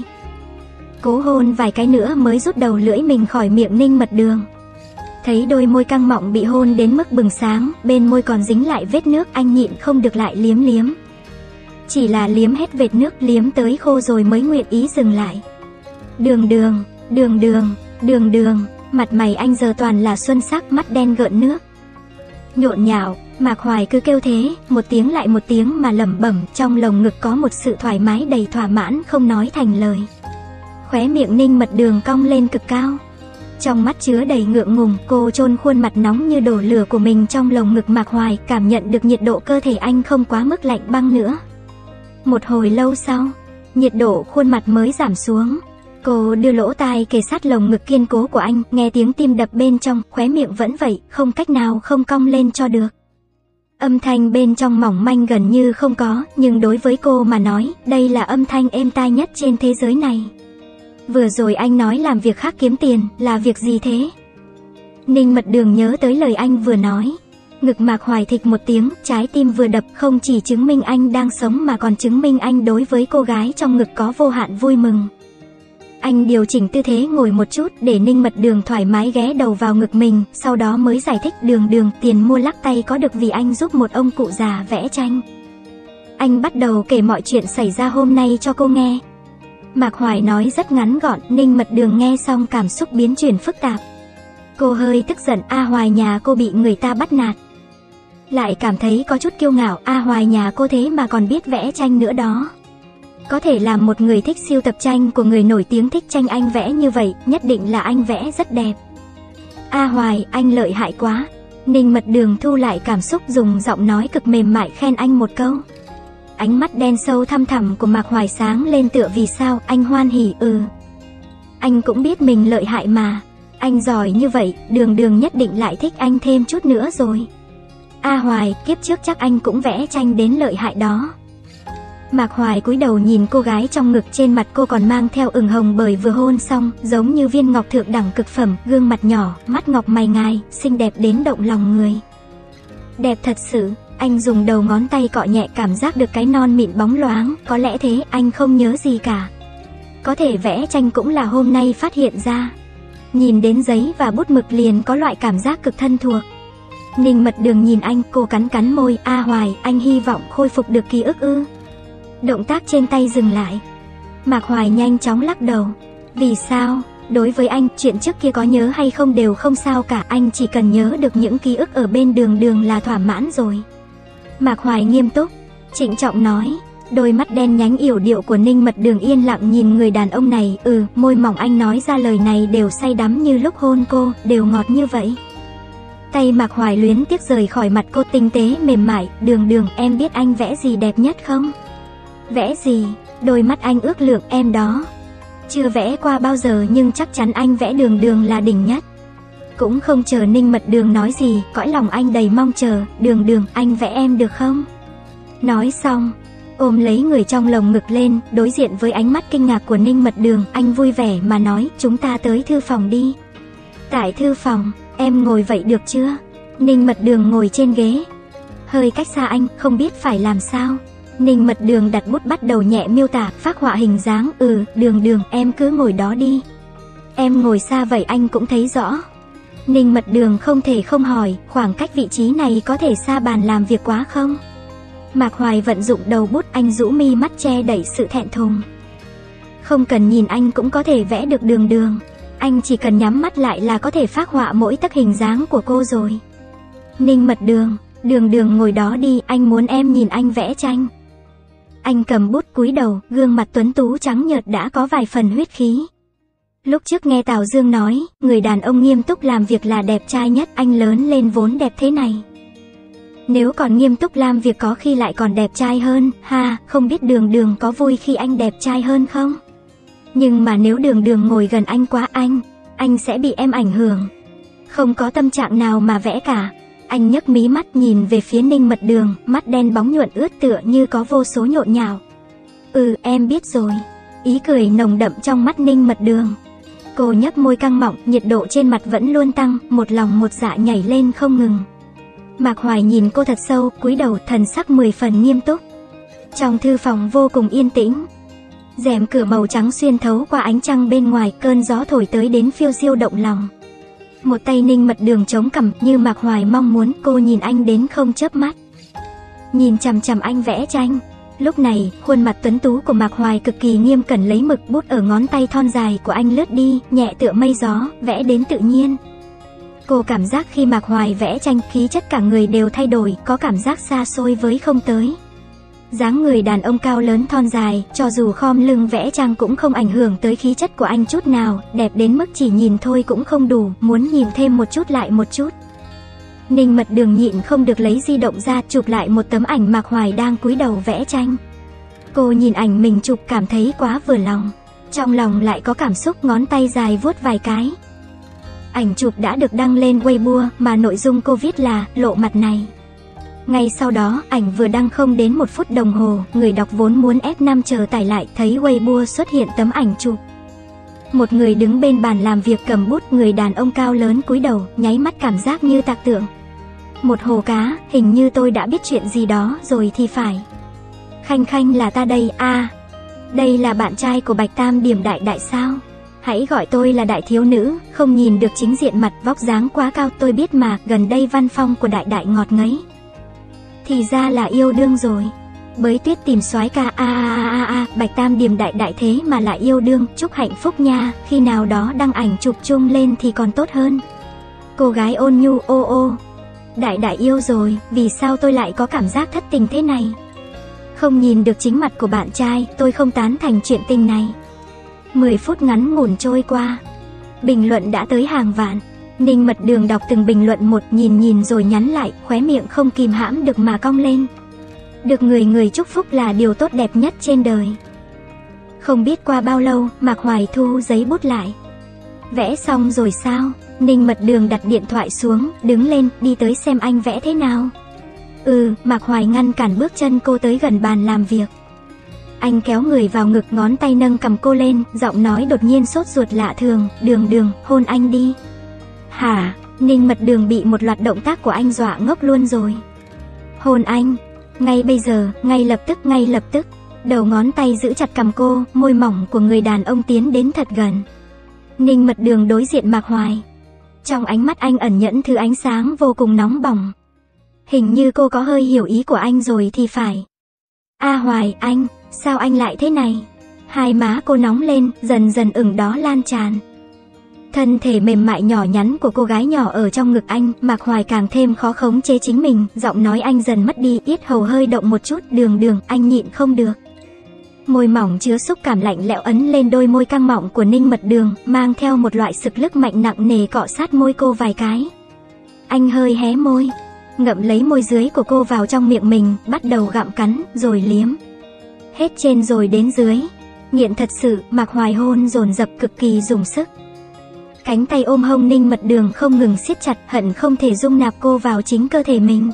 Cố hôn vài cái nữa mới rút đầu lưỡi mình khỏi miệng Ninh Mật Đường. Thấy đôi môi căng mọng bị hôn đến mức bừng sáng, bên môi còn dính lại vết nước, anh nhịn không được lại liếm liếm. Chỉ là liếm hết vệt nước, liếm tới khô rồi mới nguyện ý dừng lại. Đường Đường, Đường Đường, Đường Đường, mặt mày anh giờ toàn là xuân sắc, mắt đen gợn nước. Nhộn nhạo, Mạc Hoài cứ kêu thế, một tiếng lại một tiếng mà lẩm bẩm, trong lồng ngực có một sự thoải mái đầy thỏa mãn không nói thành lời. Khóe miệng Ninh Mật Đường cong lên cực cao. Trong mắt chứa đầy ngượng ngùng, cô chôn khuôn mặt nóng như đổ lửa của mình trong lồng ngực Mạc Hoài, cảm nhận được nhiệt độ cơ thể anh không quá mức lạnh băng nữa. Một hồi lâu sau, nhiệt độ khuôn mặt mới giảm xuống. Cô đưa lỗ tai kề sát lồng ngực kiên cố của anh, nghe tiếng tim đập bên trong, khóe miệng vẫn vậy, không cách nào không cong lên cho được. Âm thanh bên trong mỏng manh gần như không có, nhưng đối với cô mà nói, đây là âm thanh êm tai nhất trên thế giới này. Vừa rồi anh nói làm việc khác kiếm tiền, là việc gì thế? Ninh Mật Đường nhớ tới lời anh vừa nói. Ngực Mạc Hoài thịch một tiếng, trái tim vừa đập, không chỉ chứng minh anh đang sống mà còn chứng minh anh đối với cô gái trong ngực có vô hạn vui mừng. Anh điều chỉnh tư thế ngồi một chút để Ninh Mật Đường thoải mái ghé đầu vào ngực mình, sau đó mới giải thích. Đường Đường, tiền mua lắc tay có được vì anh giúp một ông cụ già vẽ tranh. Anh bắt đầu kể mọi chuyện xảy ra hôm nay cho cô nghe. Mạc Hoài nói rất ngắn gọn, Ninh Mật Đường nghe xong cảm xúc biến chuyển phức tạp. Cô hơi tức giận, A Hoài nhà cô bị người ta bắt nạt. Lại cảm thấy có chút kiêu ngạo, A Hoài nhà cô thế mà còn biết vẽ tranh nữa đó. Có thể làm một người thích siêu tập tranh của người nổi tiếng thích tranh anh vẽ như vậy, nhất định là anh vẽ rất đẹp. A Hoài, anh lợi hại quá. Ninh Mật Đường thu lại cảm xúc, dùng giọng nói cực mềm mại khen anh một câu. Ánh mắt đen sâu thăm thẳm của Mạc Hoài sáng lên tựa vì sao, anh hoan hỉ. Ừ, anh cũng biết mình lợi hại mà. Anh giỏi như vậy, Đường Đường nhất định lại thích anh thêm chút nữa rồi. A Hoài, kiếp trước chắc anh cũng vẽ tranh đến lợi hại đó. Mạc Hoài cúi đầu nhìn cô gái trong ngực, trên mặt cô còn mang theo ửng hồng bởi vừa hôn xong, giống như viên ngọc thượng đẳng cực phẩm, gương mặt nhỏ, mắt ngọc mày ngài, xinh đẹp đến động lòng người. Đẹp thật sự. Anh dùng đầu ngón tay cọ nhẹ, cảm giác được cái non mịn bóng loáng, có lẽ thế, anh không nhớ gì cả. Có thể vẽ tranh cũng là hôm nay phát hiện ra. Nhìn đến giấy và bút mực liền có loại cảm giác cực thân thuộc. Ninh Mật Đường nhìn anh, cô cắn cắn môi. A Hoài, anh hy vọng khôi phục được ký ức ư? Động tác trên tay dừng lại. Mạc Hoài nhanh chóng lắc đầu. Vì sao? Đối với anh, chuyện trước kia có nhớ hay không đều không sao cả, anh chỉ cần nhớ được những ký ức ở bên Đường Đường là thỏa mãn rồi. Mạc Hoài nghiêm túc, trịnh trọng nói. Đôi mắt đen nhánh yểu điệu của Ninh Mật Đường yên lặng nhìn người đàn ông này. Ừ, môi mỏng anh nói ra lời này đều say đắm như lúc hôn cô, đều ngọt như vậy. Tay Mạc Hoài luyến tiếc rời khỏi mặt cô, tinh tế mềm mại. Đường Đường, em biết anh vẽ gì đẹp nhất không? Vẽ gì? Đôi mắt anh ước lượng. Em đó. Chưa vẽ qua bao giờ nhưng chắc chắn anh vẽ Đường Đường là đỉnh nhất. Cũng không chờ Ninh Mật Đường nói gì, cõi lòng anh đầy mong chờ. Đường Đường, anh vẽ em được không? Nói xong, ôm lấy người trong lồng ngực lên, đối diện với ánh mắt kinh ngạc của Ninh Mật Đường, anh vui vẻ mà nói, chúng ta tới thư phòng đi. Tại thư phòng, em ngồi vậy được chưa? Ninh Mật Đường ngồi trên ghế, hơi cách xa anh, không biết phải làm sao. Ninh Mật Đường đặt bút bắt đầu nhẹ miêu tả, phác họa hình dáng. Ừ, Đường Đường, em cứ ngồi đó đi. Em ngồi xa vậy anh cũng thấy rõ. Ninh Mật Đường không thể không hỏi, khoảng cách vị trí này có thể xa bàn làm việc quá không? Mạc Hoài vận dụng đầu bút, anh rũ mi mắt che đẩy sự thẹn thùng. Không cần nhìn anh cũng có thể vẽ được Đường Đường. Anh chỉ cần nhắm mắt lại là có thể phác họa mỗi tấc hình dáng của cô rồi. Ninh Mật Đường, Đường Đường ngồi đó đi, anh muốn em nhìn anh vẽ tranh. Anh cầm bút cúi đầu, gương mặt tuấn tú trắng nhợt đã có vài phần huyết khí. Lúc trước nghe Tào Dương nói, người đàn ông nghiêm túc làm việc là đẹp trai nhất, anh lớn lên vốn đẹp thế này. Nếu còn nghiêm túc làm việc có khi lại còn đẹp trai hơn, ha, không biết Đường Đường có vui khi anh đẹp trai hơn không? Nhưng mà nếu Đường Đường ngồi gần anh quá, anh, anh sẽ bị em ảnh hưởng. Không có tâm trạng nào mà vẽ cả. Anh nhấc mí mắt nhìn về phía Ninh Mật Đường, mắt đen bóng nhuận ướt tựa như có vô số nhộn nhạo. Ừ, em biết rồi. Ý cười nồng đậm trong mắt Ninh Mật Đường. Cô nhếch môi căng mọng, nhiệt độ trên mặt vẫn luôn tăng, một lòng một dạ nhảy lên không ngừng. Mạc Hoài nhìn cô thật sâu, cúi đầu, thần sắc mười phần nghiêm túc. Trong thư phòng vô cùng yên tĩnh. Rèm cửa màu trắng xuyên thấu qua ánh trăng bên ngoài, cơn gió thổi tới đến phiêu diêu động lòng. Một tay Ninh Mật Đường chống cằm, như Mạc Hoài mong muốn, cô nhìn anh đến không chớp mắt. Nhìn chằm chằm anh vẽ tranh. Lúc này, khuôn mặt tuấn tú của Mạc Hoài cực kỳ nghiêm cẩn, lấy mực bút ở ngón tay thon dài của anh lướt đi, nhẹ tựa mây gió, vẽ đến tự nhiên. Cô cảm giác khi Mạc Hoài vẽ tranh, khí chất cả người đều thay đổi, có cảm giác xa xôi với không tới. Dáng người đàn ông cao lớn thon dài, cho dù khom lưng vẽ tranh cũng không ảnh hưởng tới khí chất của anh chút nào, đẹp đến mức chỉ nhìn thôi cũng không đủ, muốn nhìn thêm một chút lại một chút. Ninh Mật Đường nhịn không được lấy di động ra, chụp lại một tấm ảnh Mạc Hoài đang cúi đầu vẽ tranh. Cô nhìn ảnh mình chụp cảm thấy quá vừa lòng. Trong lòng lại có cảm xúc, ngón tay dài vuốt vài cái. Ảnh chụp đã được đăng lên Weibo, mà nội dung cô viết là, lộ mặt này. Ngay sau đó, ảnh vừa đăng không đến một phút đồng hồ, người đọc vốn muốn ép năm chờ tải lại, thấy Weibo xuất hiện tấm ảnh chụp. Một người đứng bên bàn làm việc cầm bút, người đàn ông cao lớn cúi đầu, nháy mắt cảm giác như tạc tượng. Một hồ cá, hình như tôi đã biết chuyện gì đó rồi thì phải. Khanh Khanh là ta đây, a à, đây là bạn trai của Bạch Tam Điểm Đại Đại sao? Hãy gọi tôi là đại thiếu nữ, không nhìn được chính diện mặt, vóc dáng quá cao, tôi biết mà, gần đây văn phong của Đại Đại ngọt ngấy. Thì ra là yêu đương rồi. Bới Tuyết tìm soái ca, a a a a, Bạch Tam Điềm đại đại thế mà lại yêu đương, chúc hạnh phúc nha, khi nào đó đăng ảnh chụp chung lên thì còn tốt hơn. Cô gái ôn nhu, ô ô, đại đại yêu rồi, vì sao tôi lại có cảm giác thất tình thế này? Không nhìn được chính mặt của bạn trai, tôi không tán thành chuyện tình này. mười phút ngắn ngủn trôi qua, bình luận đã tới hàng vạn. Ninh Mật Đường đọc từng bình luận một, nhìn nhìn rồi nhắn lại, khóe miệng không kìm hãm được mà cong lên. Được người người chúc phúc là điều tốt đẹp nhất trên đời. Không biết qua bao lâu, Mạc Hoài thu giấy bút lại. Vẽ xong rồi sao? Ninh Mật Đường đặt điện thoại xuống, đứng lên, đi tới xem anh vẽ thế nào. Ừ, Mạc Hoài ngăn cản bước chân cô tới gần bàn làm việc. Anh kéo người vào ngực, ngón tay nâng cầm cô lên, giọng nói đột nhiên sốt ruột lạ thường, Đường Đường, hôn anh đi. Hả? Ninh Mật Đường bị một loạt động tác của anh dọa ngốc luôn rồi. Hôn anh? Ngay bây giờ, ngay lập tức, ngay lập tức. Đầu ngón tay giữ chặt cằm cô, môi mỏng của người đàn ông tiến đến thật gần. Ninh Mật Đường đối diện Mạc Hoài. Trong ánh mắt anh ẩn nhẫn thứ ánh sáng vô cùng nóng bỏng. Hình như cô có hơi hiểu ý của anh rồi thì phải. A Hoài, anh, sao anh lại thế này? Hai má cô nóng lên, dần dần ửng đó lan tràn. Thân thể mềm mại nhỏ nhắn của cô gái nhỏ ở trong ngực anh, Mạc Hoài càng thêm khó khống chế chính mình, giọng nói anh dần mất đi, yết hầu hơi động một chút, Đường Đường, anh nhịn không được. Môi mỏng chứa xúc cảm lạnh lẽo ấn lên đôi môi căng mọng của Ninh Mật Đường, mang theo một loại sực lực mạnh nặng nề cọ sát môi cô vài cái. Anh hơi hé môi, ngậm lấy môi dưới của cô vào trong miệng mình, bắt đầu gặm cắn, rồi liếm. Hết trên rồi đến dưới. Nghiện thật sự, Mạc Hoài hôn dồn dập cực kỳ dùng sức. Cánh tay ôm hông Ninh Mật Đường không ngừng siết chặt, hận không thể dung nạp cô vào chính cơ thể mình.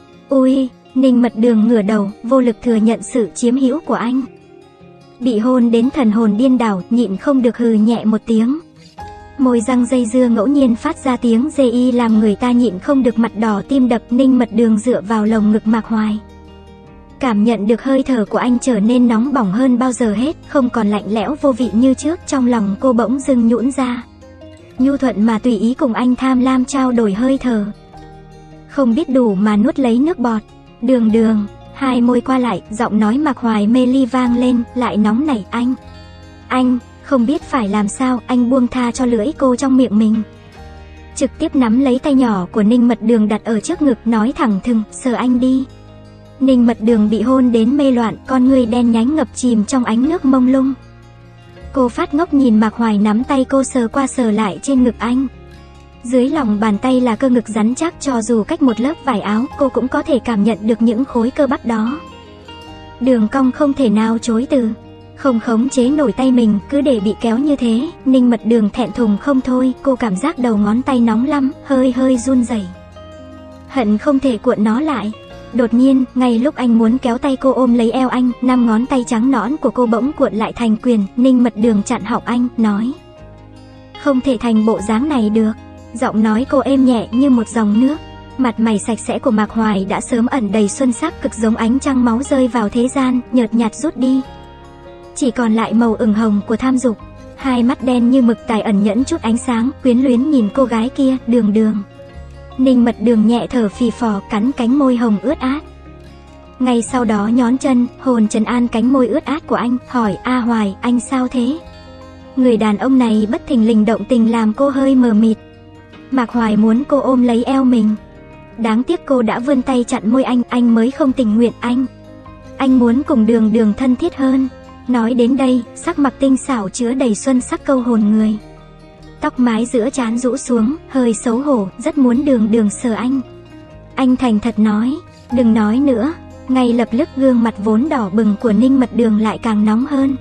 Ui, Ninh Mật Đường ngửa đầu, vô lực thừa nhận sự chiếm hữu của anh. Bị hôn đến thần hồn điên đảo, nhịn không được hừ nhẹ một tiếng. Môi răng dây dưa ngẫu nhiên phát ra tiếng dê y làm người ta nhịn không được mặt đỏ tim đập. Ninh Mật Đường dựa vào lồng ngực Mạc Hoài. Cảm nhận được hơi thở của anh trở nên nóng bỏng hơn bao giờ hết, không còn lạnh lẽo vô vị như trước, trong lòng cô bỗng dưng nhũn ra. Nhu thuận mà tùy ý cùng anh tham lam trao đổi hơi thở. Không biết đủ mà nuốt lấy nước bọt. Đường Đường, hai môi qua lại, giọng nói Mạc Hoài mê ly vang lên, lại nóng nảy, anh. Anh, không biết phải làm sao, anh buông tha cho lưỡi cô trong miệng mình. Trực tiếp nắm lấy tay nhỏ của Ninh Mật Đường đặt ở trước ngực, nói thẳng thừng, sờ anh đi. Ninh Mật Đường bị hôn đến mê loạn, con người đen nhánh ngập chìm trong ánh nước mông lung. Cô phát ngốc nhìn Mạc Hoài nắm tay cô sờ qua sờ lại trên ngực anh. Dưới lòng bàn tay là cơ ngực rắn chắc, cho dù cách một lớp vải áo, cô cũng có thể cảm nhận được những khối cơ bắp đó. Đường cong không thể nào chối từ. Không khống chế nổi tay mình, cứ để bị kéo như thế, Ninh Mật Đường thẹn thùng không thôi, cô cảm giác đầu ngón tay nóng lắm, hơi hơi run rẩy. Hận không thể cuộn nó lại. Đột nhiên, ngay lúc anh muốn kéo tay cô ôm lấy eo anh, năm ngón tay trắng nõn của cô bỗng cuộn lại thành quyền. Ninh Mật Đường chặn họng anh, nói: Không thể thành bộ dáng này được. Giọng nói cô êm nhẹ như một dòng nước. Mặt mày sạch sẽ của Mạc Hoài đã sớm ẩn đầy xuân sắc, cực giống ánh trăng máu rơi vào thế gian, nhợt nhạt rút đi. Chỉ còn lại màu ửng hồng của tham dục. Hai mắt đen như mực tài ẩn nhẫn chút ánh sáng, quyến luyến nhìn cô gái kia, Đường Đường. Ninh Mật Đường nhẹ thở phì phò, cắn cánh môi hồng ướt át. Ngay sau đó nhón chân, hồn trấn an cánh môi ướt át của anh, hỏi: A Hoài, anh sao thế? Người đàn ông này bất thình lình động tình làm cô hơi mờ mịt. Mạc Hoài muốn cô ôm lấy eo mình. Đáng tiếc cô đã vươn tay chặn môi anh, anh mới không tình nguyện. Anh Anh muốn cùng Đường Đường thân thiết hơn. Nói đến đây, sắc mặt tinh xảo chứa đầy xuân sắc câu hồn người. Tóc mái giữa trán rũ xuống, hơi xấu hổ, rất muốn Đường Đường sờ anh. Anh thành thật nói: Đừng nói nữa. Ngay lập tức gương mặt vốn đỏ bừng của Ninh Mật Đường lại càng nóng hơn.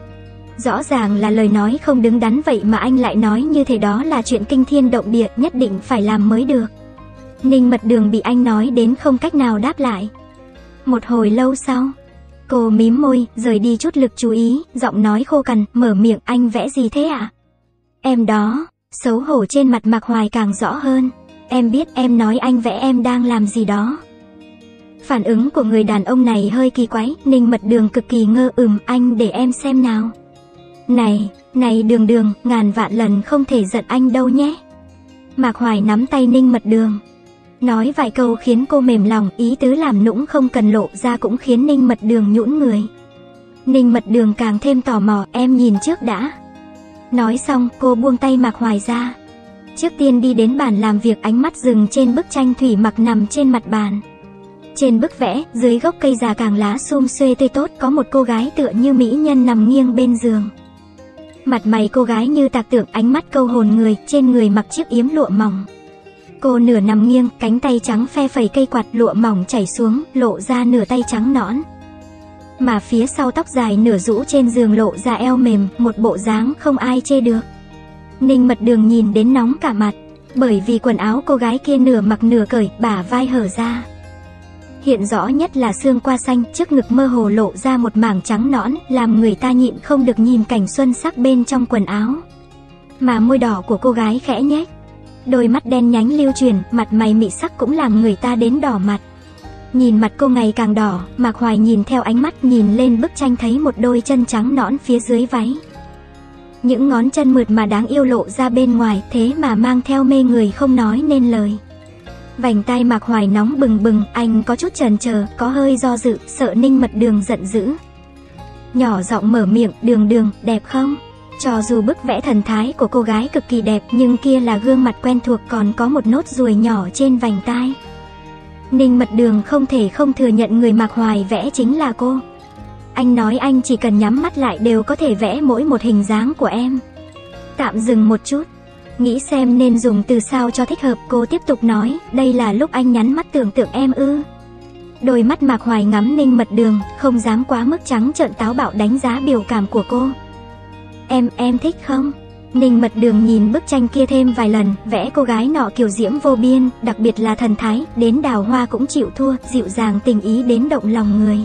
Rõ ràng là lời nói không đứng đắn, vậy mà anh lại nói như thế, đó là chuyện kinh thiên động địa, nhất định phải làm mới được. Ninh Mật Đường bị anh nói đến không cách nào đáp lại. Một hồi lâu sau, cô mím môi, rời đi chút lực chú ý, giọng nói khô cằn, mở miệng: Anh vẽ gì thế ạ? À? Em đó. Xấu hổ trên mặt Mạc Hoài càng rõ hơn. Em biết, em nói anh vẽ em đang làm gì đó. Phản ứng của người đàn ông này hơi kỳ quái. Ninh Mật Đường cực kỳ ngơ. Ừm, anh để em xem nào. Này, này Đường Đường, ngàn vạn lần không thể giận anh đâu nhé. Mạc Hoài nắm tay Ninh Mật Đường. Nói vài câu khiến cô mềm lòng, ý tứ làm nũng không cần lộ ra cũng khiến Ninh Mật Đường nhũn người. Ninh Mật Đường càng thêm tò mò, em nhìn trước đã. Nói xong, cô buông tay Mạc Hoài ra. Trước tiên đi đến bàn làm việc, ánh mắt dừng trên bức tranh thủy mặc nằm trên mặt bàn. Trên bức vẽ, dưới gốc cây già càng lá sum xuê tươi tốt, có một cô gái tựa như mỹ nhân nằm nghiêng bên giường. Mặt mày cô gái như tạc tượng, ánh mắt câu hồn người, trên người mặc chiếc yếm lụa mỏng. Cô nửa nằm nghiêng, cánh tay trắng phe phẩy cây quạt, lụa mỏng chảy xuống, lộ ra nửa tay trắng nõn. Mà phía sau tóc dài nửa rũ trên giường lộ ra eo mềm, một bộ dáng không ai chê được. Ninh Mật Đường nhìn đến nóng cả mặt, bởi vì quần áo cô gái kia nửa mặc nửa cởi, bả vai hở ra. Hiện rõ nhất là xương qua xanh, trước ngực mơ hồ lộ ra một mảng trắng nõn, làm người ta nhịn không được nhìn cảnh xuân sắc bên trong quần áo. Mà môi đỏ của cô gái khẽ nhếch, đôi mắt đen nhánh lưu truyền, mặt mày mị sắc cũng làm người ta đến đỏ mặt. Nhìn mặt cô ngày càng đỏ, Mạc Hoài nhìn theo ánh mắt, nhìn lên bức tranh thấy một đôi chân trắng nõn phía dưới váy. Những ngón chân mượt mà đáng yêu lộ ra bên ngoài, thế mà mang theo mê người không nói nên lời. Vành tai Mạc Hoài nóng bừng bừng, anh có chút chần chờ, có hơi do dự, sợ Ninh Mật Đường giận dữ. Nhỏ giọng mở miệng, Đường Đường, đẹp không? Cho dù bức vẽ thần thái của cô gái cực kỳ đẹp, nhưng kia là gương mặt quen thuộc, còn có một nốt ruồi nhỏ trên vành tai. Ninh Mật Đường không thể không thừa nhận người Mạc Hoài vẽ chính là cô. Anh nói anh chỉ cần nhắm mắt lại đều có thể vẽ mỗi một hình dáng của em. Tạm dừng một chút, nghĩ xem nên dùng từ sao cho thích hợp, cô tiếp tục nói, đây là lúc anh nhắm mắt tưởng tượng em ư? Đôi mắt Mạc Hoài ngắm Ninh Mật Đường, không dám quá mức trắng trợn táo bạo đánh giá biểu cảm của cô. Em, em thích không? Ninh Mật Đường nhìn bức tranh kia thêm vài lần, vẽ cô gái nọ kiều diễm vô biên, đặc biệt là thần thái, đến đào hoa cũng chịu thua, dịu dàng tình ý đến động lòng người.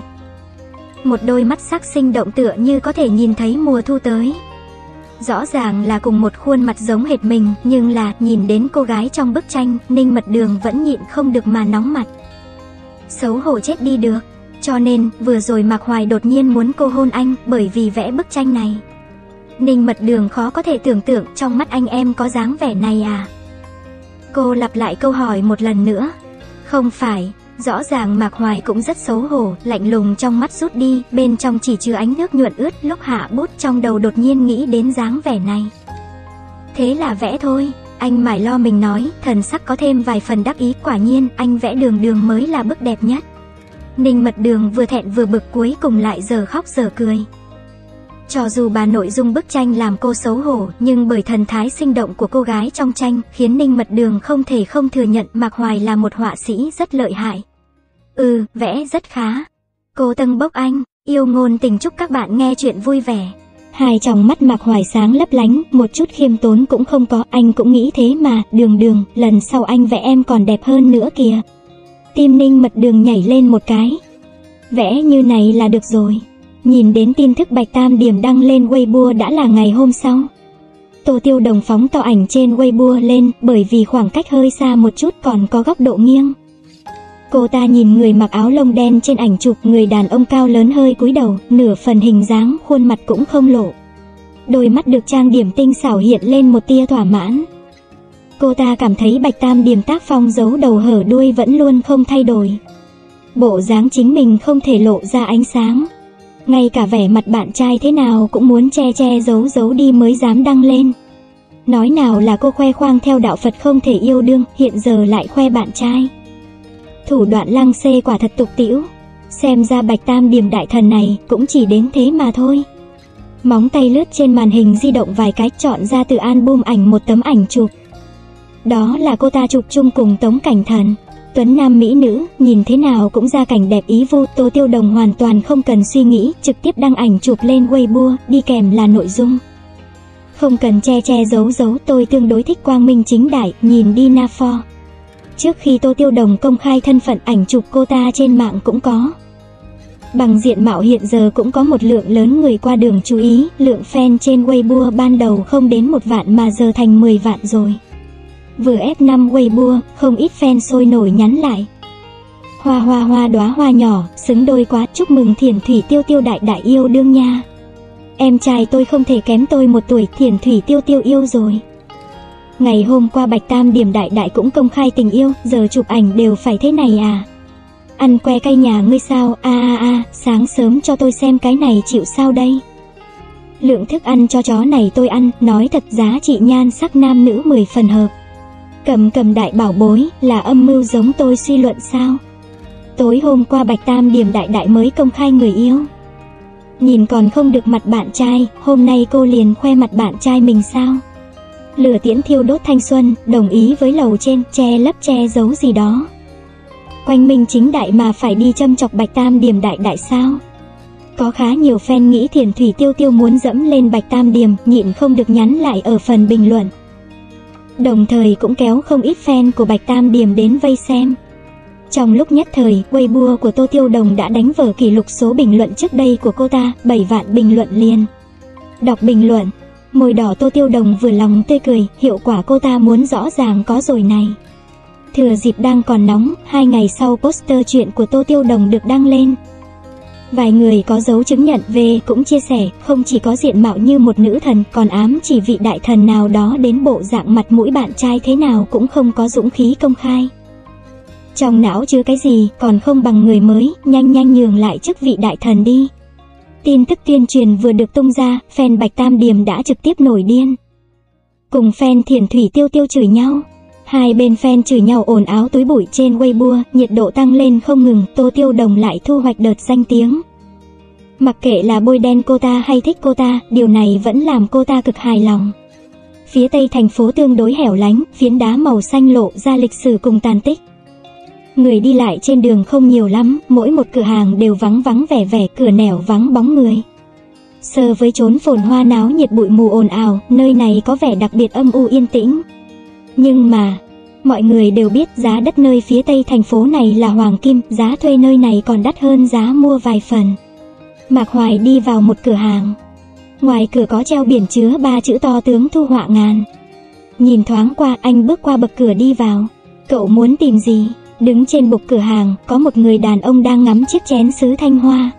Một đôi mắt sắc sinh động tựa như có thể nhìn thấy mùa thu tới. Rõ ràng là cùng một khuôn mặt giống hệt mình, nhưng là nhìn đến cô gái trong bức tranh, Ninh Mật Đường vẫn nhịn không được mà nóng mặt. Xấu hổ chết đi được. Cho nên, vừa rồi Mạc Hoài đột nhiên muốn cô hôn anh, bởi vì vẽ bức tranh này. Ninh Mật Đường khó có thể tưởng tượng trong mắt anh em có dáng vẻ này à? Cô lặp lại câu hỏi một lần nữa. Không phải. Rõ ràng Mạc Hoài cũng rất xấu hổ, lạnh lùng trong mắt rút đi, bên trong chỉ chứa ánh nước nhuận ướt, lúc hạ bút trong đầu đột nhiên nghĩ đến dáng vẻ này. Thế là vẽ thôi, anh mải lo mình nói, thần sắc có thêm vài phần đắc ý, quả nhiên, anh vẽ Đường Đường mới là bức đẹp nhất. Ninh Mật Đường vừa thẹn vừa bực, cuối cùng lại giờ khóc giờ cười. Cho dù bà nội dung bức tranh làm cô xấu hổ, nhưng bởi thần thái sinh động của cô gái trong tranh, khiến Ninh Mật Đường không thể không thừa nhận Mạc Hoài là một họa sĩ rất lợi hại. Ừ, vẽ rất khá. Cô Tân Bốc Anh, yêu ngôn tình, chúc các bạn nghe chuyện vui vẻ. Hai tròng mắt Mạc Hoài sáng lấp lánh, một chút khiêm tốn cũng không có, anh cũng nghĩ thế mà, Đường Đường, lần sau anh vẽ em còn đẹp hơn nữa kìa. Tim Ninh Mật Đường nhảy lên một cái. Vẽ như này là được rồi. Nhìn đến tin tức Bạch Tam Điểm đăng lên Weibo đã là ngày hôm sau. Tô Tiêu Đồng phóng to ảnh trên Weibo lên, bởi vì khoảng cách hơi xa một chút còn có góc độ nghiêng. Cô ta nhìn người mặc áo lông đen trên ảnh chụp, người đàn ông cao lớn hơi cúi đầu, nửa phần hình dáng, khuôn mặt cũng không lộ. Đôi mắt được trang điểm tinh xảo hiện lên một tia thỏa mãn. Cô ta cảm thấy Bạch Tam Điểm tác phong giấu đầu hở đuôi vẫn luôn không thay đổi. Bộ dáng chính mình không thể lộ ra ánh sáng. Ngay cả vẻ mặt bạn trai thế nào cũng muốn che che giấu giấu đi mới dám đăng lên. Nói nào là cô khoe khoang theo đạo Phật không thể yêu đương, hiện giờ lại khoe bạn trai. Thủ đoạn lăng xê quả thật tục tĩu. Xem ra Bạch Tam Điểm đại thần này cũng chỉ đến thế mà thôi. Móng tay lướt trên màn hình di động vài cái, chọn ra từ album ảnh một tấm ảnh chụp. Đó là cô ta chụp chung cùng Tống Cảnh Thần. Tuấn nam mỹ nữ, nhìn thế nào cũng ra cảnh đẹp ý vu. Tô Tiêu Đồng hoàn toàn không cần suy nghĩ, trực tiếp đăng ảnh chụp lên Weibo, đi kèm là nội dung. Không cần che che giấu giấu, tôi tương đối thích quang minh chính đại, nhìn đi na for. Trước khi Tô Tiêu Đồng công khai thân phận, ảnh chụp cô ta trên mạng cũng có. Bằng diện mạo hiện giờ cũng có một lượng lớn người qua đường chú ý, lượng fan trên Weibo ban đầu không đến một vạn mà giờ thành mười vạn rồi. Vừa ép năm Weibo, không ít fan sôi nổi nhắn lại. Hoa hoa hoa đóa hoa nhỏ, xứng đôi quá, chúc mừng Thiển Thủy Tiêu Tiêu đại đại yêu đương nha. Em trai tôi không thể kém tôi một tuổi, Thiển Thủy Tiêu Tiêu yêu rồi. Ngày hôm qua Bạch Tam Điểm đại đại cũng công khai tình yêu, giờ chụp ảnh đều phải thế này à? Ăn que cay nhà ngươi sao? A a a, sáng sớm cho tôi xem cái này chịu sao đây? Lượng thức ăn cho chó này tôi ăn, nói thật giá trị nhan sắc nam nữ mười phần hợp. Cầm cầm đại bảo bối, là âm mưu giống tôi suy luận sao? Tối hôm qua Bạch Tam Điểm đại đại mới công khai người yêu. Nhìn còn không được mặt bạn trai, hôm nay cô liền khoe mặt bạn trai mình sao? Lửa tiễn thiêu đốt thanh xuân, đồng ý với lầu trên, che lấp che giấu gì đó. Quanh minh chính đại mà phải đi châm chọc Bạch Tam Điểm đại đại sao? Có khá nhiều fan nghĩ Thiền Thủy Tiêu Tiêu muốn dẫm lên Bạch Tam Điểm, nhịn không được nhắn lại ở phần bình luận. Đồng thời cũng kéo không ít fan của Bạch Tam Điểm đến vây xem. Trong lúc nhất thời, Weibo của Tô Tiêu Đồng đã đánh vỡ kỷ lục số bình luận trước đây của cô ta, bảy vạn bình luận liền. Đọc bình luận, môi đỏ Tô Tiêu Đồng vừa lòng tươi cười, hiệu quả cô ta muốn rõ ràng có rồi này. Thừa dịp đang còn nóng, hai ngày sau poster chuyện của Tô Tiêu Đồng được đăng lên. Vài người có dấu chứng nhận về cũng chia sẻ, không chỉ có diện mạo như một nữ thần, còn ám chỉ vị đại thần nào đó đến bộ dạng mặt mũi bạn trai thế nào cũng không có dũng khí công khai. Trong não chứa cái gì, còn không bằng người mới, nhanh nhanh nhường lại chức vị đại thần đi. Tin tức tuyên truyền vừa được tung ra, fan Bạch Tam Điểm đã trực tiếp nổi điên. Cùng fan Thiền Thủy Tiêu Tiêu chửi nhau. Hai bên fan chửi nhau ồn ào túi bụi trên Weibo, nhiệt độ tăng lên không ngừng, Tô Tiêu Đồng lại thu hoạch đợt danh tiếng. Mặc kệ là bôi đen cô ta hay thích cô ta, điều này vẫn làm cô ta cực hài lòng. Phía tây thành phố tương đối hẻo lánh, phiến đá màu xanh lộ ra lịch sử cùng tàn tích. Người đi lại trên đường không nhiều lắm, mỗi một cửa hàng đều vắng vắng vẻ vẻ, cửa nẻo vắng bóng người. So với chốn phồn hoa náo nhiệt bụi mù ồn ào, nơi này có vẻ đặc biệt âm u yên tĩnh. Nhưng mà, mọi người đều biết giá đất nơi phía tây thành phố này là hoàng kim, giá thuê nơi này còn đắt hơn giá mua vài phần. Mạc Hoài đi vào một cửa hàng. Ngoài cửa có treo biển chứa ba chữ to tướng thu họa ngàn. Nhìn thoáng qua, anh bước qua bậc cửa đi vào. Cậu muốn tìm gì? Đứng trên bục cửa hàng, có một người đàn ông đang ngắm chiếc chén sứ thanh hoa.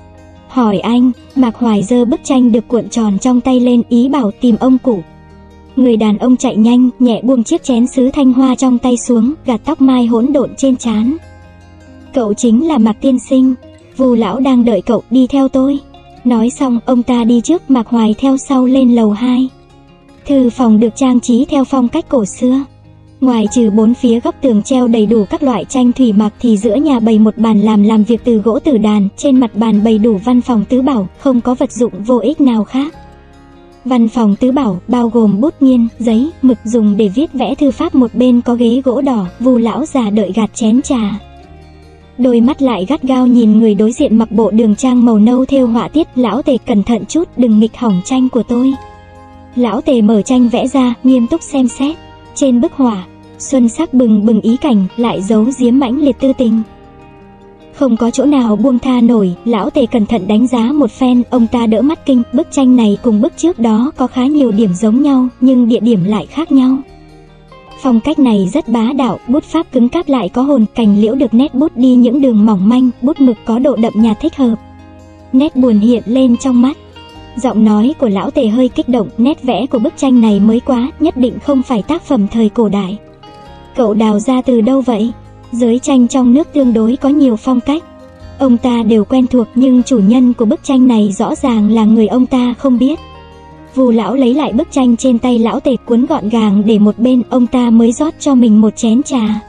Hỏi anh, Mạc Hoài giơ bức tranh được cuộn tròn trong tay lên, ý bảo tìm ông cụ. Người đàn ông chạy nhanh, nhẹ buông chiếc chén sứ thanh hoa trong tay xuống, gạt tóc mai hỗn độn trên trán. Cậu chính là Mạc tiên sinh, Vu lão đang đợi cậu, đi theo tôi. Nói xong, ông ta đi trước, Mạc Hoài theo sau lên lầu hai. Thư phòng được trang trí theo phong cách cổ xưa. Ngoài trừ bốn phía góc tường treo đầy đủ các loại tranh thủy mặc thì giữa nhà bày một bàn làm làm việc từ gỗ tử đàn, trên mặt bàn bày đủ văn phòng tứ bảo, không có vật dụng vô ích nào khác. Văn phòng tứ bảo bao gồm bút nghiên, giấy, mực dùng để viết vẽ thư pháp, một bên có ghế gỗ đỏ, Vu lão già đợi gạt chén trà. Đôi mắt lại gắt gao nhìn người đối diện mặc bộ đường trang màu nâu thêu họa tiết. Lão Tề cẩn thận chút, đừng nghịch hỏng tranh của tôi. Lão Tề mở tranh vẽ ra, nghiêm túc xem xét. Trên bức họa, xuân sắc bừng bừng ý cảnh, lại giấu giếm mãnh liệt tư tình. Không có chỗ nào buông tha nổi, Lão Tề cẩn thận đánh giá một phen, ông ta đỡ mắt kinh, bức tranh này cùng bức trước đó có khá nhiều điểm giống nhau, nhưng địa điểm lại khác nhau. Phong cách này rất bá đạo, bút pháp cứng cáp lại có hồn, cành liễu được nét bút đi những đường mỏng manh, bút mực có độ đậm nhạt thích hợp. Nét buồn hiện lên trong mắt. Giọng nói của Lão Tề hơi kích động, nét vẽ của bức tranh này mới quá, nhất định không phải tác phẩm thời cổ đại. Cậu đào ra từ đâu vậy? Giới tranh trong nước tương đối có nhiều phong cách. Ông ta đều quen thuộc, nhưng chủ nhân của bức tranh này rõ ràng là người ông ta không biết. Vu lão lấy lại bức tranh trên tay Lão Tề, cuốn gọn gàng để một bên, ông ta mới rót cho mình một chén trà.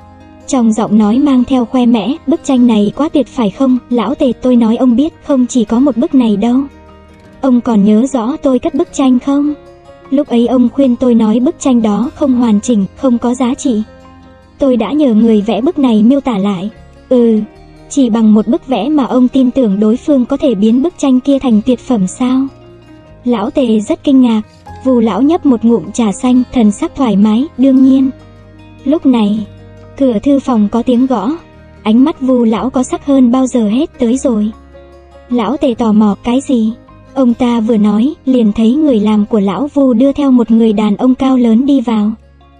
Trong giọng nói mang theo khoe mẽ, bức tranh này quá tuyệt phải không? Lão Tề, tôi nói ông biết, không chỉ có một bức này đâu. Ông còn nhớ rõ tôi cất bức tranh không? Lúc ấy ông khuyên tôi nói bức tranh đó không hoàn chỉnh, không có giá trị. Tôi đã nhờ người vẽ bức này miêu tả lại. Ừ, chỉ bằng một bức vẽ mà ông tin tưởng đối phương có thể biến bức tranh kia thành tuyệt phẩm sao? Lão Tề rất kinh ngạc. Vu lão nhấp một ngụm trà xanh, thần sắc thoải mái, đương nhiên. Lúc này, cửa thư phòng có tiếng gõ. Ánh mắt Vu lão có sắc hơn bao giờ hết, tới rồi. Lão Tề tò mò, cái gì? Ông ta vừa nói, liền thấy người làm của lão Vu đưa theo một người đàn ông cao lớn đi vào.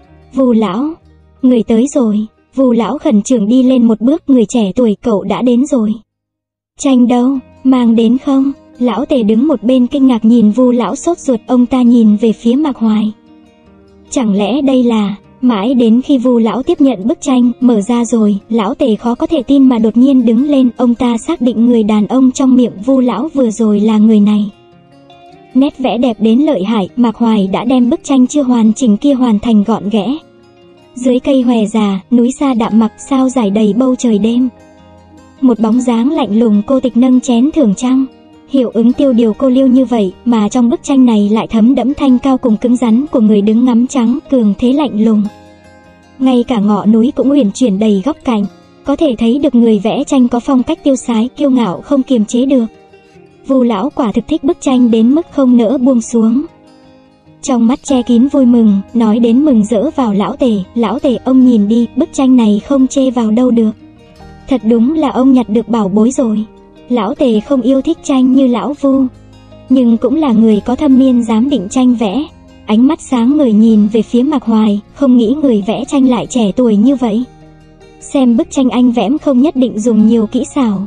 Vu lão, người tới rồi. Vu lão khẩn trương đi lên một bước, người trẻ tuổi, cậu đã đến rồi. Tranh đâu, mang đến không? Lão Tề đứng một bên kinh ngạc nhìn Vu lão sốt ruột, ông ta nhìn về phía Mạc Hoài. Chẳng lẽ đây là... Mãi đến khi Vu lão tiếp nhận bức tranh, mở ra rồi, lão Tề khó có thể tin mà đột nhiên đứng lên, ông ta xác định người đàn ông trong miệng Vu lão vừa rồi là người này. Nét vẽ đẹp đến lợi hại, Mạc Hoài đã đem bức tranh chưa hoàn chỉnh kia hoàn thành gọn ghẽ. Dưới cây hòe già, núi xa đạm mặc, sao rải đầy bầu trời đêm. Một bóng dáng lạnh lùng cô tịch nâng chén thưởng trăng. Hiệu ứng tiêu điều cô liêu như vậy, mà trong bức tranh này lại thấm đẫm thanh cao cùng cứng rắn của người đứng ngắm trắng, cường thế lạnh lùng. Ngay cả ngọn núi cũng uyển chuyển đầy góc cạnh, có thể thấy được người vẽ tranh có phong cách tiêu sái, kiêu ngạo không kiềm chế được. Vu lão quả thực thích bức tranh đến mức không nỡ buông xuống. Trong mắt che kín vui mừng, nói đến mừng rỡ vào lão Tề, lão Tề ông nhìn đi, bức tranh này không chê vào đâu được. Thật đúng là ông nhặt được bảo bối rồi. Lão Tề không yêu thích tranh như lão Vu, nhưng cũng là người có thâm niên giám định tranh vẽ. Ánh mắt sáng người nhìn về phía Mạc Hoài, không nghĩ người vẽ tranh lại trẻ tuổi như vậy. Xem bức tranh anh vẽ không nhất định dùng nhiều kỹ xảo,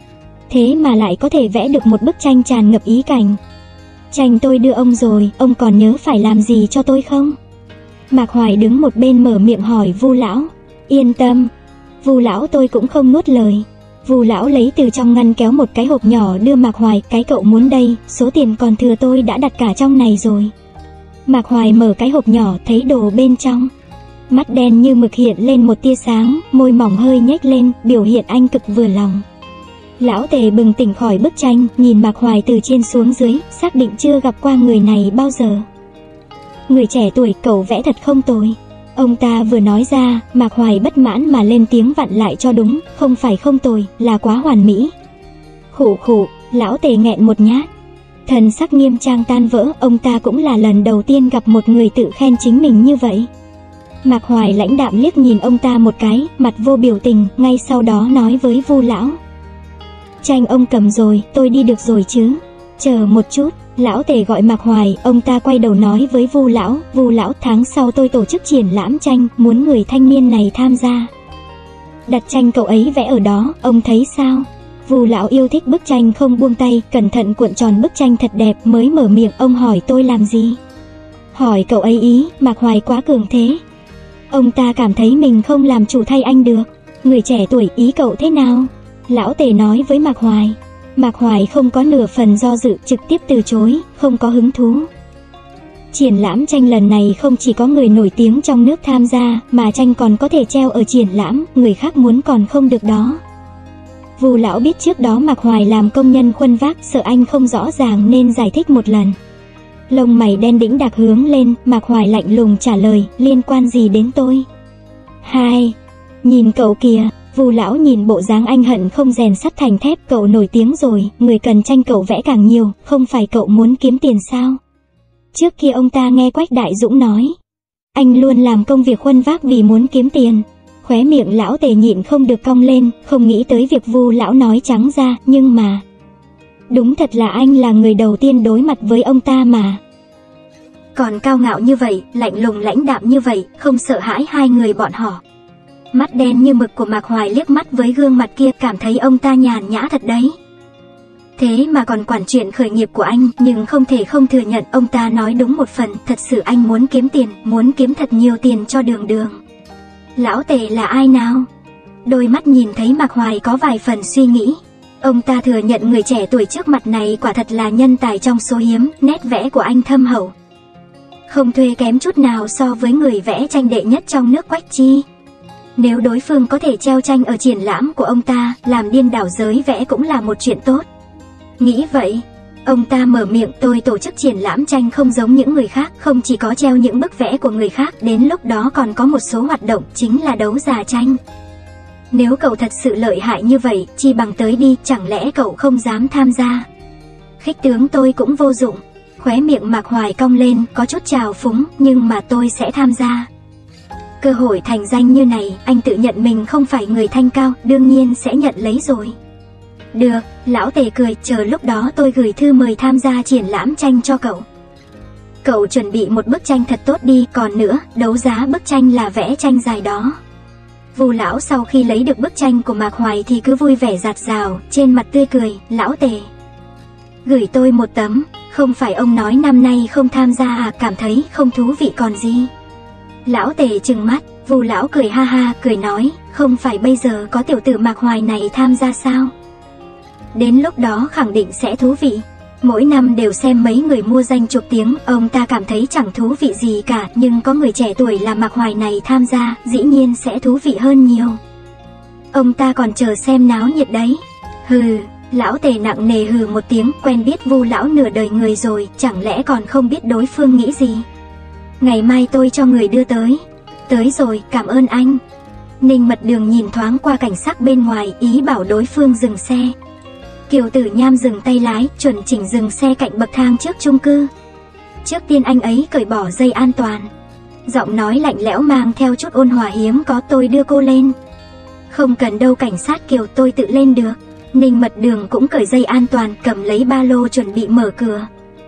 thế mà lại có thể vẽ được một bức tranh tràn ngập ý cảnh. Tranh tôi đưa ông rồi, ông còn nhớ phải làm gì cho tôi không? Mạc Hoài đứng một bên mở miệng hỏi Vu lão. Yên tâm, Vu lão tôi cũng không nuốt lời. Vu lão lấy từ trong ngăn kéo một cái hộp nhỏ đưa Mạc Hoài, cái cậu muốn đây, số tiền còn thừa tôi đã đặt cả trong này rồi. Mạc Hoài mở cái hộp nhỏ thấy đồ bên trong. Mắt đen như mực hiện lên một tia sáng, môi mỏng hơi nhếch lên, biểu hiện anh cực vừa lòng. Lão Tề bừng tỉnh khỏi bức tranh, nhìn Mạc Hoài từ trên xuống dưới, xác định chưa gặp qua người này bao giờ. Người trẻ tuổi, cậu vẽ thật không tồi. Ông ta vừa nói ra, Mạc Hoài bất mãn mà lên tiếng vặn lại cho đúng, không phải không tồi, là quá hoàn mỹ. Khụ khụ, lão Tề nghẹn một nhát. Thần sắc nghiêm trang tan vỡ, ông ta cũng là lần đầu tiên gặp một người tự khen chính mình như vậy. Mạc Hoài lãnh đạm liếc nhìn ông ta một cái, mặt vô biểu tình, ngay sau đó nói với Vu lão. Tranh ông cầm rồi, tôi đi được rồi chứ? Chờ một chút, lão Tề gọi Mạc Hoài, ông ta quay đầu nói với Vu lão, Vu lão, tháng sau tôi tổ chức triển lãm tranh, muốn người thanh niên này tham gia. Đặt tranh cậu ấy vẽ ở đó, ông thấy sao? Vu lão yêu thích bức tranh không buông tay, cẩn thận cuộn tròn bức tranh thật đẹp, mới mở miệng, ông hỏi tôi làm gì? Hỏi cậu ấy ý, Mạc Hoài quá cường thế. Ông ta cảm thấy mình không làm chủ thay anh được. Người trẻ tuổi, ý cậu thế nào? Lão Tề nói với Mạc Hoài. Mạc Hoài không có nửa phần do dự, trực tiếp từ chối, không có hứng thú. Triển lãm tranh lần này không chỉ có người nổi tiếng trong nước tham gia, mà tranh còn có thể treo ở triển lãm, người khác muốn còn không được đó. Vu lão biết trước đó Mạc Hoài làm công nhân khuân vác, sợ anh không rõ ràng nên giải thích một lần. Lông mày đen đĩnh đặc hướng lên, Mạc Hoài lạnh lùng trả lời, liên quan gì đến tôi? Hai, nhìn cậu kìa. Vu lão nhìn bộ dáng anh hận không rèn sắt thành thép, cậu nổi tiếng rồi, người cần tranh cậu vẽ càng nhiều, không phải cậu muốn kiếm tiền sao? Trước kia ông ta nghe Quách Đại Dũng nói, anh luôn làm công việc khuân vác vì muốn kiếm tiền. Khóe miệng lão Tề nhịn không được cong lên, không nghĩ tới việc Vu lão nói trắng ra, nhưng mà... Đúng thật là anh là người đầu tiên đối mặt với ông ta mà. Còn cao ngạo như vậy, lạnh lùng lãnh đạm như vậy, không sợ hãi hai người bọn họ. Mắt đen như mực của Mạc Hoài liếc mắt với gương mặt kia, cảm thấy ông ta nhàn nhã thật đấy. Thế mà còn quản chuyện khởi nghiệp của anh, nhưng không thể không thừa nhận ông ta nói đúng một phần, thật sự anh muốn kiếm tiền, muốn kiếm thật nhiều tiền cho Đường Đường. Lão Tề là ai nào? Đôi mắt nhìn thấy Mạc Hoài có vài phần suy nghĩ. Ông ta thừa nhận người trẻ tuổi trước mặt này quả thật là nhân tài trong số hiếm, nét vẽ của anh thâm hậu, không thuê kém chút nào so với người vẽ tranh đệ nhất trong nước Quách Chi. Nếu đối phương có thể treo tranh ở triển lãm của ông ta, làm điên đảo giới vẽ cũng là một chuyện tốt. Nghĩ vậy, ông ta mở miệng, tôi tổ chức triển lãm tranh không giống những người khác, không chỉ có treo những bức vẽ của người khác, đến lúc đó còn có một số hoạt động, chính là đấu giá tranh. Nếu cậu thật sự lợi hại như vậy, chi bằng tới đi, chẳng lẽ cậu không dám tham gia? Khích tướng tôi cũng vô dụng. Khóe miệng Mạc Hoài cong lên, có chút trào phúng, nhưng mà tôi sẽ tham gia. Cơ hội thành danh như này, anh tự nhận mình không phải người thanh cao, đương nhiên sẽ nhận lấy rồi. Được, lão Tề cười, chờ lúc đó tôi gửi thư mời tham gia triển lãm tranh cho cậu. Cậu chuẩn bị một bức tranh thật tốt đi, còn nữa, đấu giá bức tranh là vẽ tranh dài đó. Vu lão sau khi lấy được bức tranh của Mạc Hoài thì cứ vui vẻ rạt rào, trên mặt tươi cười, lão Tề, gửi tôi một tấm, không phải ông nói năm nay không tham gia à, cảm thấy không thú vị còn gì. Lão Tề trừng mắt, Vu lão cười ha ha, cười nói, không phải bây giờ có tiểu tử Mạc Hoài này tham gia sao? Đến lúc đó khẳng định sẽ thú vị. Mỗi năm đều xem mấy người mua danh chục tiếng, ông ta cảm thấy chẳng thú vị gì cả, nhưng có người trẻ tuổi là Mạc Hoài này tham gia, dĩ nhiên sẽ thú vị hơn nhiều. Ông ta còn chờ xem náo nhiệt đấy. Hừ, Lão Tề nặng nề hừ một tiếng, quen biết Vu lão nửa đời người rồi, chẳng lẽ còn không biết đối phương nghĩ gì. Ngày mai tôi cho người đưa tới. Tới rồi, cảm ơn anh. Ninh Mật Đường nhìn thoáng qua cảnh sắc bên ngoài, ý bảo đối phương dừng xe. Kiều Tử Nham dừng tay lái, chuẩn chỉnh dừng xe cạnh bậc thang trước chung cư. Trước tiên anh ấy cởi bỏ dây an toàn. Giọng nói lạnh lẽo mang theo chút ôn hòa hiếm có, tôi đưa cô lên. Không cần đâu cảnh sát Kiều, tôi tự lên được. Ninh Mật Đường cũng cởi dây an toàn, cầm lấy ba lô chuẩn bị mở cửa.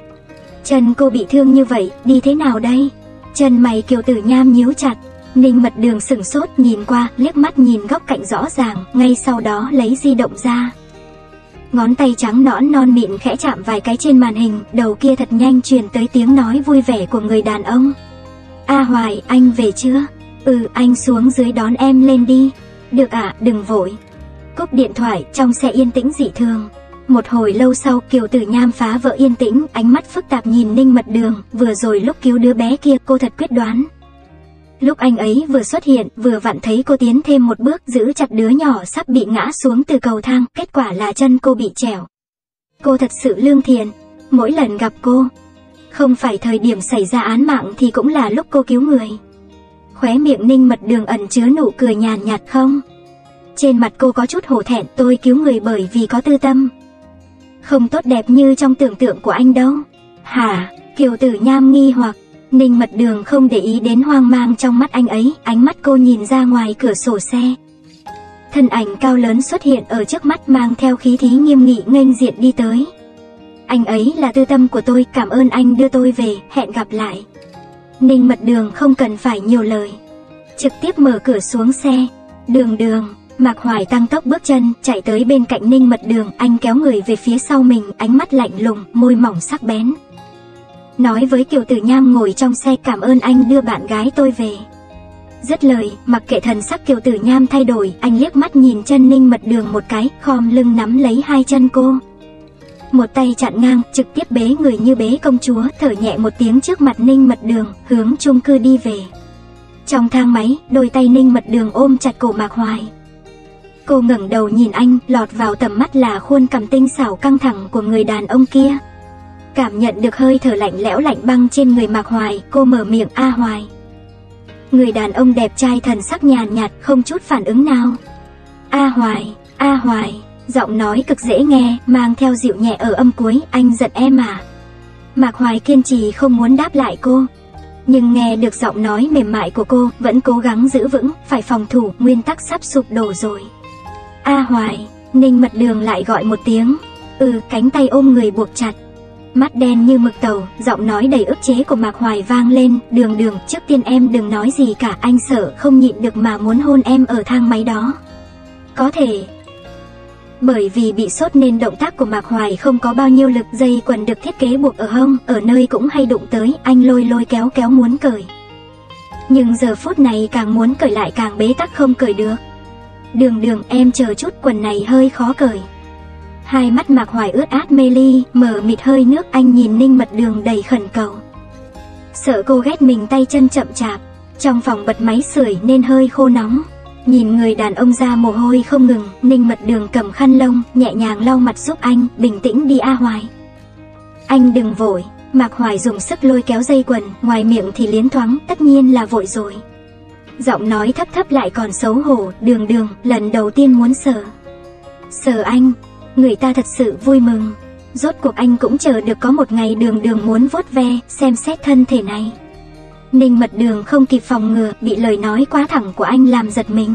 Chân cô bị thương như vậy, đi thế nào đây? Chân mày Kiều Tử Nham nhíu chặt. Ninh Mật Đường sửng sốt, nhìn qua, liếc mắt nhìn góc cạnh rõ ràng, ngay sau đó lấy di động ra. Ngón tay trắng nõn non mịn khẽ chạm vài cái trên màn hình, đầu kia thật nhanh truyền tới tiếng nói vui vẻ của người đàn ông. A Hoài, anh về chưa? Ừ, anh xuống dưới đón em lên đi. Được ạ, à, đừng vội. Cúp điện thoại, trong xe yên tĩnh dị thường. Một hồi lâu sau, Kiều Tử Nham phá vỡ yên tĩnh, ánh mắt phức tạp nhìn Ninh Mật Đường. Vừa rồi lúc cứu đứa bé kia, cô thật quyết đoán. Lúc anh ấy vừa xuất hiện, vừa vặn thấy cô tiến thêm một bước, giữ chặt đứa nhỏ sắp bị ngã xuống từ cầu thang, kết quả là chân cô bị trẻo. Cô thật sự lương thiện. Mỗi lần gặp cô, không phải thời điểm xảy ra án mạng thì cũng là lúc cô cứu người. Khóe miệng Ninh Mật Đường ẩn chứa nụ cười nhàn nhạt không. Trên mặt cô có chút hổ thẹn, tôi cứu người bởi vì có tư tâm. Không tốt đẹp như trong tưởng tượng của anh đâu. Hả? Kiều Tử Nham nghi hoặc. Ninh Mật Đường không để ý đến hoang mang trong mắt anh ấy, ánh mắt cô nhìn ra ngoài cửa sổ xe. Thân ảnh cao lớn xuất hiện ở trước mắt, mang theo khí thí nghiêm nghị nghênh diện đi tới. Anh ấy là tư tâm của tôi, cảm ơn anh đưa tôi về, hẹn gặp lại. Ninh Mật Đường không cần phải nhiều lời, trực tiếp mở cửa xuống xe. Đường Đường. Mạc Hoài tăng tốc bước chân, chạy tới bên cạnh Ninh Mật Đường, anh kéo người về phía sau mình, ánh mắt lạnh lùng, môi mỏng sắc bén. Nói với Kiều Tử Nham ngồi trong xe, cảm ơn anh đưa bạn gái tôi về. Dứt lời, mặc kệ thần sắc Kiều Tử Nham thay đổi, anh liếc mắt nhìn chân Ninh Mật Đường một cái, khom lưng nắm lấy hai chân cô. Một tay chặn ngang, trực tiếp bế người như bế công chúa, thở nhẹ một tiếng trước mặt Ninh Mật Đường, hướng chung cư đi về. Trong thang máy, đôi tay Ninh Mật Đường ôm chặt cổ Mạc Hoài. Cô ngẩng đầu nhìn anh, lọt vào tầm mắt là khuôn cằm tinh xảo căng thẳng của người đàn ông kia. Cảm nhận được hơi thở lạnh lẽo lạnh băng trên người Mạc Hoài, cô mở miệng, A Hoài. Người đàn ông đẹp trai thần sắc nhàn nhạt, không chút phản ứng nào. A Hoài, A Hoài, giọng nói cực dễ nghe, mang theo dịu nhẹ ở âm cuối, anh giận em à? Mạc Hoài kiên trì không muốn đáp lại cô, nhưng nghe được giọng nói mềm mại của cô, vẫn cố gắng giữ vững, phải phòng thủ, nguyên tắc sắp sụp đổ rồi. A Hoài. Ninh Mật Đường lại gọi một tiếng. Ừ, cánh tay ôm người buộc chặt. Mắt đen như mực tàu, giọng nói đầy ức chế của Mạc Hoài vang lên, Đường Đường, trước tiên em đừng nói gì cả, anh sợ không nhịn được mà muốn hôn em ở thang máy đó. Có thể. Bởi vì bị sốt nên động tác của Mạc Hoài không có bao nhiêu lực, dây quần được thiết kế buộc ở hông, ở nơi cũng hay đụng tới, anh lôi lôi kéo kéo muốn cởi. Nhưng giờ phút này càng muốn cởi lại càng bế tắc không cởi được. Đường Đường, em chờ chút, quần này hơi khó cởi. Hai mắt Mạc Hoài ướt át mê ly, mở mịt hơi nước, anh nhìn Ninh Mật Đường đầy khẩn cầu. Sợ cô ghét mình tay chân chậm chạp, trong phòng bật máy sưởi nên hơi khô nóng. Nhìn người đàn ông ra mồ hôi không ngừng, Ninh Mật Đường cầm khăn lông, nhẹ nhàng lau mặt giúp anh, bình tĩnh đi A Hoài. Anh đừng vội. Mạc Hoài dùng sức lôi kéo dây quần, ngoài miệng thì liến thoáng, tất nhiên là vội rồi. Giọng nói thấp thấp lại còn xấu hổ, Đường Đường, lần đầu tiên muốn sờ. Sờ anh, người ta thật sự vui mừng. Rốt cuộc anh cũng chờ được có một ngày Đường Đường muốn vuốt ve, xem xét thân thể này. Ninh Mật Đường không kịp phòng ngừa, bị lời nói quá thẳng của anh làm giật mình.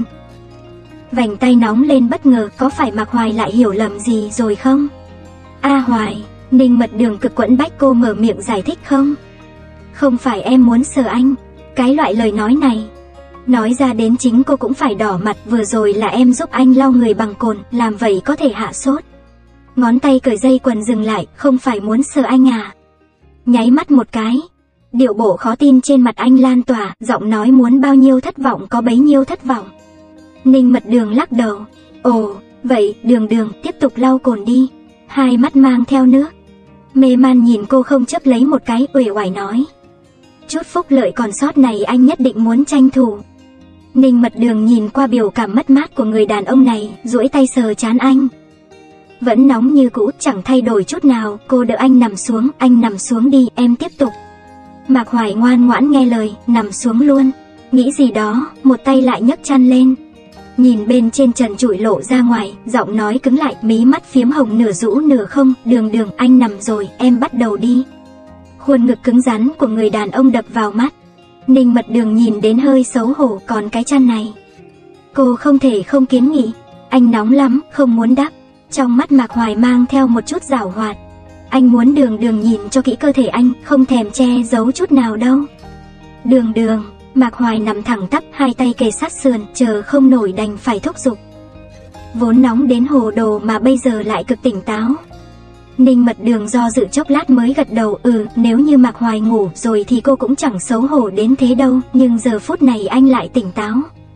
Vành tay nóng lên bất ngờ, có phải Mạc Hoài lại hiểu lầm gì rồi không? A Hoài. Ninh Mật Đường cực quẫn bách cô mở miệng giải thích không? Không phải em muốn sờ anh. Cái loại lời nói này nói ra đến chính cô cũng phải đỏ mặt, vừa rồi là em giúp anh lau người bằng cồn, làm vậy có thể hạ sốt. Ngón tay cởi dây quần dừng lại, không phải muốn sờ anh à? Nháy mắt một cái. Điệu bộ khó tin trên mặt anh lan tỏa, giọng nói muốn bao nhiêu thất vọng có bấy nhiêu thất vọng. Ninh Mật Đường lắc đầu. Ồ, vậy, Đường Đường, tiếp tục lau cồn đi. Hai mắt mang theo nước. Mê man nhìn cô không chấp lấy một cái, uể oải nói. Chút phúc lợi còn sót này anh nhất định muốn tranh thủ. Ninh Mật Đường nhìn qua biểu cảm mất mát của người đàn ông này, duỗi tay sờ trán anh. Vẫn nóng như cũ, chẳng thay đổi chút nào. Cô đỡ anh nằm xuống. Anh nằm xuống đi, em tiếp tục. Mạc Hoài ngoan ngoãn nghe lời, nằm xuống luôn. Nghĩ gì đó, một tay lại nhấc chăn lên. Nhìn bên trên trần trụi lộ ra ngoài, giọng nói cứng lại, mí mắt phiếm hồng nửa rũ nửa không. Đường Đường, anh nằm rồi, em bắt đầu đi. Khuôn ngực cứng rắn của người đàn ông đập vào mắt. Ninh Mật Đường nhìn đến hơi xấu hổ. Còn cái chăn này, cô không thể không kiến nghị. Anh nóng lắm, không muốn đắp. Trong mắt Mạc Hoài mang theo một chút giảo hoạt. Anh muốn Đường Đường nhìn cho kỹ cơ thể anh, không thèm che giấu chút nào đâu. Đường Đường. Mạc Hoài nằm thẳng tắp, hai tay kề sát sườn, chờ không nổi đành phải thúc giục. Vốn nóng đến hồ đồ mà bây giờ lại cực tỉnh táo. Ninh Mật Đường do dự chốc lát mới gật đầu. Ừ, nếu như Mạc Hoài ngủ rồi thì cô cũng chẳng xấu hổ đến thế đâu. Nhưng giờ phút này anh lại tỉnh táo.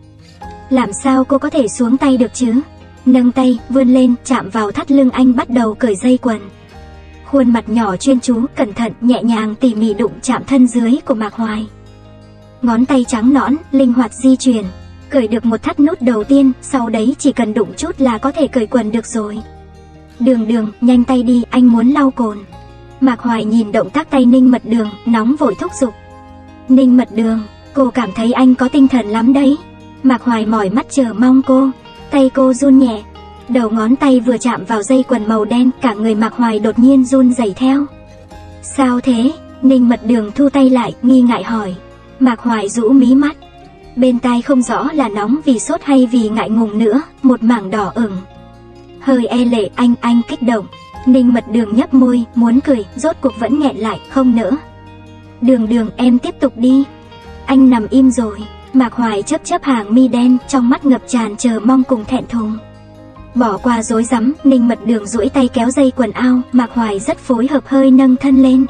Làm sao cô có thể xuống tay được chứ? Nâng tay, vươn lên, chạm vào thắt lưng anh, bắt đầu cởi dây quần. Khuôn mặt nhỏ chuyên chú, cẩn thận, nhẹ nhàng tỉ mỉ đụng chạm thân dưới của Mạc Hoài. Ngón tay trắng nõn, linh hoạt di chuyển. Cởi được một thắt nút đầu tiên, sau đấy chỉ cần đụng chút là có thể cởi quần được rồi. Đường Đường, nhanh tay đi, anh muốn lau cồn. Mạc Hoài nhìn động tác tay Ninh Mật Đường, nóng vội thúc giục. Ninh Mật Đường, cô cảm thấy anh có tinh thần lắm đấy. Mạc Hoài mỏi mắt chờ mong cô. Tay cô run nhẹ. Đầu ngón tay vừa chạm vào dây quần màu đen, cả người Mạc Hoài đột nhiên run rẩy theo. Sao thế? Ninh Mật Đường thu tay lại, nghi ngại hỏi. Mạc Hoài rũ mí mắt. Bên tai không rõ là nóng vì sốt hay vì ngại ngùng nữa, một mảng đỏ ửng. Hơi e lệ, anh, anh kích động. Ninh Mật Đường nhấp môi, muốn cười, rốt cuộc vẫn nghẹn lại, không nữa. Đường Đường, em tiếp tục đi. Anh nằm im rồi. Mạc Hoài chớp chớp hàng mi đen, trong mắt ngập tràn chờ mong cùng thẹn thùng. Bỏ qua rối rắm, Ninh Mật Đường duỗi tay kéo dây quần ao. Mạc Hoài rất phối hợp, hơi nâng thân lên.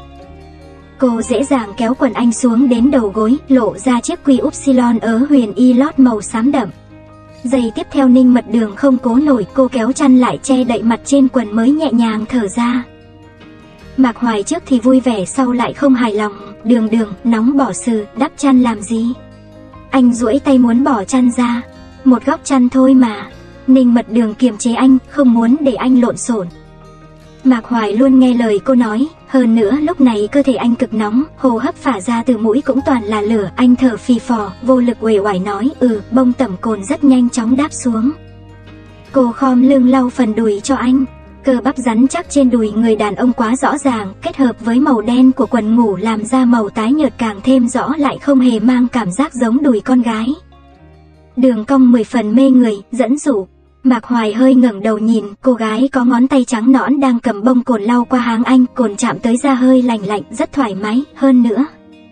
Cô dễ dàng kéo quần anh xuống đến đầu gối, lộ ra chiếc quy upsilon ớ huyền y lót màu xám đậm. Giây tiếp theo Ninh Mật Đường không cố nổi, cô kéo chăn lại che đậy mặt trên quần mới nhẹ nhàng thở ra. Mạc Hoài trước thì vui vẻ, sau lại không hài lòng. Đường Đường, nóng bỏ sừ, đắp chăn làm gì? Anh duỗi tay muốn bỏ chăn ra. Một góc chăn thôi mà. Ninh Mật Đường kiềm chế anh, không muốn để anh lộn xộn. Mạc Hoài luôn nghe lời cô nói. Hơn nữa lúc này cơ thể anh cực nóng, hô hấp phả ra từ mũi cũng toàn là lửa. Anh thở phì phò, vô lực uể oải nói. Ừ, bông tẩm cồn rất nhanh chóng đáp xuống. Cô khom lưng lau phần đùi cho anh. Cơ bắp rắn chắc trên đùi người đàn ông quá rõ ràng, kết hợp với màu đen của quần ngủ làm ra màu tái nhợt càng thêm rõ, lại không hề mang cảm giác giống đùi con gái. Đường cong mười phần mê người, dẫn dụ. Mạc Hoài hơi ngẩng đầu nhìn, cô gái có ngón tay trắng nõn đang cầm bông cồn lau qua háng anh, cồn chạm tới da hơi lành lạnh, rất thoải mái. Hơn nữa,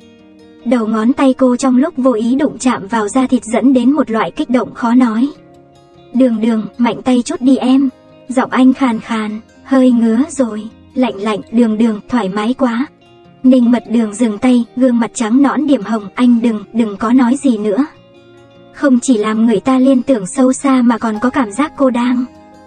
đầu ngón tay cô trong lúc vô ý đụng chạm vào da thịt dẫn đến một loại kích động khó nói. Đường Đường, mạnh tay chút đi em. Giọng anh khàn khàn, hơi ngứa rồi. Lạnh lạnh, Đường Đường, thoải mái quá. Ninh Mật Đường dừng tay, gương mặt trắng nõn điểm hồng. Anh đừng, đừng có nói gì nữa. Không chỉ làm người ta liên tưởng sâu xa mà còn có cảm giác cô đang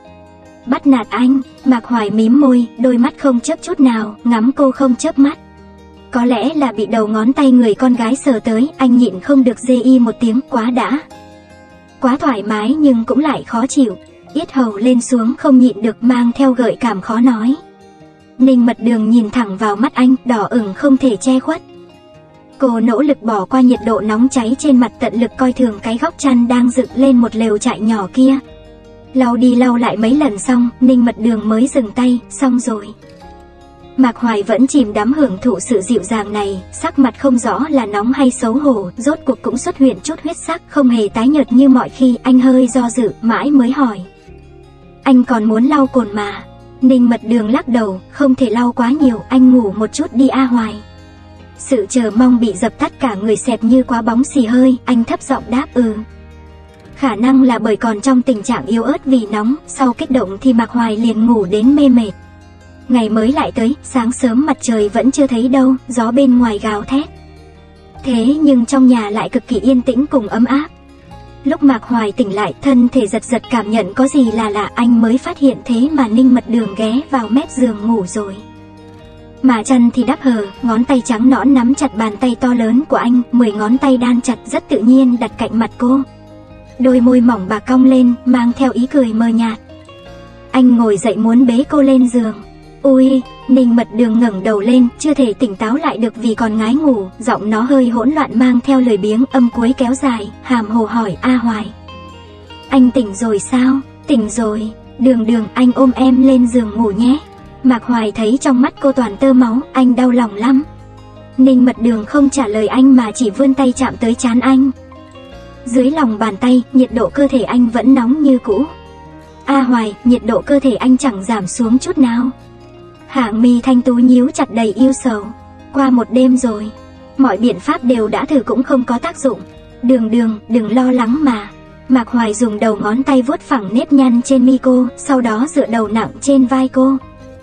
bắt nạt anh. Mạc Hoài mím môi, đôi mắt không chớp chút nào, ngắm cô không chớp mắt. Có lẽ là bị đầu ngón tay người con gái sờ tới, anh nhịn không được rê y một tiếng. Quá đã, quá thoải mái nhưng cũng lại khó chịu. Yết hầu lên xuống không nhịn được, mang theo gợi cảm khó nói. Ninh Mật Đường nhìn thẳng vào mắt anh, đỏ ửng không thể che khuất. Cô nỗ lực bỏ qua nhiệt độ nóng cháy trên mặt, tận lực coi thường cái góc chăn đang dựng lên một lều trại nhỏ kia. Lau đi lau lại mấy lần xong, Ninh Mật Đường mới dừng tay. Xong rồi. Mạc Hoài vẫn chìm đắm hưởng thụ sự dịu dàng này, sắc mặt không rõ là nóng hay xấu hổ, rốt cuộc cũng xuất hiện chút huyết sắc, không hề tái nhợt như mọi khi. Anh hơi do dự, mãi mới hỏi. Anh còn muốn lau cồn mà. Ninh Mật Đường lắc đầu, không thể lau quá nhiều, anh ngủ một chút đi a Hoài. Sự chờ mong bị dập tắt, cả người xẹp như quá bóng xì hơi, anh thấp giọng đáp ừ. Khả năng là bởi còn trong tình trạng yếu ớt vì nóng, sau kích động thì Mạc Hoài liền ngủ đến mê mệt. Ngày mới lại tới, sáng sớm mặt trời vẫn chưa thấy đâu, gió bên ngoài gào thét. Thế nhưng trong nhà lại cực kỳ yên tĩnh cùng ấm áp. Lúc Mạc Hoài tỉnh lại, thân thể giật giật cảm nhận có gì là lạ, anh mới phát hiện thế mà Ninh Mật Đường ghé vào mép giường ngủ rồi. Mà chân thì đắp hờ, ngón tay trắng nõn nắm chặt bàn tay to lớn của anh, mười ngón tay đan chặt rất tự nhiên đặt cạnh mặt cô. Đôi môi mỏng bạc cong lên, mang theo ý cười mờ nhạt. Anh ngồi dậy muốn bế cô lên giường. Ôi, Ninh Mật Đường ngẩng đầu lên, chưa thể tỉnh táo lại được vì còn ngái ngủ, giọng nó hơi hỗn loạn mang theo lời biếng, âm cuối kéo dài, hàm hồ hỏi: A Hoài, anh tỉnh rồi sao? Tỉnh rồi, Đường Đường, anh ôm em lên giường ngủ nhé. Mạc Hoài thấy trong mắt cô toàn tơ máu, anh đau lòng lắm. Ninh Mật Đường không trả lời anh mà chỉ vươn tay chạm tới trán anh. Dưới lòng bàn tay, nhiệt độ cơ thể anh vẫn nóng như cũ. A Hoài, nhiệt độ cơ thể anh chẳng giảm xuống chút nào. Hàng mi thanh tú nhíu chặt đầy yêu sầu. Qua một đêm rồi, mọi biện pháp đều đã thử cũng không có tác dụng. Đường Đường, đừng lo lắng mà. Mạc Hoài dùng đầu ngón tay vuốt phẳng nếp nhăn trên mi cô, sau đó dựa đầu nặng trên vai cô.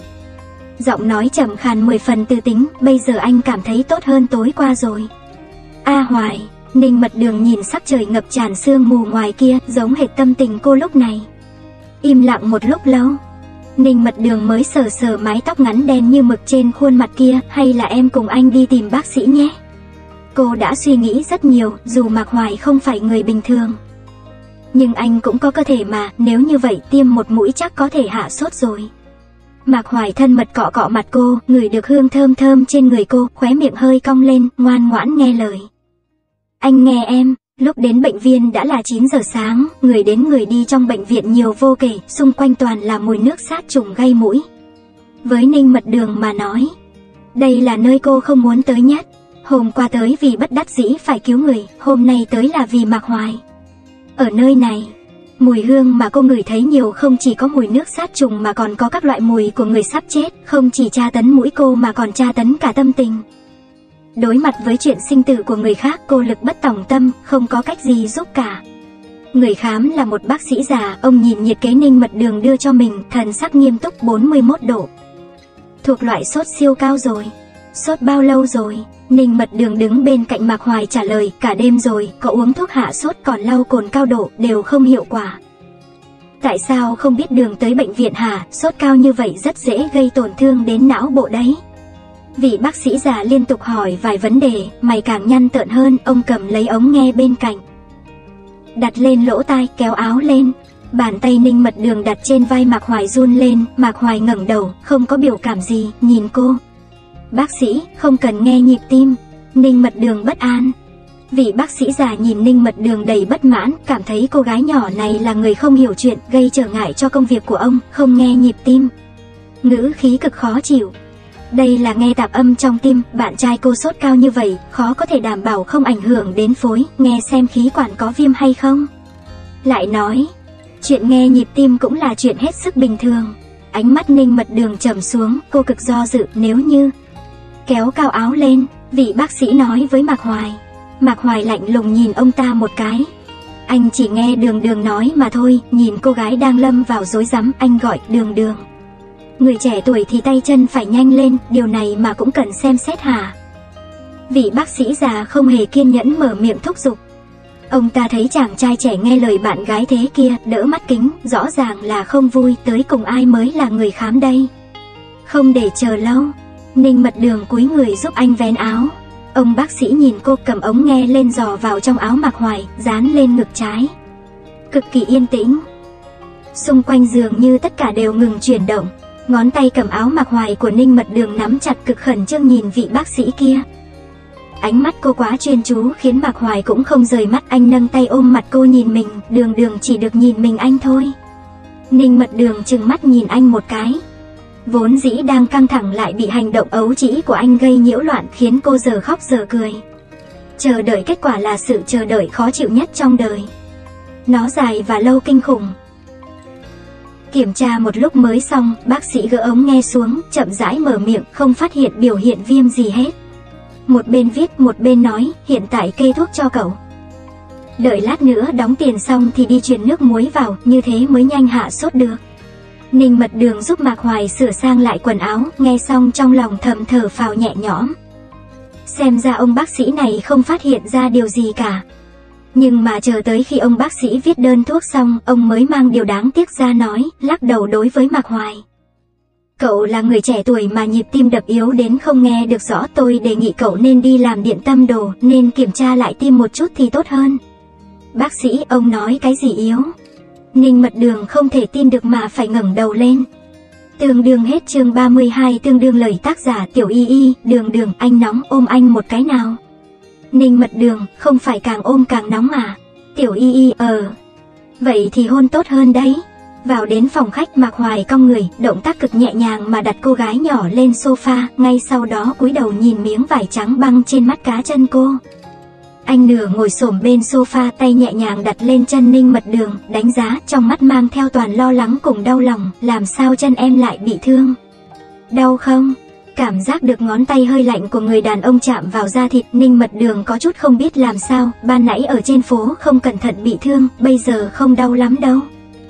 Giọng nói trầm khàn mười phần tư tính, bây giờ anh cảm thấy tốt hơn tối qua rồi. A Hoài, Ninh Mật Đường nhìn sắc trời ngập tràn sương mù ngoài kia, giống hệt tâm tình cô lúc này. Im lặng một lúc lâu, Ninh Mật Đường mới sờ sờ mái tóc ngắn đen như mực trên khuôn mặt kia. Hay là em cùng anh đi tìm bác sĩ nhé. Cô đã suy nghĩ rất nhiều, dù Mạc Hoài không phải người bình thường, nhưng anh cũng có cơ thể mà, nếu như vậy tiêm một mũi chắc có thể hạ sốt rồi. Mạc Hoài thân mật cọ cọ mặt cô, ngửi được hương thơm thơm trên người cô, khóe miệng hơi cong lên, ngoan ngoãn nghe lời. Anh nghe em. Lúc đến bệnh viện đã là chín giờ sáng, người đến người đi trong bệnh viện nhiều vô kể, xung quanh toàn là mùi nước sát trùng gây mũi. Với Ninh Mật Đường mà nói, đây là nơi cô không muốn tới nhất. Hôm qua tới vì bất đắc dĩ phải cứu người, hôm nay tới là vì Mạc Hoài. Ở nơi này, mùi hương mà cô ngửi thấy nhiều không chỉ có mùi nước sát trùng mà còn có các loại mùi của người sắp chết, không chỉ tra tấn mũi cô mà còn tra tấn cả tâm tình. Đối mặt với chuyện sinh tử của người khác, cô lực bất tòng tâm, không có cách gì giúp cả. Người khám là một bác sĩ già, ông nhìn nhiệt kế Ninh Mật Đường đưa cho mình, thần sắc nghiêm túc. Bốn mươi mốt độ. Thuộc loại sốt siêu cao rồi. Sốt bao lâu rồi? Ninh Mật Đường đứng bên cạnh Mạc Hoài trả lời, cả đêm rồi, có uống thuốc hạ sốt còn lau cồn cao độ, đều không hiệu quả. Tại sao không biết đường tới bệnh viện hả? Sốt cao như vậy rất dễ gây tổn thương đến não bộ đấy. Vị bác sĩ già liên tục hỏi vài vấn đề, mày càng nhăn tợn hơn. Ông cầm lấy ống nghe bên cạnh, đặt lên lỗ tai, kéo áo lên. Bàn tay Ninh Mật Đường đặt trên vai Mạc Hoài run lên. Mạc Hoài ngẩng đầu, không có biểu cảm gì, nhìn cô. Bác sĩ, không cần nghe nhịp tim. Ninh Mật Đường bất an. Vị bác sĩ già nhìn Ninh Mật Đường đầy bất mãn, cảm thấy cô gái nhỏ này là người không hiểu chuyện, gây trở ngại cho công việc của ông, không nghe nhịp tim. Ngữ khí cực khó chịu. Đây là nghe tạp âm trong tim, bạn trai cô sốt cao như vậy, khó có thể đảm bảo không ảnh hưởng đến phối, nghe xem khí quản có viêm hay không. Lại nói, chuyện nghe nhịp tim cũng là chuyện hết sức bình thường. Ánh mắt Ninh Mật Đường trầm xuống, cô cực do dự, nếu như... Kéo cao áo lên, vị bác sĩ nói với Mạc Hoài. Mạc Hoài lạnh lùng nhìn ông ta một cái. Anh chỉ nghe Đường Đường nói mà thôi. Nhìn cô gái đang lâm vào rối rắm, anh gọi Đường Đường. Người trẻ tuổi thì tay chân phải nhanh lên, điều này mà cũng cần xem xét hả? Vị bác sĩ già không hề kiên nhẫn mở miệng thúc giục. Ông ta thấy chàng trai trẻ nghe lời bạn gái thế kia, đỡ mắt kính, rõ ràng là không vui, tới cùng ai mới là người khám đây. Không để chờ lâu, Ninh Mật Đường cúi người giúp anh vén áo. Ông bác sĩ nhìn cô, cầm ống nghe lên dò vào trong áo Mạc Hoài, dán lên ngực trái. Cực kỳ yên tĩnh. Xung quanh giường như tất cả đều ngừng chuyển động. Ngón tay cầm áo Mạc Hoài của Ninh Mật Đường nắm chặt, cực khẩn trương nhìn vị bác sĩ kia. Ánh mắt cô quá chuyên chú khiến Mạc Hoài cũng không rời mắt. Anh nâng tay ôm mặt cô nhìn mình, Đường Đường chỉ được nhìn mình anh thôi. Ninh Mật Đường trừng mắt nhìn anh một cái. Vốn dĩ đang căng thẳng lại bị hành động ấu trĩ của anh gây nhiễu loạn, khiến cô giờ khóc giờ cười. Chờ đợi kết quả là sự chờ đợi khó chịu nhất trong đời. Nó dài và lâu kinh khủng. Kiểm tra một lúc mới xong, bác sĩ gỡ ống nghe xuống, chậm rãi mở miệng, không phát hiện biểu hiện viêm gì hết. Một bên viết một bên nói, hiện tại kê thuốc cho cậu. Đợi lát nữa đóng tiền xong thì đi truyền nước muối vào, như thế mới nhanh hạ sốt được. Ninh Mật Đường giúp Mạc Hoài sửa sang lại quần áo, nghe xong trong lòng thầm thở phào nhẹ nhõm. Xem ra ông bác sĩ này không phát hiện ra điều gì cả. Nhưng mà chờ tới khi ông bác sĩ viết đơn thuốc xong, ông mới mang điều đáng tiếc ra nói, lắc đầu đối với Mạc Hoài. Cậu là người trẻ tuổi mà nhịp tim đập yếu đến không nghe được rõ, tôi đề nghị cậu nên đi làm điện tâm đồ, nên kiểm tra lại tim một chút thì tốt hơn. Bác sĩ, ông nói cái gì yếu? Ninh Mật Đường không thể tin được mà phải ngẩng đầu lên. Tương đương hết chương ba mươi hai, tương đương lời tác giả Tiểu Y Y. Đường Đường, anh nóng, ôm anh một cái nào. Ninh Mật Đường, không phải càng ôm càng nóng à? Tiểu Y Y, ờ. Vậy thì hôn tốt hơn đấy. Vào đến phòng khách, Mạc Hoài cong người, động tác cực nhẹ nhàng mà đặt cô gái nhỏ lên sofa, ngay sau đó cúi đầu nhìn miếng vải trắng băng trên mắt cá chân cô. Anh nửa ngồi xổm bên sofa, tay nhẹ nhàng đặt lên chân Ninh Mật Đường, đánh giá, trong mắt mang theo toàn lo lắng cùng đau lòng, làm sao chân em lại bị thương? Đau không? Cảm giác được ngón tay hơi lạnh của người đàn ông chạm vào da thịt, Ninh Mật Đường có chút không biết làm sao, ban nãy ở trên phố không cẩn thận bị thương, bây giờ không đau lắm đâu.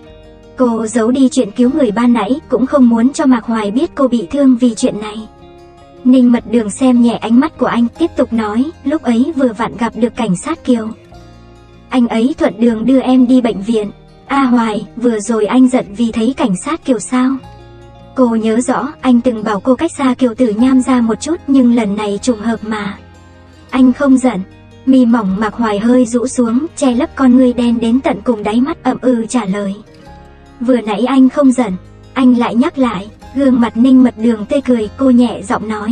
Cô giấu đi chuyện cứu người ban nãy, cũng không muốn cho Mạc Hoài biết cô bị thương vì chuyện này. Ninh Mật Đường xem nhẹ ánh mắt của anh, tiếp tục nói, lúc ấy vừa vặn gặp được cảnh sát Kiều. Anh ấy thuận đường đưa em đi bệnh viện. A Hoài, vừa rồi anh giận vì thấy cảnh sát Kiều sao? Cô nhớ rõ, anh từng bảo cô cách xa Kiều Tử Nham ra một chút, nhưng lần này trùng hợp mà. Anh không giận. Mi mỏng Mạc Hoài hơi rũ xuống, che lấp con ngươi đen đến tận cùng đáy mắt, ậm ừ trả lời. Vừa nãy anh không giận. Anh lại nhắc lại. Gương mặt Ninh Mật Đường tươi cười, cô nhẹ giọng nói.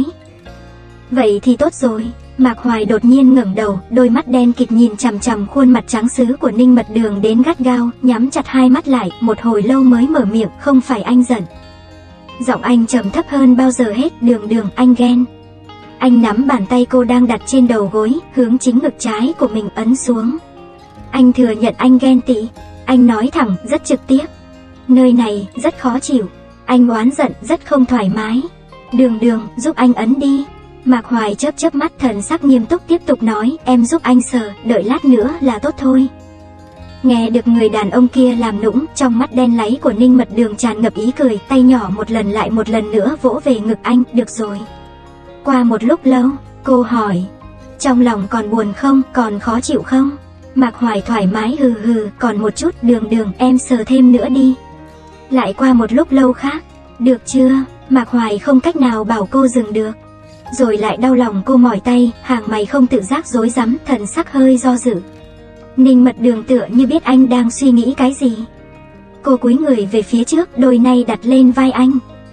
Vậy thì tốt rồi. Mạc Hoài đột nhiên ngẩng đầu, đôi mắt đen kịt nhìn chằm chằm khuôn mặt trắng sứ của Ninh Mật Đường đến gắt gao, nhắm chặt hai mắt lại, một hồi lâu mới mở miệng, không phải anh giận. Giọng anh trầm thấp hơn bao giờ hết, Đường Đường, anh ghen. Anh nắm bàn tay cô đang đặt trên đầu gối, hướng chính ngực trái của mình ấn xuống. Anh thừa nhận anh ghen tị. Anh nói thẳng, rất trực tiếp. Nơi này, rất khó chịu. Anh oán giận, rất không thoải mái. Đường Đường, giúp anh ấn đi. Mạc Hoài chớp chớp mắt, thần sắc nghiêm túc tiếp tục nói, em giúp anh sờ, đợi lát nữa là tốt thôi. Nghe được người đàn ông kia làm nũng, trong mắt đen láy của Ninh Mật Đường tràn ngập ý cười, tay nhỏ một lần lại một lần nữa vỗ về ngực anh, được rồi. Qua một lúc lâu, cô hỏi, trong lòng còn buồn không, còn khó chịu không? Mạc Hoài thoải mái hừ hừ, còn một chút, Đường Đường, em sờ thêm nữa đi. Lại qua một lúc lâu khác, được chưa? Mạc Hoài không cách nào bảo cô dừng được. Rồi lại đau lòng cô mỏi tay, hàng mày không tự giác rối rắm, thần sắc hơi do dự. Ninh Mật Đường tựa như biết anh đang suy nghĩ cái gì. Cô cúi người về phía trước, đôi nay đặt lên vai anh.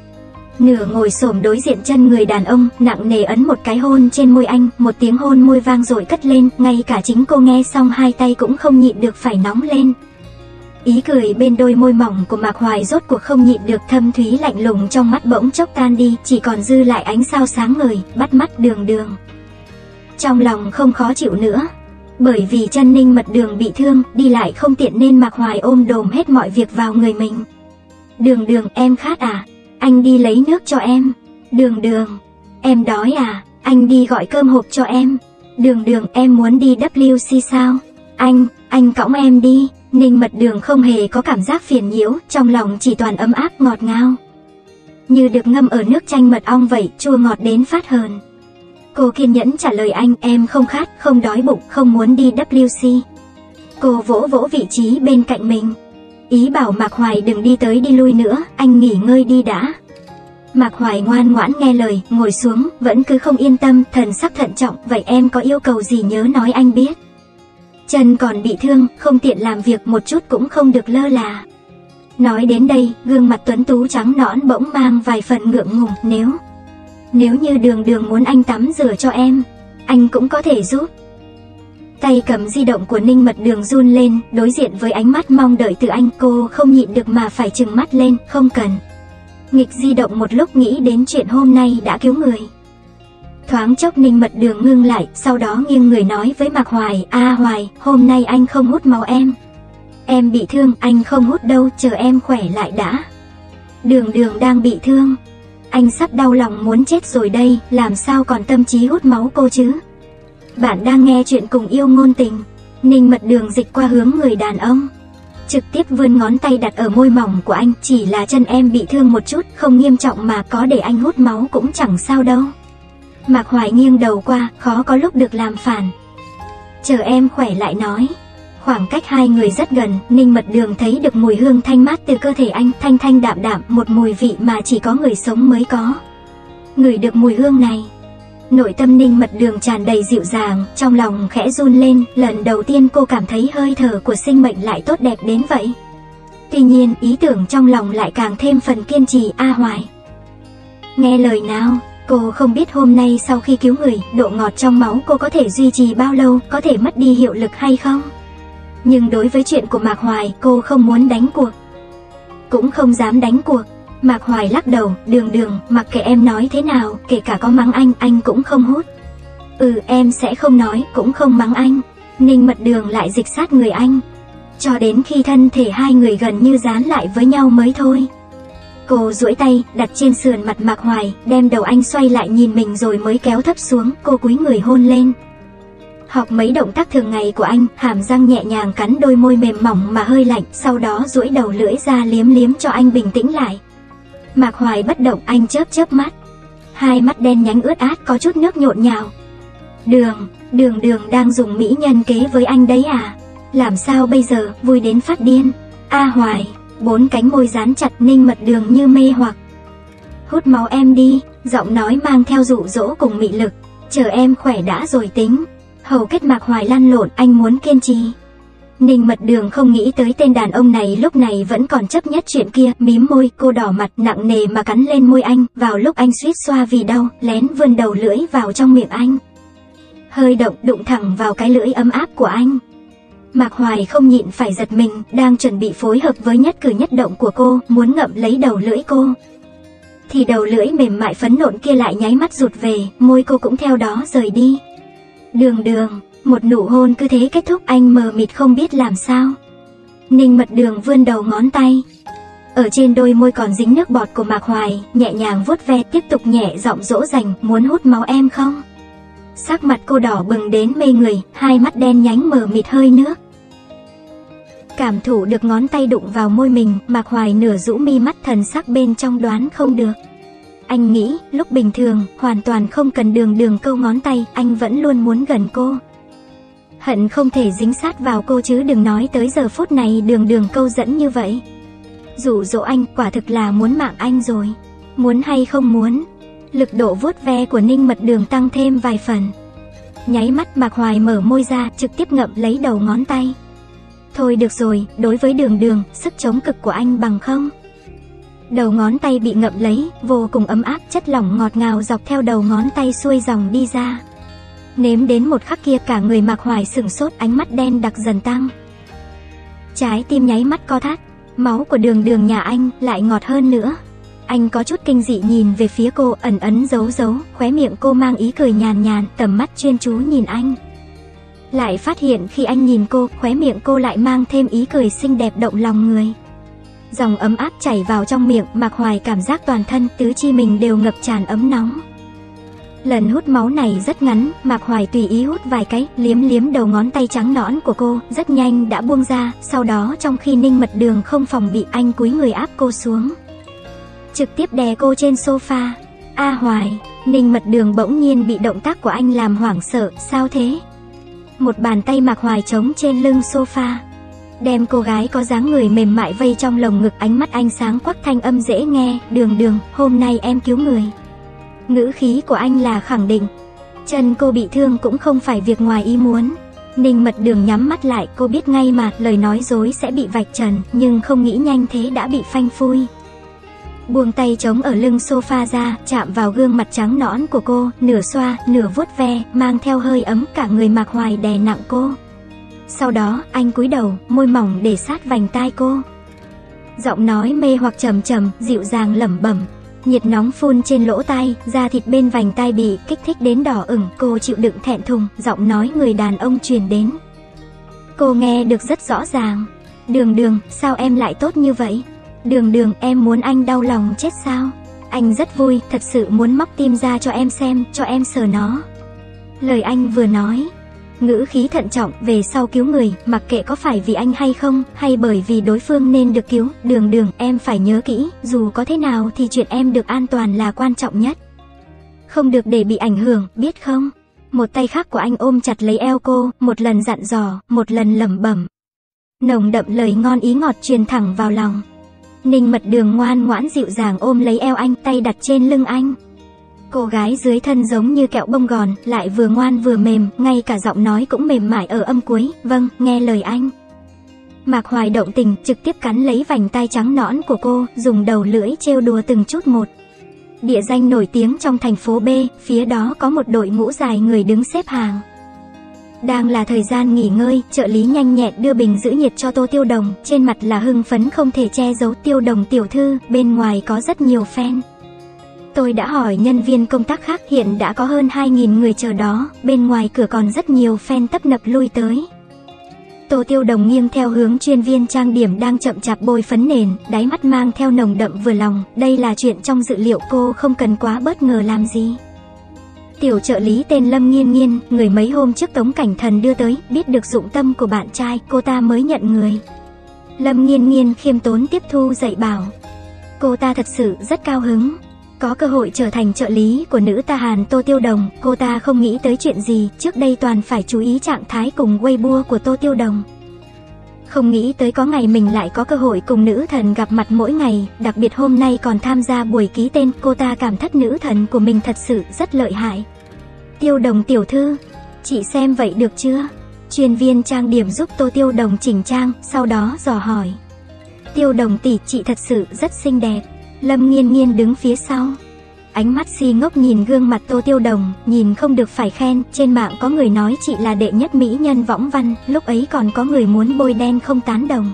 Nửa ngồi xổm đối diện chân người đàn ông, nặng nề ấn một cái hôn trên môi anh, một tiếng hôn môi vang dội cất lên, ngay cả chính cô nghe xong hai tay cũng không nhịn được phải nóng lên. Ý cười bên đôi môi mỏng của Mạc Hoài rốt cuộc không nhịn được, thâm thúy lạnh lùng trong mắt bỗng chốc tan đi, chỉ còn dư lại ánh sao sáng ngời, bắt mắt Đường Đường. Trong lòng không khó chịu nữa. Bởi vì chân Ninh Mật Đường bị thương, đi lại không tiện nên Mạc Hoài ôm đồm hết mọi việc vào người mình. Đường Đường, em khát à? Anh đi lấy nước cho em. Đường Đường, em đói à? Anh đi gọi cơm hộp cho em. Đường Đường, em muốn đi W C sao? Anh, anh cõng em đi. Ninh Mật Đường không hề có cảm giác phiền nhiễu, trong lòng chỉ toàn ấm áp ngọt ngào. Như được ngâm ở nước chanh mật ong vậy, chua ngọt đến phát hờn. Cô kiên nhẫn trả lời anh, em không khát, không đói bụng, không muốn đi W C. Cô vỗ vỗ vị trí bên cạnh mình. Ý bảo Mạc Hoài đừng đi tới đi lui nữa, anh nghỉ ngơi đi đã. Mạc Hoài ngoan ngoãn nghe lời, ngồi xuống, vẫn cứ không yên tâm, thần sắc thận trọng, vậy em có yêu cầu gì nhớ nói anh biết. Chân còn bị thương, không tiện làm việc, một chút cũng không được lơ là. Nói đến đây, gương mặt tuấn tú trắng nõn bỗng mang vài phần ngượng ngùng, nếu... Nếu như Đường Đường muốn anh tắm rửa cho em, anh cũng có thể giúp. Tay cầm di động của Ninh Mật Đường run lên, đối diện với ánh mắt mong đợi từ anh, cô không nhịn được mà phải trừng mắt lên, không cần. Nghịch di động một lúc, nghĩ đến chuyện hôm nay đã cứu người. Thoáng chốc Ninh Mật Đường ngưng lại, sau đó nghiêng người nói với Mạc Hoài, A Hoài, hôm nay anh không hút máu em. Em bị thương, anh không hút đâu, chờ em khỏe lại đã. Đường Đường đang bị thương. Anh sắp đau lòng muốn chết rồi đây, làm sao còn tâm trí hút máu cô chứ? Bạn đang nghe chuyện Cùng Yêu Ngôn Tình. Ninh Mật Đường dịch qua hướng người đàn ông, trực tiếp vươn ngón tay đặt ở môi mỏng của anh, chỉ là chân em bị thương một chút, không nghiêm trọng mà, có để anh hút máu cũng chẳng sao đâu. Mạc Hoài nghiêng đầu qua, khó có lúc được làm phản. Chờ em khỏe lại nói. Khoảng cách hai người rất gần, Ninh Mật Đường thấy được mùi hương thanh mát từ cơ thể anh, thanh thanh đạm đạm, một mùi vị mà chỉ có người sống mới có. Ngửi được mùi hương này, nội tâm Ninh Mật Đường tràn đầy dịu dàng, trong lòng khẽ run lên, lần đầu tiên cô cảm thấy hơi thở của sinh mệnh lại tốt đẹp đến vậy. Tuy nhiên, ý tưởng trong lòng lại càng thêm phần kiên trì. A Hoài, nghe lời nào. Cô không biết hôm nay sau khi cứu người, độ ngọt trong máu cô có thể duy trì bao lâu, có thể mất đi hiệu lực hay không. Nhưng đối với chuyện của Mạc Hoài, cô không muốn đánh cuộc, cũng không dám đánh cuộc. Mạc Hoài lắc đầu. Đường Đường, mặc kệ em nói thế nào, kể cả có mắng anh, anh cũng không hút. Ừ, em sẽ không nói, cũng không mắng anh. Ninh Mật Đường lại dịch sát người anh, cho đến khi thân thể hai người gần như dán lại với nhau mới thôi. Cô duỗi tay, đặt trên sườn mặt Mạc Hoài, đem đầu anh xoay lại nhìn mình rồi mới kéo thấp xuống. Cô cúi người hôn lên. Học mấy động tác thường ngày của anh, hàm răng nhẹ nhàng cắn đôi môi mềm mỏng mà hơi lạnh, sau đó duỗi đầu lưỡi ra liếm liếm cho anh bình tĩnh lại. Mạc Hoài bất động, anh chớp chớp mắt. Hai mắt đen nhánh ướt át có chút nước nhộn nhạo. Đường, Đường Đường đang dùng mỹ nhân kế với anh đấy à? Làm sao bây giờ, vui đến phát điên. A Hoài, bốn cánh môi dán chặt. Ninh Mật Đường như mê hoặc. Hút máu em đi, giọng nói mang theo dụ dỗ cùng mị lực. Chờ em khỏe đã rồi tính. Hầu kết Mạc Hoài lăn lộn, anh muốn kiên trì. Ninh Mật Đường không nghĩ tới tên đàn ông này lúc này vẫn còn chấp nhất chuyện kia, mím môi, cô đỏ mặt nặng nề mà cắn lên môi anh, vào lúc anh suýt xoa vì đau, lén vươn đầu lưỡi vào trong miệng anh. Hơi động, đụng thẳng vào cái lưỡi ấm áp của anh. Mạc Hoài không nhịn phải giật mình, đang chuẩn bị phối hợp với nhất cử nhất động của cô, muốn ngậm lấy đầu lưỡi cô. Thì đầu lưỡi mềm mại phấn nộn kia lại nháy mắt rụt về, môi cô cũng theo đó rời đi. Đường Đường, một nụ hôn cứ thế kết thúc, anh mờ mịt không biết làm sao. Ninh Mật Đường vươn đầu ngón tay, ở trên đôi môi còn dính nước bọt của Mạc Hoài, nhẹ nhàng vuốt ve, tiếp tục nhẹ giọng dỗ dành, muốn hút máu em không? Sắc mặt cô đỏ bừng đến mê người, hai mắt đen nhánh mờ mịt hơi nước. Cảm thụ được ngón tay đụng vào môi mình, Mạc Hoài nửa rũ mi mắt, thần sắc bên trong đoán không được. Anh nghĩ, lúc bình thường, hoàn toàn không cần Đường Đường câu ngón tay, anh vẫn luôn muốn gần cô. Hận không thể dính sát vào cô chứ đừng nói tới giờ phút này Đường Đường câu dẫn như vậy. Dụ dỗ anh, quả thực là muốn mạng anh rồi. Muốn hay không muốn. Lực độ vuốt ve của Ninh Mật Đường tăng thêm vài phần. Nháy mắt Mạc Hoài mở môi ra, trực tiếp ngậm lấy đầu ngón tay. Thôi được rồi, đối với Đường Đường, sức chống cực của anh bằng không. Đầu ngón tay bị ngậm lấy, vô cùng ấm áp, chất lỏng ngọt ngào dọc theo đầu ngón tay xuôi dòng đi ra. Nếm đến một khắc kia cả người Mạc Hoài sửng sốt, ánh mắt đen đặc dần tăng. Trái tim nháy mắt co thắt, máu của Đường Đường nhà anh lại ngọt hơn nữa. Anh có chút kinh dị nhìn về phía cô, ẩn ẩn giấu giấu, khóe miệng cô mang ý cười nhàn nhàn, tầm mắt chuyên chú nhìn anh. Lại phát hiện khi anh nhìn cô, khóe miệng cô lại mang thêm ý cười xinh đẹp động lòng người. Dòng ấm áp chảy vào trong miệng, Mạc Hoài cảm giác toàn thân, tứ chi mình đều ngập tràn ấm nóng. Lần hút máu này rất ngắn, Mạc Hoài tùy ý hút vài cái, liếm liếm đầu ngón tay trắng nõn của cô, rất nhanh đã buông ra, sau đó trong khi Ninh Mật Đường không phòng bị, anh cúi người áp cô xuống. Trực tiếp đè cô trên sofa. A Hoài, Ninh Mật Đường bỗng nhiên bị động tác của anh làm hoảng sợ, sao thế? Một bàn tay Mạc Hoài trống trên lưng sofa, đem cô gái có dáng người mềm mại vây trong lồng ngực, ánh mắt anh sáng quắc, thanh âm dễ nghe, Đường Đường, hôm nay em cứu người. Ngữ khí của anh là khẳng định. Chân cô bị thương cũng không phải việc ngoài ý muốn. Ninh Mật Đường nhắm mắt lại, cô biết ngay mà lời nói dối sẽ bị vạch trần, nhưng không nghĩ nhanh thế đã bị phanh phui. Buông tay trống ở lưng sofa ra, chạm vào gương mặt trắng nõn của cô, nửa xoa, nửa vuốt ve, mang theo hơi ấm, cả người Mạc Hoài đè nặng cô. Sau đó, anh cúi đầu, môi mỏng để sát vành tai cô. Giọng nói mê hoặc trầm trầm, dịu dàng lẩm bẩm. Nhiệt nóng phun trên lỗ tai, da thịt bên vành tai bị kích thích đến đỏ ửng, cô chịu đựng thẹn thùng, giọng nói người đàn ông truyền đến. Cô nghe được rất rõ ràng. Đường Đường, sao em lại tốt như vậy? Đường Đường, em muốn anh đau lòng chết sao? Anh rất vui, thật sự muốn móc tim ra cho em xem, cho em sờ nó. Lời anh vừa nói, ngữ khí thận trọng, về sau cứu người, mặc kệ có phải vì anh hay không, hay bởi vì đối phương nên được cứu, Đường Đường, em phải nhớ kỹ, dù có thế nào thì chuyện em được an toàn là quan trọng nhất. Không được để bị ảnh hưởng, biết không? Một tay khác của anh ôm chặt lấy eo cô, một lần dặn dò, một lần lẩm bẩm. Nồng đậm lời ngon ý ngọt truyền thẳng vào lòng. Ninh Mật Đường ngoan ngoãn dịu dàng ôm lấy eo anh, tay đặt trên lưng anh. Cô gái dưới thân giống như kẹo bông gòn, lại vừa ngoan vừa mềm, ngay cả giọng nói cũng mềm mại ở âm cuối, vâng, nghe lời anh. Mạc Hoài động tình, trực tiếp cắn lấy vành tai trắng nõn của cô, dùng đầu lưỡi trêu đùa từng chút một. Địa danh nổi tiếng trong thành phố B, phía đó có một đội ngũ dài người đứng xếp hàng. Đang là thời gian nghỉ ngơi, trợ lý nhanh nhẹn đưa bình giữ nhiệt cho Tô Tiêu Đồng, trên mặt là hưng phấn không thể che giấu. Tiêu Đồng tiểu thư, bên ngoài có rất nhiều fan. Tôi đã hỏi nhân viên công tác khác, hiện đã có hơn hai nghìn người chờ đó, bên ngoài cửa còn rất nhiều fan tấp nập lui tới. Tô Tiêu Đồng nghiêng theo hướng chuyên viên trang điểm đang chậm chạp bôi phấn nền, đáy mắt mang theo nồng đậm vừa lòng, đây là chuyện trong dự liệu, cô không cần quá bất ngờ làm gì. Tiểu trợ lý tên Lâm Nghiên Nghiên, người mấy hôm trước Tống Cảnh Thần đưa tới, biết được dụng tâm của bạn trai, cô ta mới nhận người. Lâm Nghiên Nghiên khiêm tốn tiếp thu dạy bảo. Cô ta thật sự rất cao hứng. Có cơ hội trở thành trợ lý của nữ ta Hàn Tô Tiêu Đồng, cô ta không nghĩ tới chuyện gì, trước đây toàn phải chú ý trạng thái cùng Weibo của Tô Tiêu Đồng. Không nghĩ tới có ngày mình lại có cơ hội cùng nữ thần gặp mặt mỗi ngày, đặc biệt hôm nay còn tham gia buổi ký tên, cô ta cảm thất nữ thần của mình thật sự rất lợi hại. Tiêu Đồng tiểu thư, chị xem vậy được chưa? Chuyên viên trang điểm giúp Tô Tiêu Đồng chỉnh trang, sau đó dò hỏi. Tiêu Đồng tỷ, chị thật sự rất xinh đẹp. Lâm Nghiên Nghiên đứng phía sau, ánh mắt si ngốc nhìn gương mặt Tô Tiêu Đồng, nhìn không được phải khen. Trên mạng có người nói chị là đệ nhất mỹ nhân võng văn, lúc ấy còn có người muốn bôi đen không tán đồng.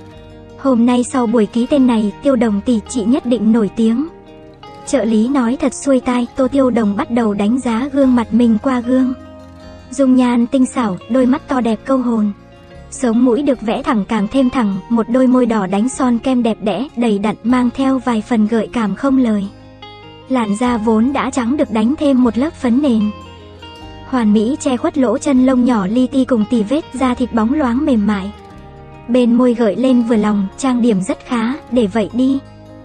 Hôm nay sau buổi ký tên này, Tiêu Đồng tỷ, chị nhất định nổi tiếng. Trợ lý nói thật xuôi tai. Tô Tiêu Đồng bắt đầu đánh giá gương mặt mình qua gương. Dung nhan tinh xảo, đôi mắt to đẹp câu hồn. Sống mũi được vẽ thẳng càng thêm thẳng, một đôi môi đỏ đánh son kem đẹp đẽ, đầy đặn, mang theo vài phần gợi cảm không lời. Làn da vốn đã trắng được đánh thêm một lớp phấn nền. Hoàn mỹ che khuất lỗ chân lông nhỏ li ti cùng tì vết, da thịt bóng loáng mềm mại. Bên môi gợi lên vừa lòng, trang điểm rất khá, để vậy đi.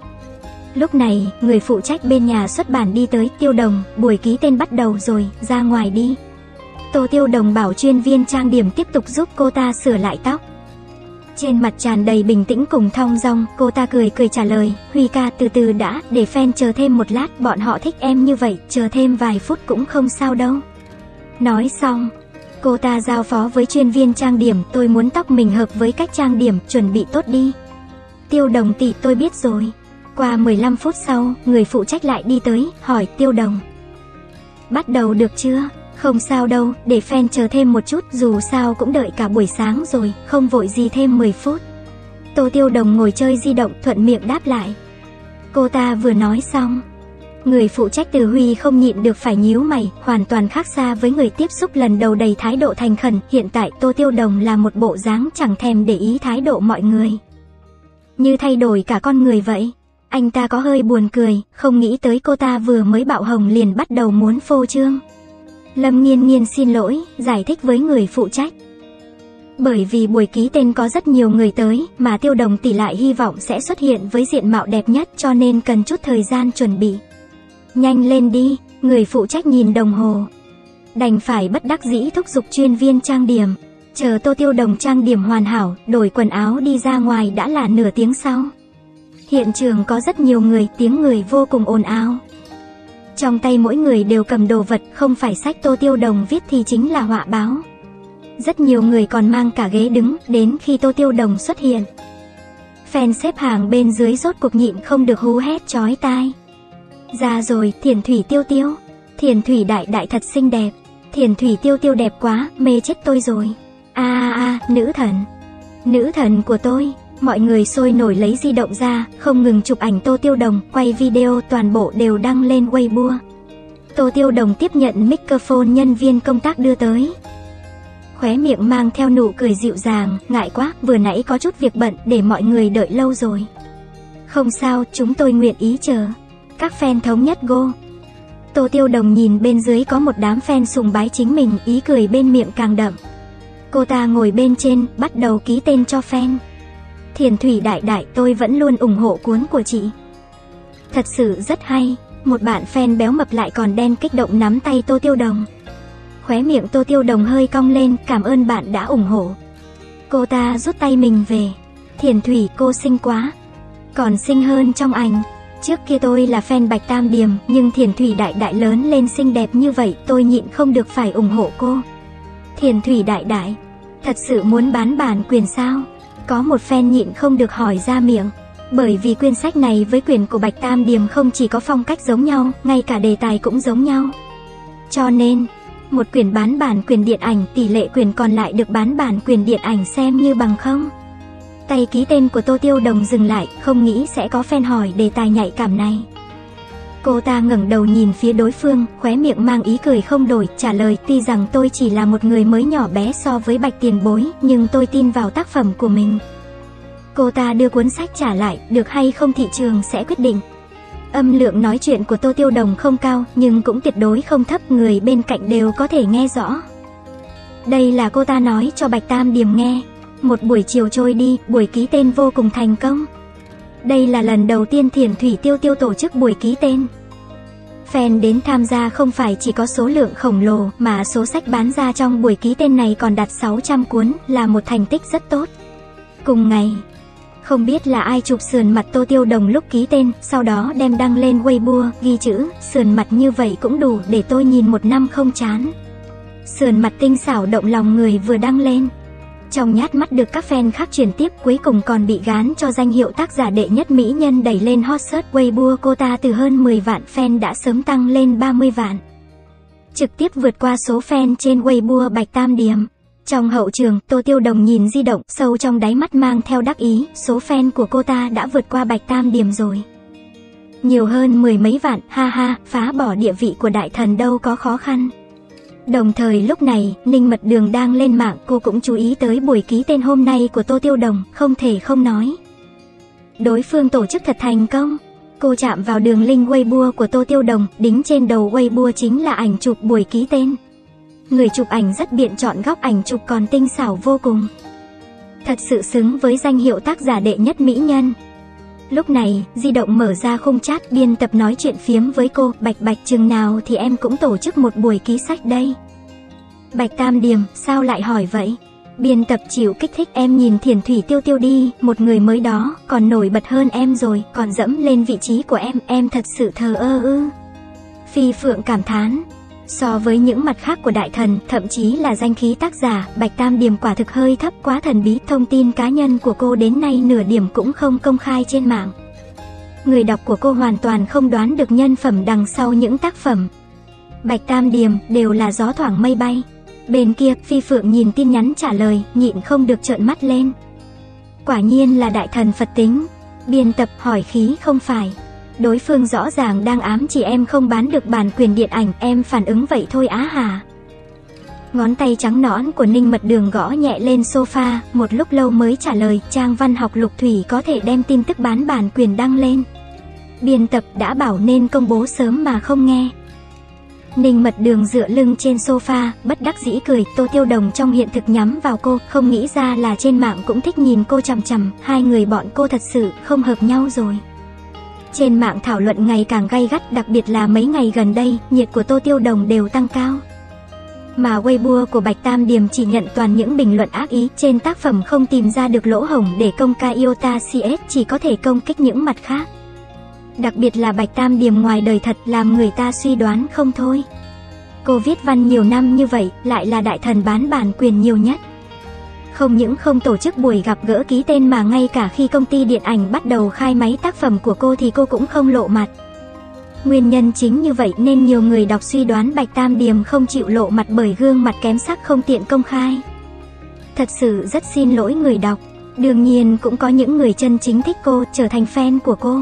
Lúc này, người phụ trách bên nhà xuất bản đi tới. Tiêu Đồng, buổi ký tên bắt đầu rồi, ra ngoài đi. Tô Tiêu Đồng bảo chuyên viên trang điểm tiếp tục giúp cô ta sửa lại tóc. Trên mặt tràn đầy bình tĩnh cùng thong dong, cô ta cười cười trả lời, Huy ca từ từ đã, để fan chờ thêm một lát, bọn họ thích em như vậy, chờ thêm vài phút cũng không sao đâu. Nói xong, cô ta giao phó với chuyên viên trang điểm, tôi muốn tóc mình hợp với cách trang điểm, chuẩn bị tốt đi. Tiêu Đồng tỷ, tôi biết rồi. Qua mười lăm phút sau, người phụ trách lại đi tới, hỏi Tiêu Đồng. Bắt đầu được chưa? Không sao đâu, để fan chờ thêm một chút, dù sao cũng đợi cả buổi sáng rồi, không vội gì thêm mười phút. Tô Tiêu Đồng ngồi chơi di động, thuận miệng đáp lại. Cô ta vừa nói xong, người phụ trách Từ Huy không nhịn được phải nhíu mày, hoàn toàn khác xa với người tiếp xúc lần đầu đầy thái độ thành khẩn. Hiện tại Tô Tiêu Đồng là một bộ dáng chẳng thèm để ý thái độ mọi người, như thay đổi cả con người vậy. Anh ta có hơi buồn cười, không nghĩ tới cô ta vừa mới bạo hồng liền bắt đầu muốn phô trương. Lâm Nghiên Nghiên xin lỗi, giải thích với người phụ trách. Bởi vì buổi ký tên có rất nhiều người tới, mà Tiêu Đồng tỷ lại hy vọng sẽ xuất hiện với diện mạo đẹp nhất, cho nên cần chút thời gian chuẩn bị. Nhanh lên đi, người phụ trách nhìn đồng hồ. Đành phải bất đắc dĩ thúc giục chuyên viên trang điểm. Chờ Tô Tiêu Đồng trang điểm hoàn hảo, đổi quần áo đi ra ngoài đã là nửa tiếng sau. Hiện trường có rất nhiều người, tiếng người vô cùng ồn ào. Trong tay mỗi người đều cầm đồ vật, không phải sách Tô Tiêu Đồng viết thì chính là họa báo. Rất nhiều người còn mang cả ghế đứng, đến khi Tô Tiêu Đồng xuất hiện, fan xếp hàng bên dưới rốt cuộc nhịn không được hú hét chói tai. Ra rồi, Thiền Thủy Tiêu Tiêu, Thiền Thủy đại đại thật xinh đẹp, Thiền Thủy Tiêu Tiêu đẹp quá, mê chết tôi rồi. A a a, nữ thần, nữ thần của tôi. Mọi người sôi nổi lấy di động ra, không ngừng chụp ảnh Tô Tiêu Đồng, quay video, toàn bộ đều đăng lên Weibo. Tô Tiêu Đồng tiếp nhận microphone nhân viên công tác đưa tới. Khóe miệng mang theo nụ cười dịu dàng, ngại quá, vừa nãy có chút việc bận, để mọi người đợi lâu rồi. Không sao, chúng tôi nguyện ý chờ. Các fan thống nhất go. Tô Tiêu Đồng nhìn bên dưới có một đám fan sùng bái chính mình, ý cười bên miệng càng đậm. Cô ta ngồi bên trên, bắt đầu ký tên cho fan. Thiền Thủy đại đại, tôi vẫn luôn ủng hộ cuốn của chị. Thật sự rất hay. Một bạn fan béo mập lại còn đen kích động nắm tay Tô Tiêu Đồng. Khóe miệng Tô Tiêu Đồng hơi cong lên, cảm ơn bạn đã ủng hộ. Cô ta rút tay mình về. Thiền Thủy, cô xinh quá. Còn xinh hơn trong ảnh. Trước kia tôi là fan Bạch Tam Điềm, nhưng Thiền Thủy đại đại lớn lên xinh đẹp như vậy, tôi nhịn không được phải ủng hộ cô. Thiền Thủy đại đại, thật sự muốn bán bản quyền sao? Có một fan nhịn không được hỏi ra miệng. Bởi vì quyển sách này với quyển của Bạch Tam Điềm không chỉ có phong cách giống nhau, ngay cả đề tài cũng giống nhau. Cho nên, một quyển bán bản quyền điện ảnh, tỷ lệ quyển còn lại được bán bản quyền điện ảnh xem như bằng không. Tay ký tên của Tô Tiêu Đồng dừng lại, không nghĩ sẽ có fan hỏi đề tài nhạy cảm này. Cô ta ngẩng đầu nhìn phía đối phương, khóe miệng mang ý cười không đổi, trả lời tuy rằng tôi chỉ là một người mới nhỏ bé so với Bạch tiền bối, nhưng tôi tin vào tác phẩm của mình. Cô ta đưa cuốn sách trả lại, được hay không thị trường sẽ quyết định. Âm lượng nói chuyện của Tô Tiêu Đồng không cao, nhưng cũng tuyệt đối không thấp, người bên cạnh đều có thể nghe rõ. Đây là cô ta nói cho Bạch Tam Điềm nghe. Một buổi chiều trôi đi, buổi ký tên vô cùng thành công. Đây là lần đầu tiên Thiền Thủy Tiêu Tiêu tổ chức buổi ký tên. Fan đến tham gia không phải chỉ có số lượng khổng lồ, mà số sách bán ra trong buổi ký tên này còn đạt sáu trăm cuốn, là một thành tích rất tốt. Cùng ngày, không biết là ai chụp sườn mặt Tô Tiêu Đồng lúc ký tên, sau đó đem đăng lên Weibo, ghi chữ, sườn mặt như vậy cũng đủ để tôi nhìn một năm không chán. Sườn mặt tinh xảo động lòng người vừa đăng lên. Trong nhát mắt được các fan khác chuyển tiếp, cuối cùng còn bị gán cho danh hiệu tác giả đệ nhất mỹ nhân đẩy lên hot search Weibo cô ta từ hơn mười vạn fan đã sớm tăng lên ba mươi vạn. Trực tiếp vượt qua số fan trên Weibo Bạch Tam Điềm. Trong hậu trường, Tô Tiêu Đồng nhìn di động, sâu trong đáy mắt mang theo đắc ý, số fan của cô ta đã vượt qua Bạch Tam Điềm rồi. Nhiều hơn mười mấy vạn, ha ha, phá bỏ địa vị của đại thần đâu có khó khăn. Đồng thời lúc này, Ninh Mật Đường đang lên mạng, cô cũng chú ý tới buổi ký tên hôm nay của Tô Tiêu Đồng, không thể không nói. Đối phương tổ chức thật thành công. Cô chạm vào đường link Weibo của Tô Tiêu Đồng, đính trên đầu Weibo chính là ảnh chụp buổi ký tên. Người chụp ảnh rất biện chọn góc ảnh chụp còn tinh xảo vô cùng. Thật sự xứng với danh hiệu tác giả đệ nhất mỹ nhân. Lúc này, di động mở ra khung chat, biên tập nói chuyện phiếm với cô, Bạch Bạch chừng nào thì em cũng tổ chức một buổi ký sách đây. Bạch Tam Điềm, sao lại hỏi vậy? Biên tập chịu kích thích, em nhìn Thiền Thủy Tiêu Tiêu đi, một người mới đó, còn nổi bật hơn em rồi, còn dẫm lên vị trí của em, em thật sự thờ ơ ư. Phi Phượng cảm thán. So với những mặt khác của đại thần, thậm chí là danh khí tác giả, Bạch Tam Điềm quả thực hơi thấp, quá thần bí. Thông tin cá nhân của cô đến nay nửa điểm cũng không công khai trên mạng. Người đọc của cô hoàn toàn không đoán được nhân phẩm đằng sau những tác phẩm Bạch Tam Điềm, đều là gió thoảng mây bay. Bên kia, Phi Phượng nhìn tin nhắn trả lời, nhịn không được trợn mắt lên. Quả nhiên là đại thần Phật tính. Biên tập hỏi khí không phải. Đối phương rõ ràng đang ám chỉ em không bán được bản quyền điện ảnh, em phản ứng vậy thôi á hả? Ngón tay trắng nõn của Ninh Mật Đường gõ nhẹ lên sofa, một lúc lâu mới trả lời, trang văn học Lục Thủy có thể đem tin tức bán bản quyền đăng lên. Biên tập đã bảo nên công bố sớm mà không nghe. Ninh Mật Đường dựa lưng trên sofa, bất đắc dĩ cười, Tô Tiêu Đồng trong hiện thực nhắm vào cô, không nghĩ ra là trên mạng cũng thích nhìn cô chằm chằm, hai người bọn cô thật sự không hợp nhau rồi. Trên mạng thảo luận ngày càng gay gắt, đặc biệt là mấy ngày gần đây, nhiệt của Tô Tiêu Đồng đều tăng cao. Mà Weibo của Bạch Tam Điềm chỉ nhận toàn những bình luận ác ý, trên tác phẩm không tìm ra được lỗ hổng để công ca iota xê ét, chỉ có thể công kích những mặt khác. Đặc biệt là Bạch Tam Điềm ngoài đời thật làm người ta suy đoán không thôi. Cô viết văn nhiều năm như vậy, lại là đại thần bán bản quyền nhiều nhất. Không những không tổ chức buổi gặp gỡ ký tên mà ngay cả khi công ty điện ảnh bắt đầu khai máy tác phẩm của cô thì cô cũng không lộ mặt. Nguyên nhân chính như vậy nên nhiều người đọc suy đoán Bạch Tam Điềm không chịu lộ mặt bởi gương mặt kém sắc không tiện công khai. Thật sự rất xin lỗi người đọc. Đương nhiên cũng có những người chân chính thích cô, trở thành fan của cô.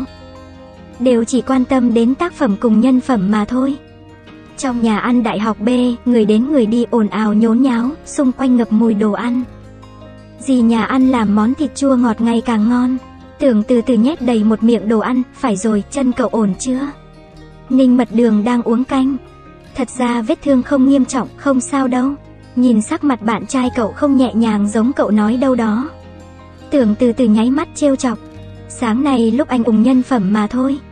Đều chỉ quan tâm đến tác phẩm cùng nhân phẩm mà thôi. Trong nhà ăn đại học B, người đến người đi ồn ào nhốn nháo, xung quanh ngập mùi đồ ăn. Dì nhà ăn làm món thịt chua ngọt ngày càng ngon. Tưởng từ từ nhét đầy một miệng đồ ăn, phải rồi, chân cậu ổn chưa? Ninh Mật Đường đang uống canh. Thật ra vết thương không nghiêm trọng, không sao đâu. Nhìn sắc mặt bạn trai cậu không nhẹ nhàng giống cậu nói đâu đó. Tưởng từ từ nháy mắt trêu chọc. Sáng nay lúc anh ủng nhân phẩm mà thôi.